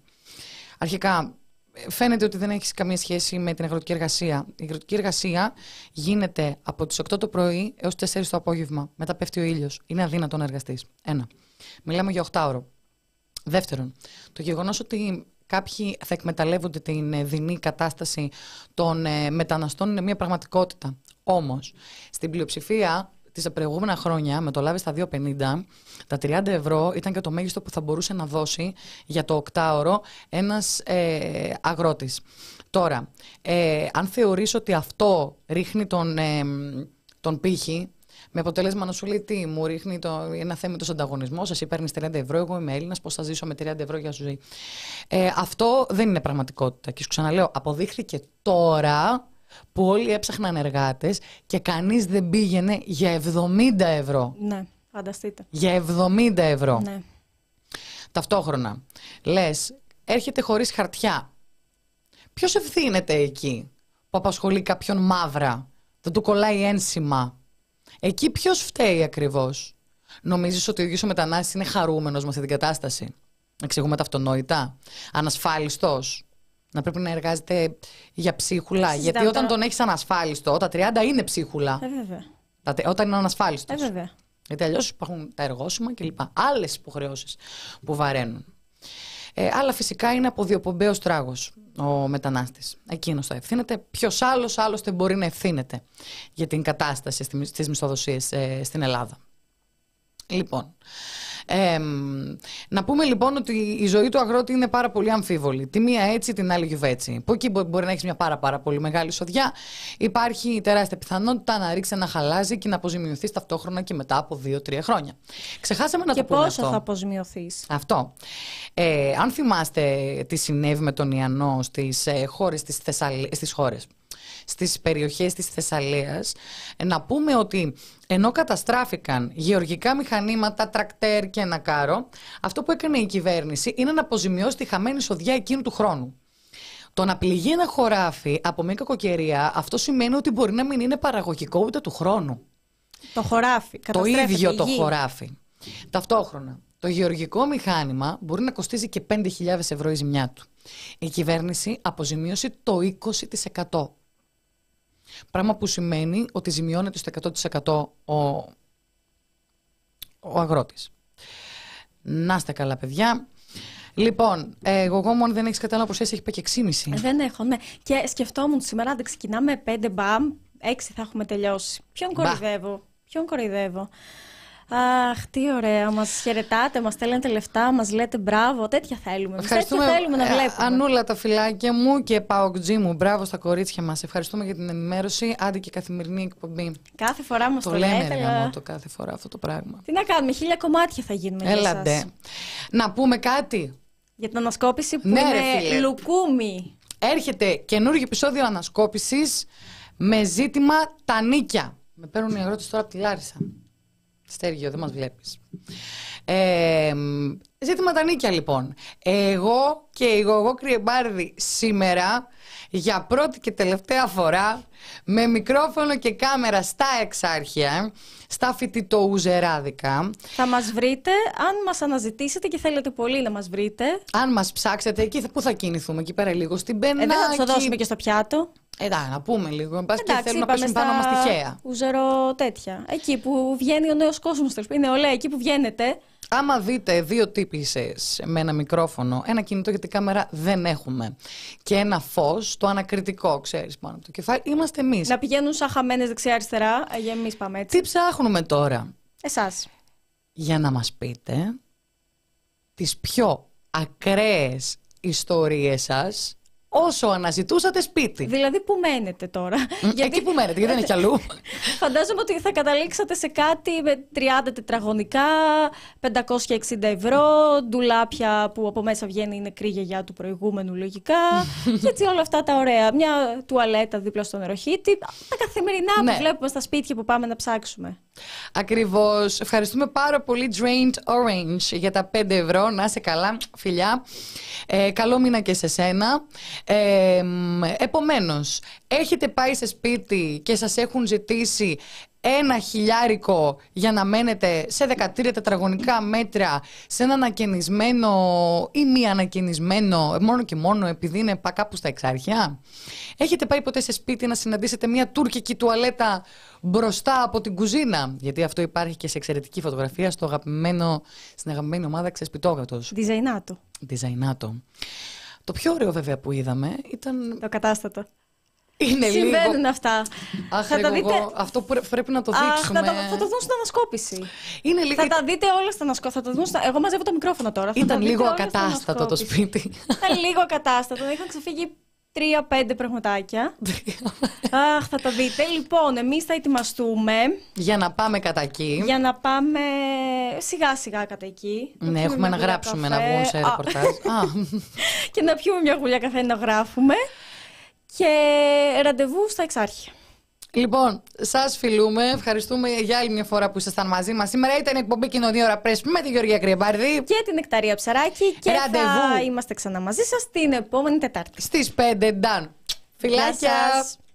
Αρχικά, φαίνεται ότι δεν έχει καμία σχέση με την αγροτική εργασία. Η αγροτική εργασία γίνεται από τις οκτώ το πρωί έως τις τέσσερις το απόγευμα. Μετά πέφτει ο ήλιος. Είναι αδύνατο να εργαστείς. Ένα. Μιλάμε για οκτάωρο. Δεύτερον, το γεγονός ότι κάποιοι θα εκμεταλλεύονται την δεινή κατάσταση των ε, μεταναστών είναι μια πραγματικότητα. Όμως, στην πλειοψηφία τις προηγούμενα χρόνια, με το λάβει στα δύο πενήντα, τα τριάντα ευρώ ήταν και το μέγιστο που θα μπορούσε να δώσει για το οκτάωρο ένας ε, αγρότης. Τώρα, ε, αν θεωρείς ότι αυτό ρίχνει τον, ε, τον πύχη, με αποτέλεσμα να σου λέει τι, μου ρίχνει το, ένα θέμητος ανταγωνισμός, εσύ παίρνεις τριάντα ευρώ, εγώ είμαι Έλληνας, πώς θα ζήσω με τριάντα ευρώ για ζωή. Ε, αυτό δεν είναι πραγματικότητα. Και σου ξαναλέω, αποδείχθηκε τώρα που όλοι έψαχναν εργάτες και κανείς δεν πήγαινε για εβδομήντα ευρώ. Ναι, φανταστείτε. Για εβδομήντα ευρώ. Ναι. Ταυτόχρονα, λες, έρχεται χωρίς χαρτιά. Ποιος ευθύνεται εκεί που απασχολεί κάποιον μαύρα, δεν του κολλάει ένσημα? Εκεί ποιος φταίει ακριβώς? Νομίζεις ότι ο ίδιος ο μετανάστης είναι χαρούμενος με αυτή την κατάσταση? Εξηγούμε τα αυτονόητα. Ανασφάλιστος. Να πρέπει να εργάζεται για ψίχουλα. Συζητάμε. Γιατί όταν τον έχεις ανασφάλιστο, τα τριάντα είναι ψίχουλα. Ε, βέβαια. Όταν είναι ανασφάλιστος. Ε, βέβαια. Γιατί αλλιώς υπάρχουν τα εργόσημα κλπ. Άλλες υποχρεώσεις που βαραίνουν. Ε, αλλά φυσικά είναι από διοπομπαίος τράγος ο μετανάστης. Εκείνος θα ευθύνεται. Ποιος άλλος άλλωστε μπορεί να ευθύνεται για την κατάσταση στις μισθοδοσίες ε, στην Ελλάδα. Λοιπόν, ε, να πούμε λοιπόν ότι η ζωή του αγρότη είναι πάρα πολύ αμφίβολη. Τη μία έτσι, την άλλη γιουβέτσι. Που εκεί μπορεί να έχει μια πάρα, πάρα πολύ μεγάλη σοδιά. Υπάρχει τεράστια πιθανότητα να ρίξει ένα χαλάζι και να αποζημιωθεί ταυτόχρονα και μετά από δύο τρία χρόνια. Ξεχάσαμε να και το πούμε αυτό. Και πόσο θα αποζημιωθείς? Αυτό. Ε, αν θυμάστε τι συνέβη με τον Ιαννό στις ε, χώρες της Θεσσαλίας, στις χώρες. Στις περιοχές της Θεσσαλίας, να πούμε ότι ενώ καταστράφηκαν γεωργικά μηχανήματα, τρακτέρ και ένα κάρο, αυτό που έκανε η κυβέρνηση είναι να αποζημιώσει τη χαμένη σοδιά εκείνου του χρόνου. Το να πληγεί ένα χωράφι από μια κακοκαιρία, αυτό σημαίνει ότι μπορεί να μην είναι παραγωγικό ούτε του χρόνου. Το χωράφι, το ίδιο το χωράφι. Ταυτόχρονα, το γεωργικό μηχάνημα μπορεί να κοστίζει και πέντε χιλιάδες ευρώ η ζημιά του. Η κυβέρνηση αποζημίωσε το είκοσι τοις εκατό. Πράγμα που σημαίνει ότι ζημιώνεται στο εκατό τοις εκατό ο, ο αγρότης. Να είστε καλά, παιδιά. Λοιπόν, εγώ μόνο δεν έχεις κατάλαβα προσέσεις, έχει πάει και έξι και μισή. Δεν έχω, ναι. Και σκεφτόμουν σήμερα, δεν ξεκινάμε πέντε μπαμ, έξι θα έχουμε τελειώσει. Ποιον Μπα. κοροϊδεύω, ποιον κοροϊδεύω. Αχ, τι ωραία. Μας χαιρετάτε, μας στέλνετε λεφτά, μας λέτε μπράβο. Τέτοια θέλουμε. Ευχαριστούμε, τέτοια θέλουμε να ε, βλέπουμε. Ανούλα, τα φυλάκια μου και Παοκτζή μου. Μπράβο στα κορίτσια μας. Ευχαριστούμε για την ενημέρωση. Άντε και καθημερινή εκπομπή. Κάθε φορά μας το, Το λέμε, λέτε. ρε αλλά... γαμώτο, κάθε φορά αυτό το πράγμα. Τι να κάνουμε, χίλια κομμάτια θα γίνουμε για Έλα εσάς. ντε. Να πούμε κάτι. Για την ανασκόπηση που Ναι, είναι ρε φίλε. λουκούμι. Έρχεται καινούργιο επεισόδιο ανασκόπησης με ζήτημα τα νίκια. Με παίρνουν οι αγρότες τώρα από τη Λάρισα. Στέργιο, δεν μας βλέπεις. Ε, ζήτημα τα νίκια λοιπόν. Εγώ και η Γογό Κρυεμπάρδη σήμερα για πρώτη και τελευταία φορά με μικρόφωνο και κάμερα στα Εξάρχεια, στα φοιτητοουζεράδικα. Θα μας βρείτε, αν μας αναζητήσετε και θέλετε πολύ να μας βρείτε. Αν μας ψάξετε εκεί, πού θα κινηθούμε, εκεί πέρα λίγο στην Πενάκη. Ε, δεν θα τους το δώσουμε και στο πιάτο. Εντάξει, να πούμε λίγο. Εν πάση και Εντάξει, θέλουν να είπαμε πέσουν πάνω μας τυχαία. Ουζερο τέτοια. Εκεί που βγαίνει ο νέος κόσμος. Είναι νεολαία, εκεί που βγαίνετε. Άμα δείτε δύο τύπισσες με ένα μικρόφωνο, ένα κινητό γιατί κάμερα δεν έχουμε, και ένα φως, το ανακριτικό, ξέρεις, πάνω από το κεφάλι, είμαστε εμείς. Να πηγαίνουν σαν χαμένες δεξιά-αριστερά, για εμείς πάμε έτσι. Τι ψάχνουμε τώρα? Εσάς. Για να μας πείτε τις πιο ακραίες ιστορίες σας όσο αναζητούσατε σπίτι. Δηλαδή, πού μένετε τώρα? Εκεί που μένετε, γιατί δεν έχει αλλού. Φαντάζομαι ότι θα καταλήξατε σε κάτι με τριάντα τετραγωνικά, πεντακόσια εξήντα ευρώ, ντουλάπια που από μέσα βγαίνει η νεκρή γιαγιά του προηγούμενου λογικά, και έτσι όλα αυτά τα ωραία. Μια τουαλέτα δίπλα στο νεροχύτη, τα καθημερινά Ναι. που βλέπουμε στα σπίτια που πάμε να ψάξουμε. Ακριβώς. Ευχαριστούμε πάρα πολύ Drained Orange για τα πέντε ευρώ. Να είσαι καλά, φιλιά. Ε, καλό μήνα και σε σένα. Ε, επομένως, έχετε πάει σε σπίτι και σας έχουν ζητήσει ένα χιλιάρικο για να μένετε σε δεκατρία τετραγωνικά μέτρα σε ένα ανακαινισμένο ή μη ανακαινισμένο, μόνο και μόνο επειδή είναι πα- κάπου στα Εξάρχεια. Έχετε πάει ποτέ σε σπίτι να συναντήσετε μια τουρκική τουαλέτα μπροστά από την κουζίνα? Γιατί αυτό υπάρχει και σε εξαιρετική φωτογραφία στο αγαπημένο, στην αγαπημένη ομάδα Ξεσπιτόγατος. Διζαϊνάτο. Διζαϊνάτο. Το πιο ωραίο βέβαια που είδαμε ήταν... Το κατάστατο. Είναι Συμβαίνουν λίγο... αυτά. Αχ, θα ρε, τα δείτε. εγώ, αυτό που πρέπει να το Αχ, δείξουμε. θα, το, θα το δουν στην ανασκόπηση. Είναι λίγο... Θα τα δείτε όλα στην ανασκόπηση. Στα... Εγώ μαζεύω το μικρόφωνο τώρα. Θα τα Ήταν δείτε λίγο όλα στην ακατάστατο το ανασκόπηση. σπίτι. Ήταν λίγο ακατάστατο. Είχαν ξεφύγει τρία-πέντε πραγματάκια. Αχ, θα τα δείτε. Λοιπόν, εμείς θα ετοιμαστούμε Για να πάμε κατά εκεί. για να πάμε σιγά-σιγά κατά εκεί. Ναι, πιούμε έχουμε μια να γουλιά γράψουμε, καφέ. να βγουν σε Α, ρεπορτάζ. Α, Και να πιούμε μια γουλιά καφέ να γράφουμε. Και ραντεβού στα Εξάρχεια. Λοιπόν, σας φιλούμε. Ευχαριστούμε για άλλη μια φορά που ήσασταν μαζί μας. Σήμερα ήταν η εκπομπή Κοινωνία Ώρα Πρέσ με τη Γεωργία Κρυεμπάρδη. Και την Νεκταρία Ψαράκη. Και Ραντεβού. θα είμαστε ξανά μαζί σας την επόμενη Τετάρτη. Στις πέντε, Νταν. Φιλάκια. Γεια σας.